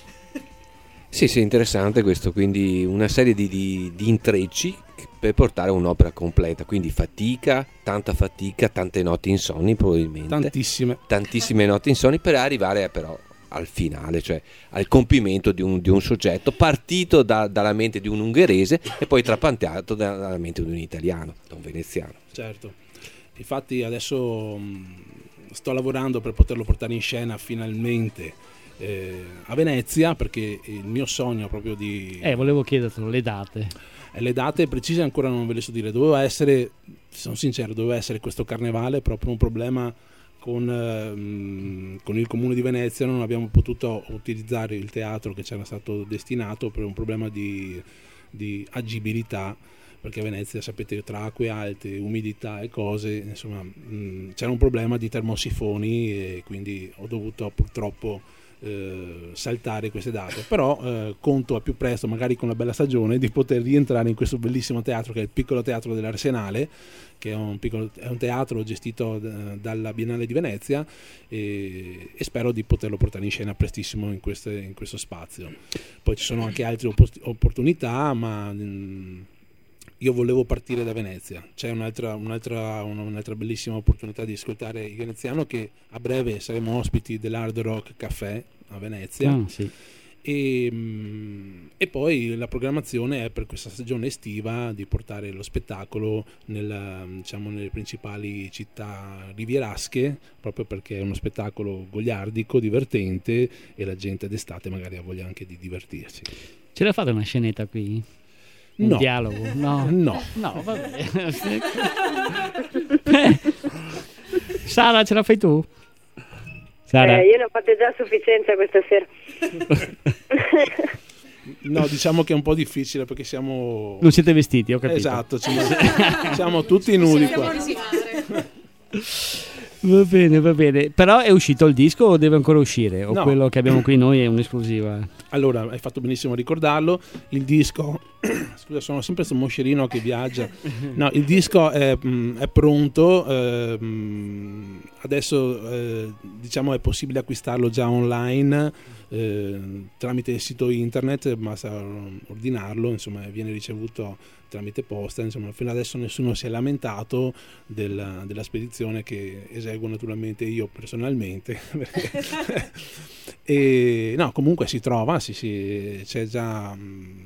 Sì, sì, interessante questo, quindi una serie di, di, di intrecci per portare un'opera completa, quindi fatica, tanta fatica, tante notti insonni probabilmente. Tantissime. Tantissime notti insonni per arrivare però al finale, cioè al compimento di un, di un soggetto partito da, dalla mente di un ungherese e poi trapiantato dalla mente di un italiano, da un veneziano. Certo, infatti adesso mh, sto lavorando per poterlo portare in scena finalmente eh, a Venezia, perché il mio sogno proprio di... Eh, volevo chiedertelo, le date. Eh, le date precise ancora non ve le so dire, doveva essere, sono sincero, doveva essere questo carnevale, proprio un problema con, ehm, con il comune di Venezia, non abbiamo potuto utilizzare il teatro che c'era stato destinato per un problema di, di agibilità, perché a Venezia, sapete, tra acque alte, umidità e cose, insomma, mh, c'era un problema di termosifoni e quindi ho dovuto purtroppo eh, saltare queste date, però eh, conto a più presto, magari con la bella stagione, di poter rientrare in questo bellissimo teatro che è il Piccolo Teatro dell'Arsenale, che è un, piccolo, è un teatro gestito d- dalla Biennale di Venezia, e, e spero di poterlo portare in scena prestissimo in, queste, in questo spazio. Poi ci sono anche altre opp- opportunità, ma mh, io volevo partire da Venezia. C'è un'altra, un'altra, un'altra bellissima opportunità di ascoltare il veneziano, che a breve saremo ospiti dell'Hard Rock Café a Venezia. Ah, sì. E, e poi la programmazione è per questa stagione estiva di portare lo spettacolo nella, diciamo, nelle principali città rivierasche, proprio perché è uno spettacolo goliardico, divertente, e la gente d'estate magari ha voglia anche di divertirsi. Ce la fate una scenetta qui? Un No. dialogo? No. No. No, vabbè. Eh. Sara, ce la fai tu? Sara? Eh, io ne ho fatte già a sufficienza questa sera. No, diciamo che è un po' difficile perché siamo... Non siete vestiti, ho capito. Esatto, ci- siamo tutti nudi qua. Va bene, va bene. Però è uscito il disco o deve ancora uscire? O No. quello che abbiamo qui noi è un'esclusiva? Allora, hai fatto benissimo a ricordarlo. Il disco, scusa, sono sempre questo moscerino che viaggia. No, il disco è, mh, è pronto. eh, mh, adesso eh, diciamo è possibile acquistarlo già online eh, tramite il sito internet, basta ordinarlo, insomma viene ricevuto tramite posta, insomma fino adesso nessuno si è lamentato della, della spedizione che eseguo naturalmente io personalmente. E no, comunque si trova, sì, sì, c'è già mh,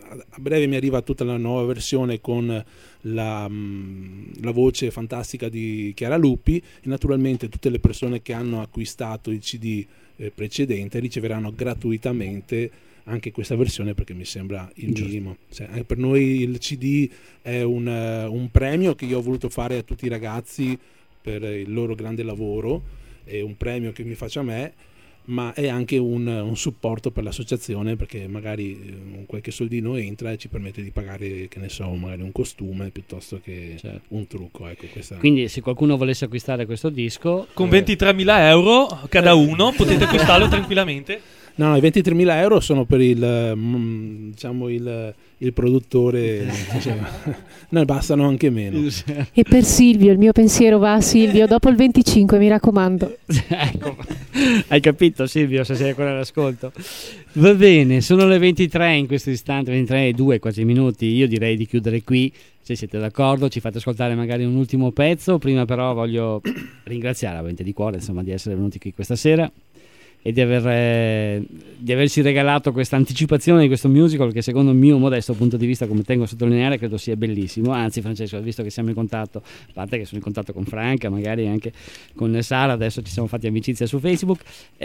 a breve mi arriva tutta la nuova versione con la, mh, la voce fantastica di Chiara Lupi, e naturalmente tutte le persone che hanno acquistato il C D eh, precedente riceveranno gratuitamente anche questa versione, perché mi sembra il minimo. Cioè, per noi il C D è un, uh, un premio che io ho voluto fare a tutti i ragazzi per il loro grande lavoro, è un premio che mi faccio a me, ma è anche un, un supporto per l'associazione, perché magari eh, qualche soldino entra e ci permette di pagare, che ne so, magari un costume piuttosto che certo. un trucco. Ecco, questa... Quindi se qualcuno volesse acquistare questo disco con eh... ventitremila euro cada uno potete acquistarlo tranquillamente. No, no, i ventitremila euro sono per il, diciamo, il, il produttore, cioè, no, bastano anche meno. E per Silvio, il mio pensiero va a Silvio, dopo il venticinque, mi raccomando. Ecco, hai capito Silvio, se sei ancora all'ascolto. Va bene, sono le ventitré in questo istante, ventitré e due quasi minuti, io direi di chiudere qui. Se siete d'accordo ci fate ascoltare magari un ultimo pezzo, prima però voglio ringraziare veramente di cuore, insomma, di essere venuti qui questa sera e di, aver, eh, di averci regalato questa anticipazione di questo musical che secondo il mio modesto punto di vista, come tengo a sottolineare, credo sia bellissimo. Anzi Francesco, visto che siamo in contatto, a parte che sono in contatto con Franca, magari anche con Sara, adesso ci siamo fatti amicizia su Facebook,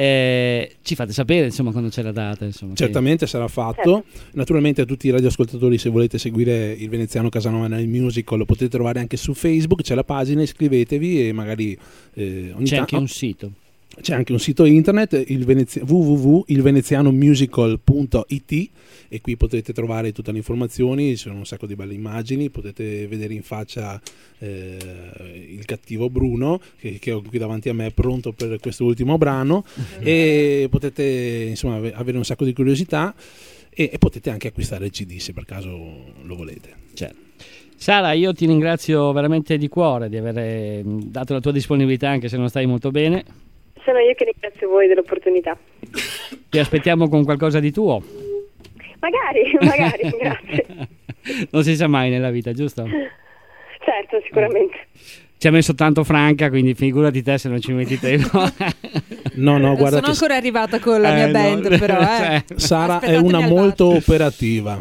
eh, ci fate sapere insomma quando c'è la data, insomma, certamente che... sarà fatto. Naturalmente a tutti i radioascoltatori, se volete seguire il veneziano Casanova nel musical lo potete trovare anche su Facebook, c'è la pagina, iscrivetevi e magari eh, ogni c'è ta- anche un sito. C'è anche un sito internet, il venezia- w w w punto il veneziano musical punto i t, e qui potete trovare tutte le informazioni, ci sono un sacco di belle immagini, potete vedere in faccia eh, il cattivo Bruno che, che ho qui davanti a me pronto per questo ultimo brano, mm-hmm. e potete insomma avere un sacco di curiosità e, e potete anche acquistare il C D se per caso lo volete. Certo. Sara, io ti ringrazio veramente di cuore di aver dato la tua disponibilità anche se non stai molto bene. Sono io che ringrazio voi dell'opportunità. Ti aspettiamo con qualcosa di tuo. Magari, magari, grazie. Non si sa mai nella vita, giusto? Certo, sicuramente. Ci ha messo tanto Franca, quindi figurati te se non ci metti te. No, no, no, guarda. Sono ancora arrivata con la eh, mia band, no, però. Eh. Cioè, Sara è una molto operativa.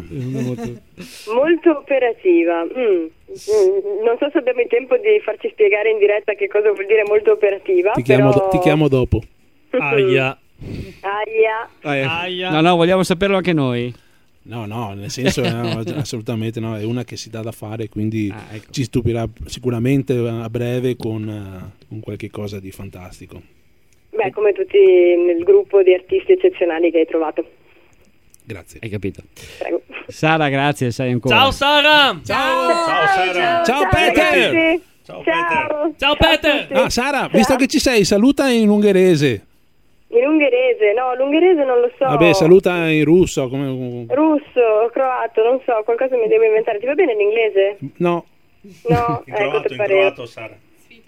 Molto operativa. Mm. Mm. Non so se abbiamo il tempo di farci spiegare in diretta che cosa vuol dire molto operativa. Ti chiamo, però... do- ti chiamo dopo. Aia. Aia. Aia. Aia. No, no, vogliamo saperlo anche noi. No, no, nel senso no, assolutamente no, è una che si dà da fare, quindi ah, ecco. ci stupirà sicuramente a breve con, uh, con qualche cosa di fantastico. Beh, come tutti nel gruppo di artisti eccezionali che hai trovato. Grazie. Hai capito. Prego. Sara, grazie, sei ancora. Ciao Sara! Ciao, ciao Sara! Ciao, ciao, ciao Peter! Ragazzi. Ciao, ciao Peter! Ciao Peter! Ah, Sara, visto che ci sei, saluta in ungherese. In ungherese? No, l'ungherese non lo so. Vabbè, saluta in russo. Come... Russo, croato, non so, qualcosa mi devo inventare. Ti va bene l'inglese? No. No, in ecco, croato, te in pare. croato, Sara.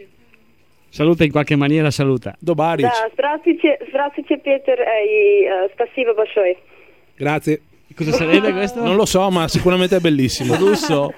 Saluta in qualche maniera, saluta. Dobaric. Da, Strasice, Strasice Peter e uh, Spasibo Bashoi. Grazie. Cosa sarebbe questo? Non lo so, ma sicuramente è bellissimo. Russo?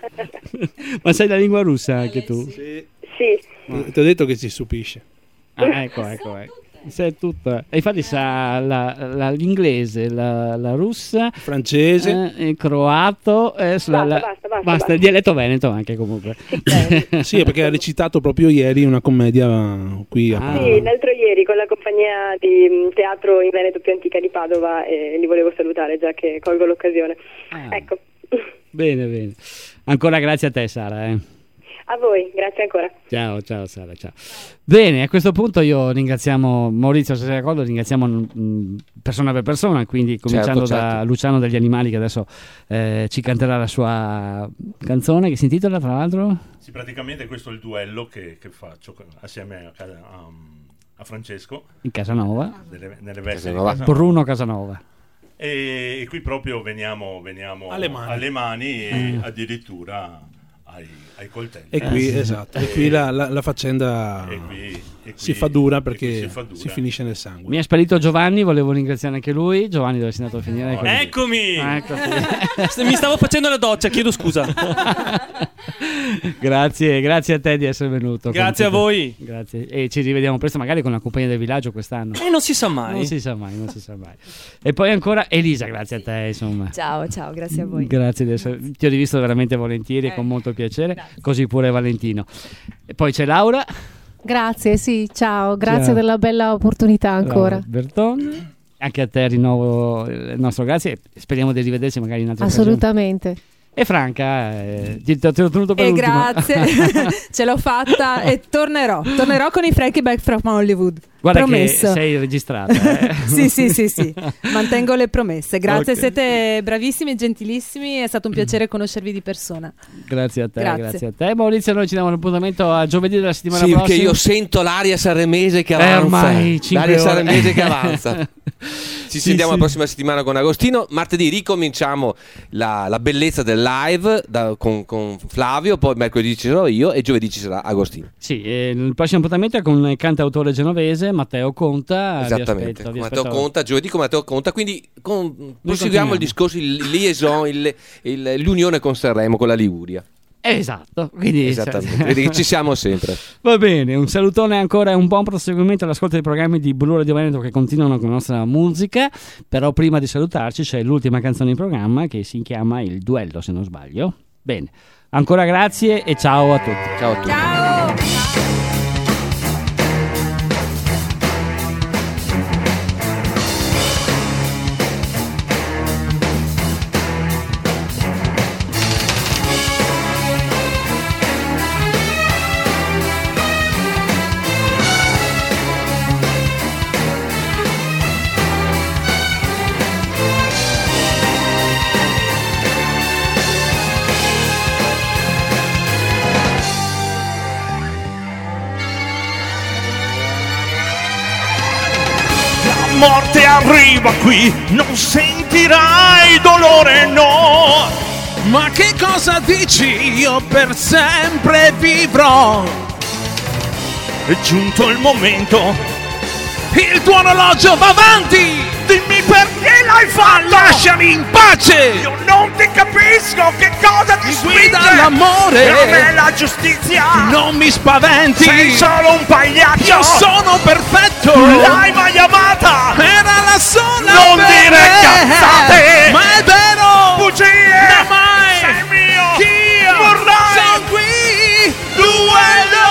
Ma sai la lingua russa anche tu? Sì. Sì. Ti ho detto che ci stupisce. Ah, ecco, ecco, ecco. Sai tutto. E infatti sa la, la, l'inglese, la, la russa, il francese, eh, il croato, eh, basta, la, basta, basta, basta, basta. il dialetto veneto anche comunque. Sì, perché ha recitato proprio ieri una commedia qui a Ah. Padova. Sì, l'altro ieri con la compagnia di mh, teatro in Veneto più antica di Padova e li volevo salutare già che colgo l'occasione. Ah. Ecco. Bene, bene. Ancora grazie a te Sara. Eh. A voi, grazie ancora. Ciao, ciao Sara, ciao. Bene, a questo punto io ringraziamo Maurizio, se sei d'accordo, ringraziamo mh, persona per persona, quindi cominciando Certo, da certo. Luciano degli Animali che adesso eh, ci canterà la sua canzone che si intitola tra l'altro? Sì, praticamente questo è il duello che, che faccio assieme a, a, a Francesco. In Casanova. Nelle, nelle vesti Casanova. di Casanova. Bruno Casanova. E, e qui proprio veniamo, veniamo Alle mani. alle mani e Mm. addirittura ai, ai coltelli. E qui, Eh, esatto, e, e qui la, la, la faccenda e qui, e qui, si fa dura e qui perché si, fa dura. si finisce nel sangue. Mi è sparito Giovanni, volevo ringraziare anche lui. Giovanni, dove sei andato a finire? Oh, eccomi! Eccoti. Mi stavo facendo la doccia, chiedo scusa. Grazie, grazie a te di essere venuto. Grazie a voi. Grazie. E ci rivediamo presto, magari con la compagnia del villaggio quest'anno. E non si sa mai. Non si sa mai, non si sa mai. E poi ancora Elisa, grazie a te, insomma. Ciao, ciao, grazie a voi. Grazie di essere... Ti ho rivisto veramente volentieri e Eh, con molto piacere. grazie. Così pure Valentino. E poi c'è Laura. Grazie, sì, ciao, grazie Ciao. della bella opportunità ancora. Laura Berton. Anche a te rinnovo il nostro grazie e speriamo di rivederci magari in altre occasioni. Assolutamente. E Franca, eh, ti, ti ho tenuto per E ultimo. grazie, ce l'ho fatta e tornerò. Tornerò con i Frankie Back from Hollywood. Guarda Promesso. che sei registrata. Eh? Sì, sì, sì, sì. Mantengo le promesse. Grazie, Ok. siete bravissimi e gentilissimi. È stato un piacere conoscervi di persona. Grazie a te, grazie. Grazie. a te. Maurizio, noi ci diamo l'appuntamento a giovedì della settimana Sì, prossima. perché io sento l'aria sanremese che Eh, avanza. ormai cinque l'aria ore. sanremese che avanza. Ci Sì, sentiamo sì. la prossima settimana con Agostino. Martedì ricominciamo la, la bellezza del live da- con, con Flavio, poi mercoledì ci sarò io e giovedì ci sarà Agostino. Sì, eh, il prossimo appuntamento è con il cantautore genovese Matteo Conta. Vi Esattamente, aspetto, vi con Matteo aspetto. Conta, giovedì con Matteo Conta, quindi con- proseguiamo continuiamo. il discorso, il liaison, il- il- l'unione con Sanremo, con la Liguria. Esatto, quindi Esattamente, vedi che ci siamo sempre. Va bene, un salutone ancora e un buon proseguimento all'ascolto dei programmi di Blu Radio Veneto che continuano con la nostra musica. Però prima di salutarci c'è l'ultima canzone in programma che si chiama Il Duello, se non sbaglio. Bene, ancora grazie e ciao a tutti. Ciao a tutti. La morte arriva qui, non sentirai dolore, no. Ma che cosa dici? Io per sempre vivrò. È giunto il momento, Il tuo orologio va avanti. dimmi perché l'hai fatto. Lasciami in pace. Io non ti capisco che cosa ti Mi spinge. guida l'amore. Per me la giustizia. Non mi spaventi. Sei solo un pagliaccio. Io sono perfetto. L'hai mai amata? Era la sola Non per dire me. cazzate. Ma è vero. Bugie. Da mai. Sei mio. Io Vorrai. sono qui. Duello.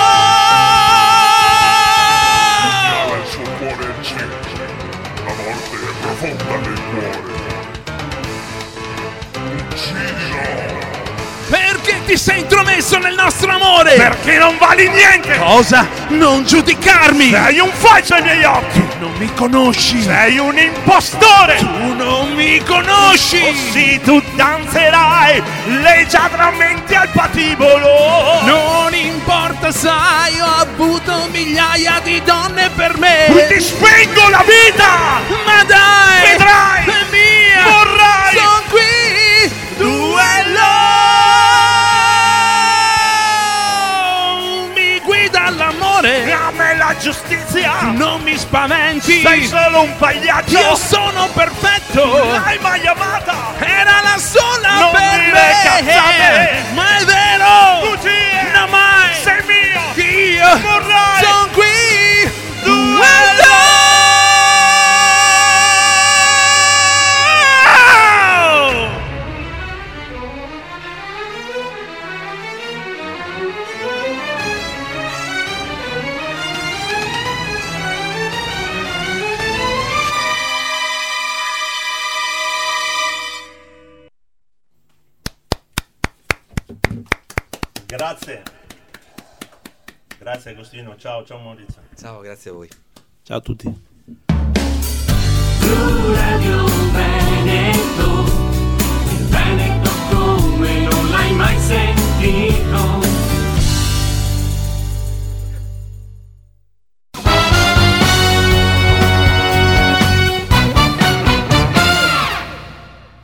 Il suo cuore è semplice, la morte è profonda nel cuore. Uccidilo! Perché ti sei intromesso nel nostro amore? Perché non vali niente. Cosa? Non giudicarmi. Sei un falso ai miei occhi. Non mi conosci. Sei un impostore. Tu non mi conosci. Oh sì, tu danzerai leggiadramente al patibolo. Non importa, sai, ho avuto migliaia di donne per me. Ti spengo la vita. Ma dai, Vedrai. è mia. Vorrai. Sono qui. Duello. Mi guida l'amore. A me la giustizia. Non mi spaventi. Sei solo un pagliaccio. Io sono perfetto. L'hai mai amata? Era la sola Non per dire me. cazzate. Ma è vero. Bugie. No mai. Sei mio. Io Vorrai. sono qui. Duello. Grazie. Grazie Agostino, ciao, ciao Maurizio. Ciao, grazie a voi. Ciao a tutti. Blu Radio Veneto, il Veneto come non l'hai mai sentito.